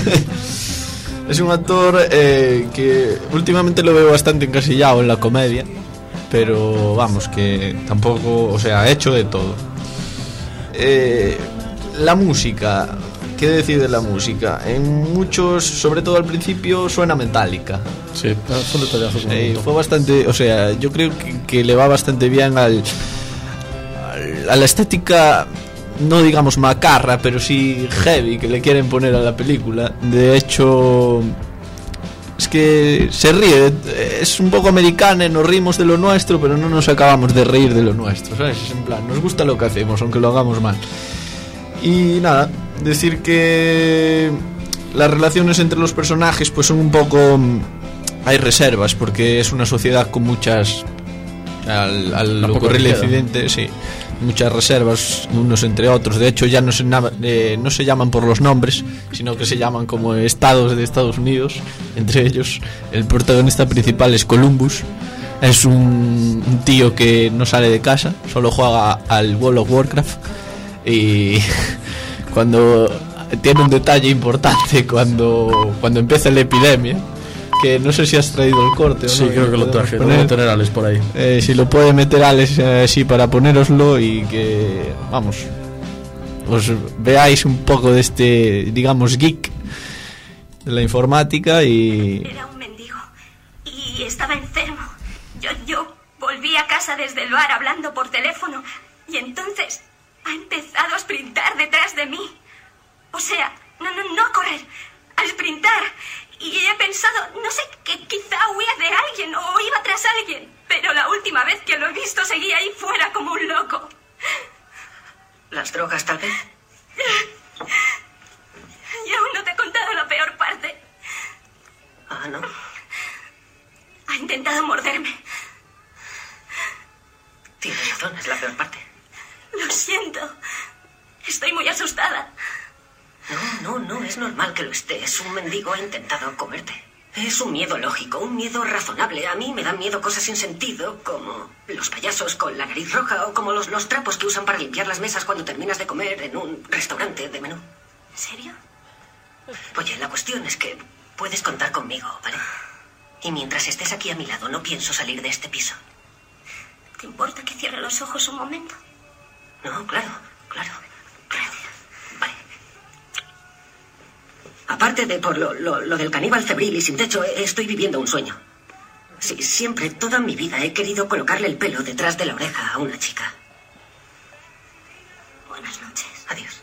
Es un actor eh, que últimamente lo veo bastante encasillado en la comedia, pero vamos, que tampoco, o sea, ha hecho de todo. Eh, la música, ¿qué decir de la música? En muchos, sobre todo al principio, suena Metallica. Sí, fue un detallazo. Sí, fue bastante, o sea, yo creo que, que le va bastante bien al, al, a la estética, no digamos macarra, pero sí heavy que le quieren poner a la película. De hecho, es que se ríe, es un poco americana, nos rimos de lo nuestro, pero no nos acabamos de reír de lo nuestro, ¿sabes? Es en plan, nos gusta lo que hacemos, aunque lo hagamos mal. Y nada, decir que las relaciones entre los personajes pues son un poco... Hay reservas, porque es una sociedad con muchas... Al, al ocurrir el incidente, sí, muchas reservas unos entre otros. De hecho ya no se, eh, no se llaman por los nombres, sino que se llaman como estados de Estados Unidos. Entre ellos el protagonista principal es Columbus. Es un, un tío que no sale de casa, solo juega al World of Warcraft. Y cuando tiene un detalle importante, cuando, cuando empieza la epidemia, que no sé si has traído el corte o sí, no, creo que lo traje, lo voy a tener Alex por ahí. Eh, si lo puede meter Alex eh, sí, para ponéroslo y que, vamos, os veáis un poco de este, digamos, geek de la informática. Y era un mendigo y estaba enfermo. Yo, yo volví a casa desde el bar hablando por teléfono y entonces ha empezado a sprintar detrás de mí. O sea, no, no, no a correr, a sprintar. Y he pensado, no sé, que quizá huía de alguien o iba tras alguien. Pero la última vez que lo he visto seguía ahí fuera como un loco. ¿Las drogas, tal vez? Y aún no te he contado la peor parte. Ah, ¿no? Ha intentado morderme. Tienes razón, es la peor parte. Lo siento. Estoy muy asustada. No, no, no, es normal que lo estés. Un mendigo ha intentado comerte. Es un miedo lógico, un miedo razonable. A mí me dan miedo cosas sin sentido, como los payasos con la nariz roja o como los, los trapos que usan para limpiar las mesas cuando terminas de comer en un restaurante de menú. ¿En serio? Oye, la cuestión es que puedes contar conmigo, ¿vale? Y mientras estés aquí a mi lado, no pienso salir de este piso. ¿Te importa que cierre los ojos un momento? No, claro, claro. Gracias. Vale. Aparte de por lo, lo, lo del caníbal febril y sin techo, estoy viviendo un sueño. Sí, siempre, toda mi vida, he querido colocarle el pelo detrás de la oreja a una chica. Buenas noches. Adiós.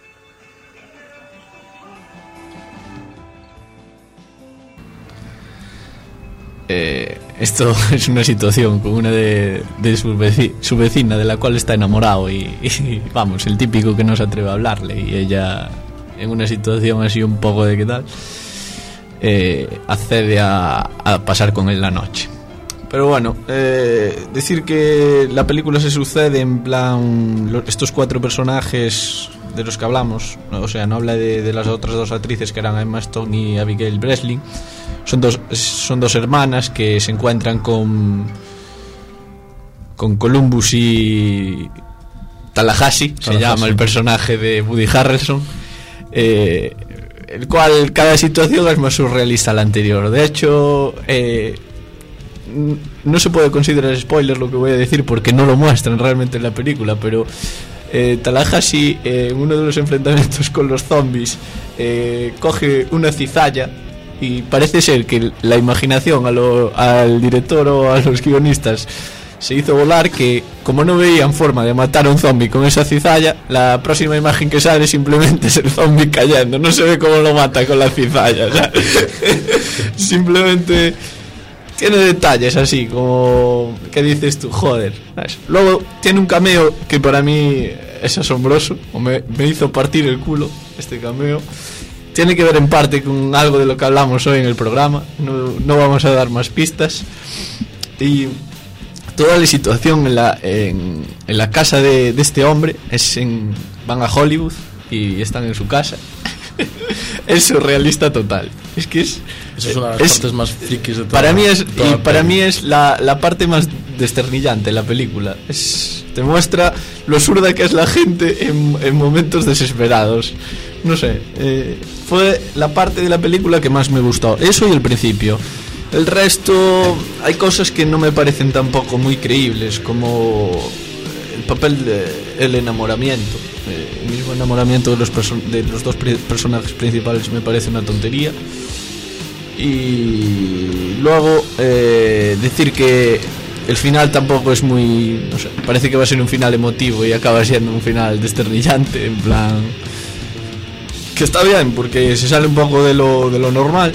Eh, esto es una situación con una de, de su, veci, su vecina de la cual está enamorado y, y vamos, el típico que no se atreve a hablarle y ella en una situación así un poco de qué tal eh, accede a, a pasar con él la noche. Pero bueno, eh, decir que la película se sucede en plan lo, estos cuatro personajes de los que hablamos, ¿no? O sea, no habla de, de las otras dos actrices que eran Emma Stone y Abigail Breslin. Son dos, son dos hermanas que se encuentran con con Columbus y Tallahassee, Tallahassee. Se llama el personaje de Woody Harrelson, eh, el cual cada situación es más surrealista a la anterior. De hecho, eh, no se puede considerar spoiler lo que voy a decir porque no lo muestran realmente en la película, pero eh, Tallahassee eh, en uno de los enfrentamientos con los zombies eh, coge una cizalla. Y parece ser que la imaginación a lo, al director o a los guionistas se hizo volar, que como no veían forma de matar a un zombie con esa cizalla, la próxima imagen que sale simplemente es el zombie cayendo. No se ve cómo lo mata con la cizalla, o sea, simplemente tiene detalles así como que dices tú, joder, ¿sabes? Luego tiene un cameo que para mí es asombroso, o me, me hizo partir el culo este cameo. tiene que ver en parte con algo de lo que hablamos hoy en el programa. No, no vamos a dar más pistas. Y toda la situación en la, en, en la casa de, de este hombre es en, van a Hollywood y están en su casa. Es surrealista total. Es que es... Esa es una de las es, partes más frikis de toda para mí es toda y para mí es la, la parte más desternillante de la película. Es, te muestra lo absurda que es la gente en, en momentos desesperados. No sé, eh, fue la parte de la película que más me gustó. Eso y el principio. El resto hay cosas que no me parecen tampoco muy creíbles, como el papel de el enamoramiento. Eh, el mismo enamoramiento de los, perso- de los dos pri- personajes principales me parece una tontería. Y luego eh, decir que el final tampoco es muy, no sé, parece que va a ser un final emotivo y acaba siendo un final desternillante, en plan que está bien porque se sale un poco de lo, de lo normal,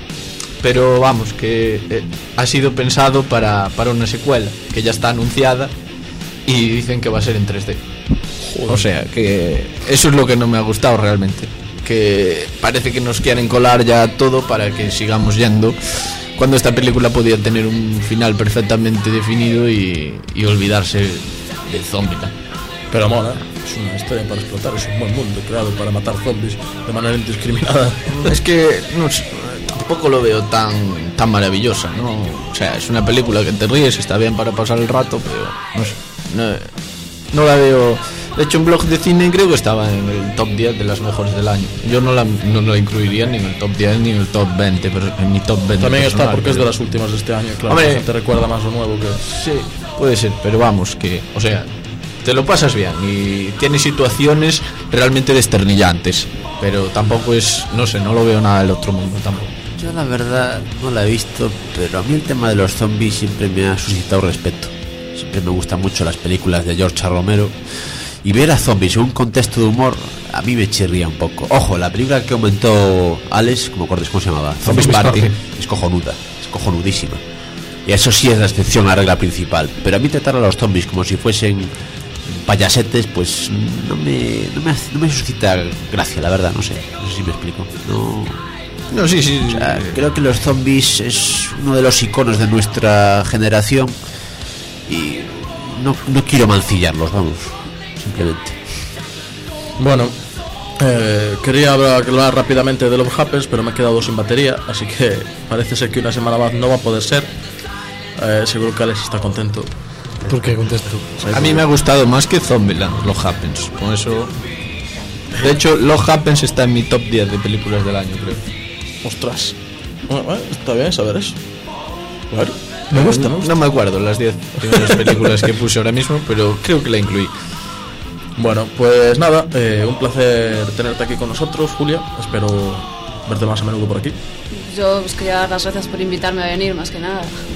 pero vamos, que eh, ha sido pensado para, para una secuela que ya está anunciada y dicen que va a ser en tres D. Joder. O sea que eso es lo que no me ha gustado realmente, que parece que nos quieren colar ya todo para que sigamos yendo, cuando esta película podía tener un final perfectamente definido y, y olvidarse de Zombieland. Pero mola, es una historia para explotar, es un buen mundo creado para matar zombies de manera indiscriminada. Es que no sé, tampoco lo veo tan tan maravillosa, ¿no? O sea, es una película que te ríes, está bien para pasar el rato, pero no sé, no, no la veo. De hecho, en Blog de Cine creo que estaba en el top diez de las mejores del año. Yo no la, no la incluiría ni en el top diez ni en el top veinte, pero en mi top veinte también personal, está porque pero... es de las últimas de este año, claro. Hombre, te recuerda más lo nuevo que... Sí, puede ser, pero vamos, que, o sea, te lo pasas bien y tiene situaciones realmente desternillantes, pero tampoco es, no sé, no lo veo nada del otro mundo tampoco. Yo la verdad no la he visto, pero a mí el tema de los zombies siempre me ha suscitado respeto. Siempre me gustan mucho las películas de George A. Romero. Y ver a zombies en un contexto de humor a mí me chirría un poco. Ojo, la película que comentó Alex, como acuerdas cómo se llamaba, Zombies Party, es cojonuda, es cojonudísima. Y eso sí es la excepción a la regla principal. Pero a mí tratar a los zombies como si fuesen payasetes, pues no me, no me, hace, no me suscita gracia, la verdad, no sé, no sé si me explico. No, no sí, sí. O sea, creo que los zombies es uno de los iconos de nuestra generación y no, no quiero mancillarlos, vamos. Simplemente. Bueno, eh, quería hablar rápidamente de Love Happens, pero me he quedado sin batería, así que parece ser que una semana más no va a poder ser. Eh, seguro que Alex está contento. ¿Por qué contesto? A mí me ha gustado más que Zombieland, Love Happens. Con eso. De hecho, Love Happens está en mi top diez de películas del año, creo. Ostras. Bueno, bueno, está bien saber eso. Bueno, me gusta, me gusta. No me acuerdo las diez primeras películas que puse ahora mismo, pero creo que la incluí. Bueno, pues nada, eh, un placer tenerte aquí con nosotros, Julia. Espero verte más a menudo por aquí. Yo os quería dar las gracias por invitarme a venir, más que nada.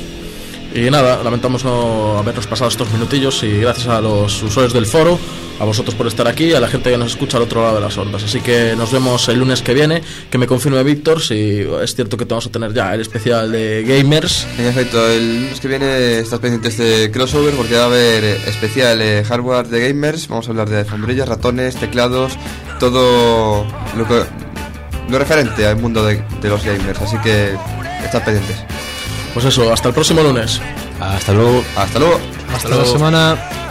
Y nada, lamentamos no habernos pasado estos minutillos y gracias a los usuarios del foro, a vosotros por estar aquí, a la gente que nos escucha al otro lado de las ondas. Así que nos vemos el lunes que viene, que me confirme Víctor si es cierto que te vamos a tener ya el especial de Gamers. En efecto, el lunes que viene estás pendiente este crossover porque va a haber especial eh, hardware de Gamers. Vamos a hablar de alfombrillas, ratones, teclados, todo lo, que, lo referente al mundo de, de los gamers. Así que estás pendientes. Pues eso, hasta el próximo lunes. Hasta luego. Hasta luego. Hasta, hasta la semana.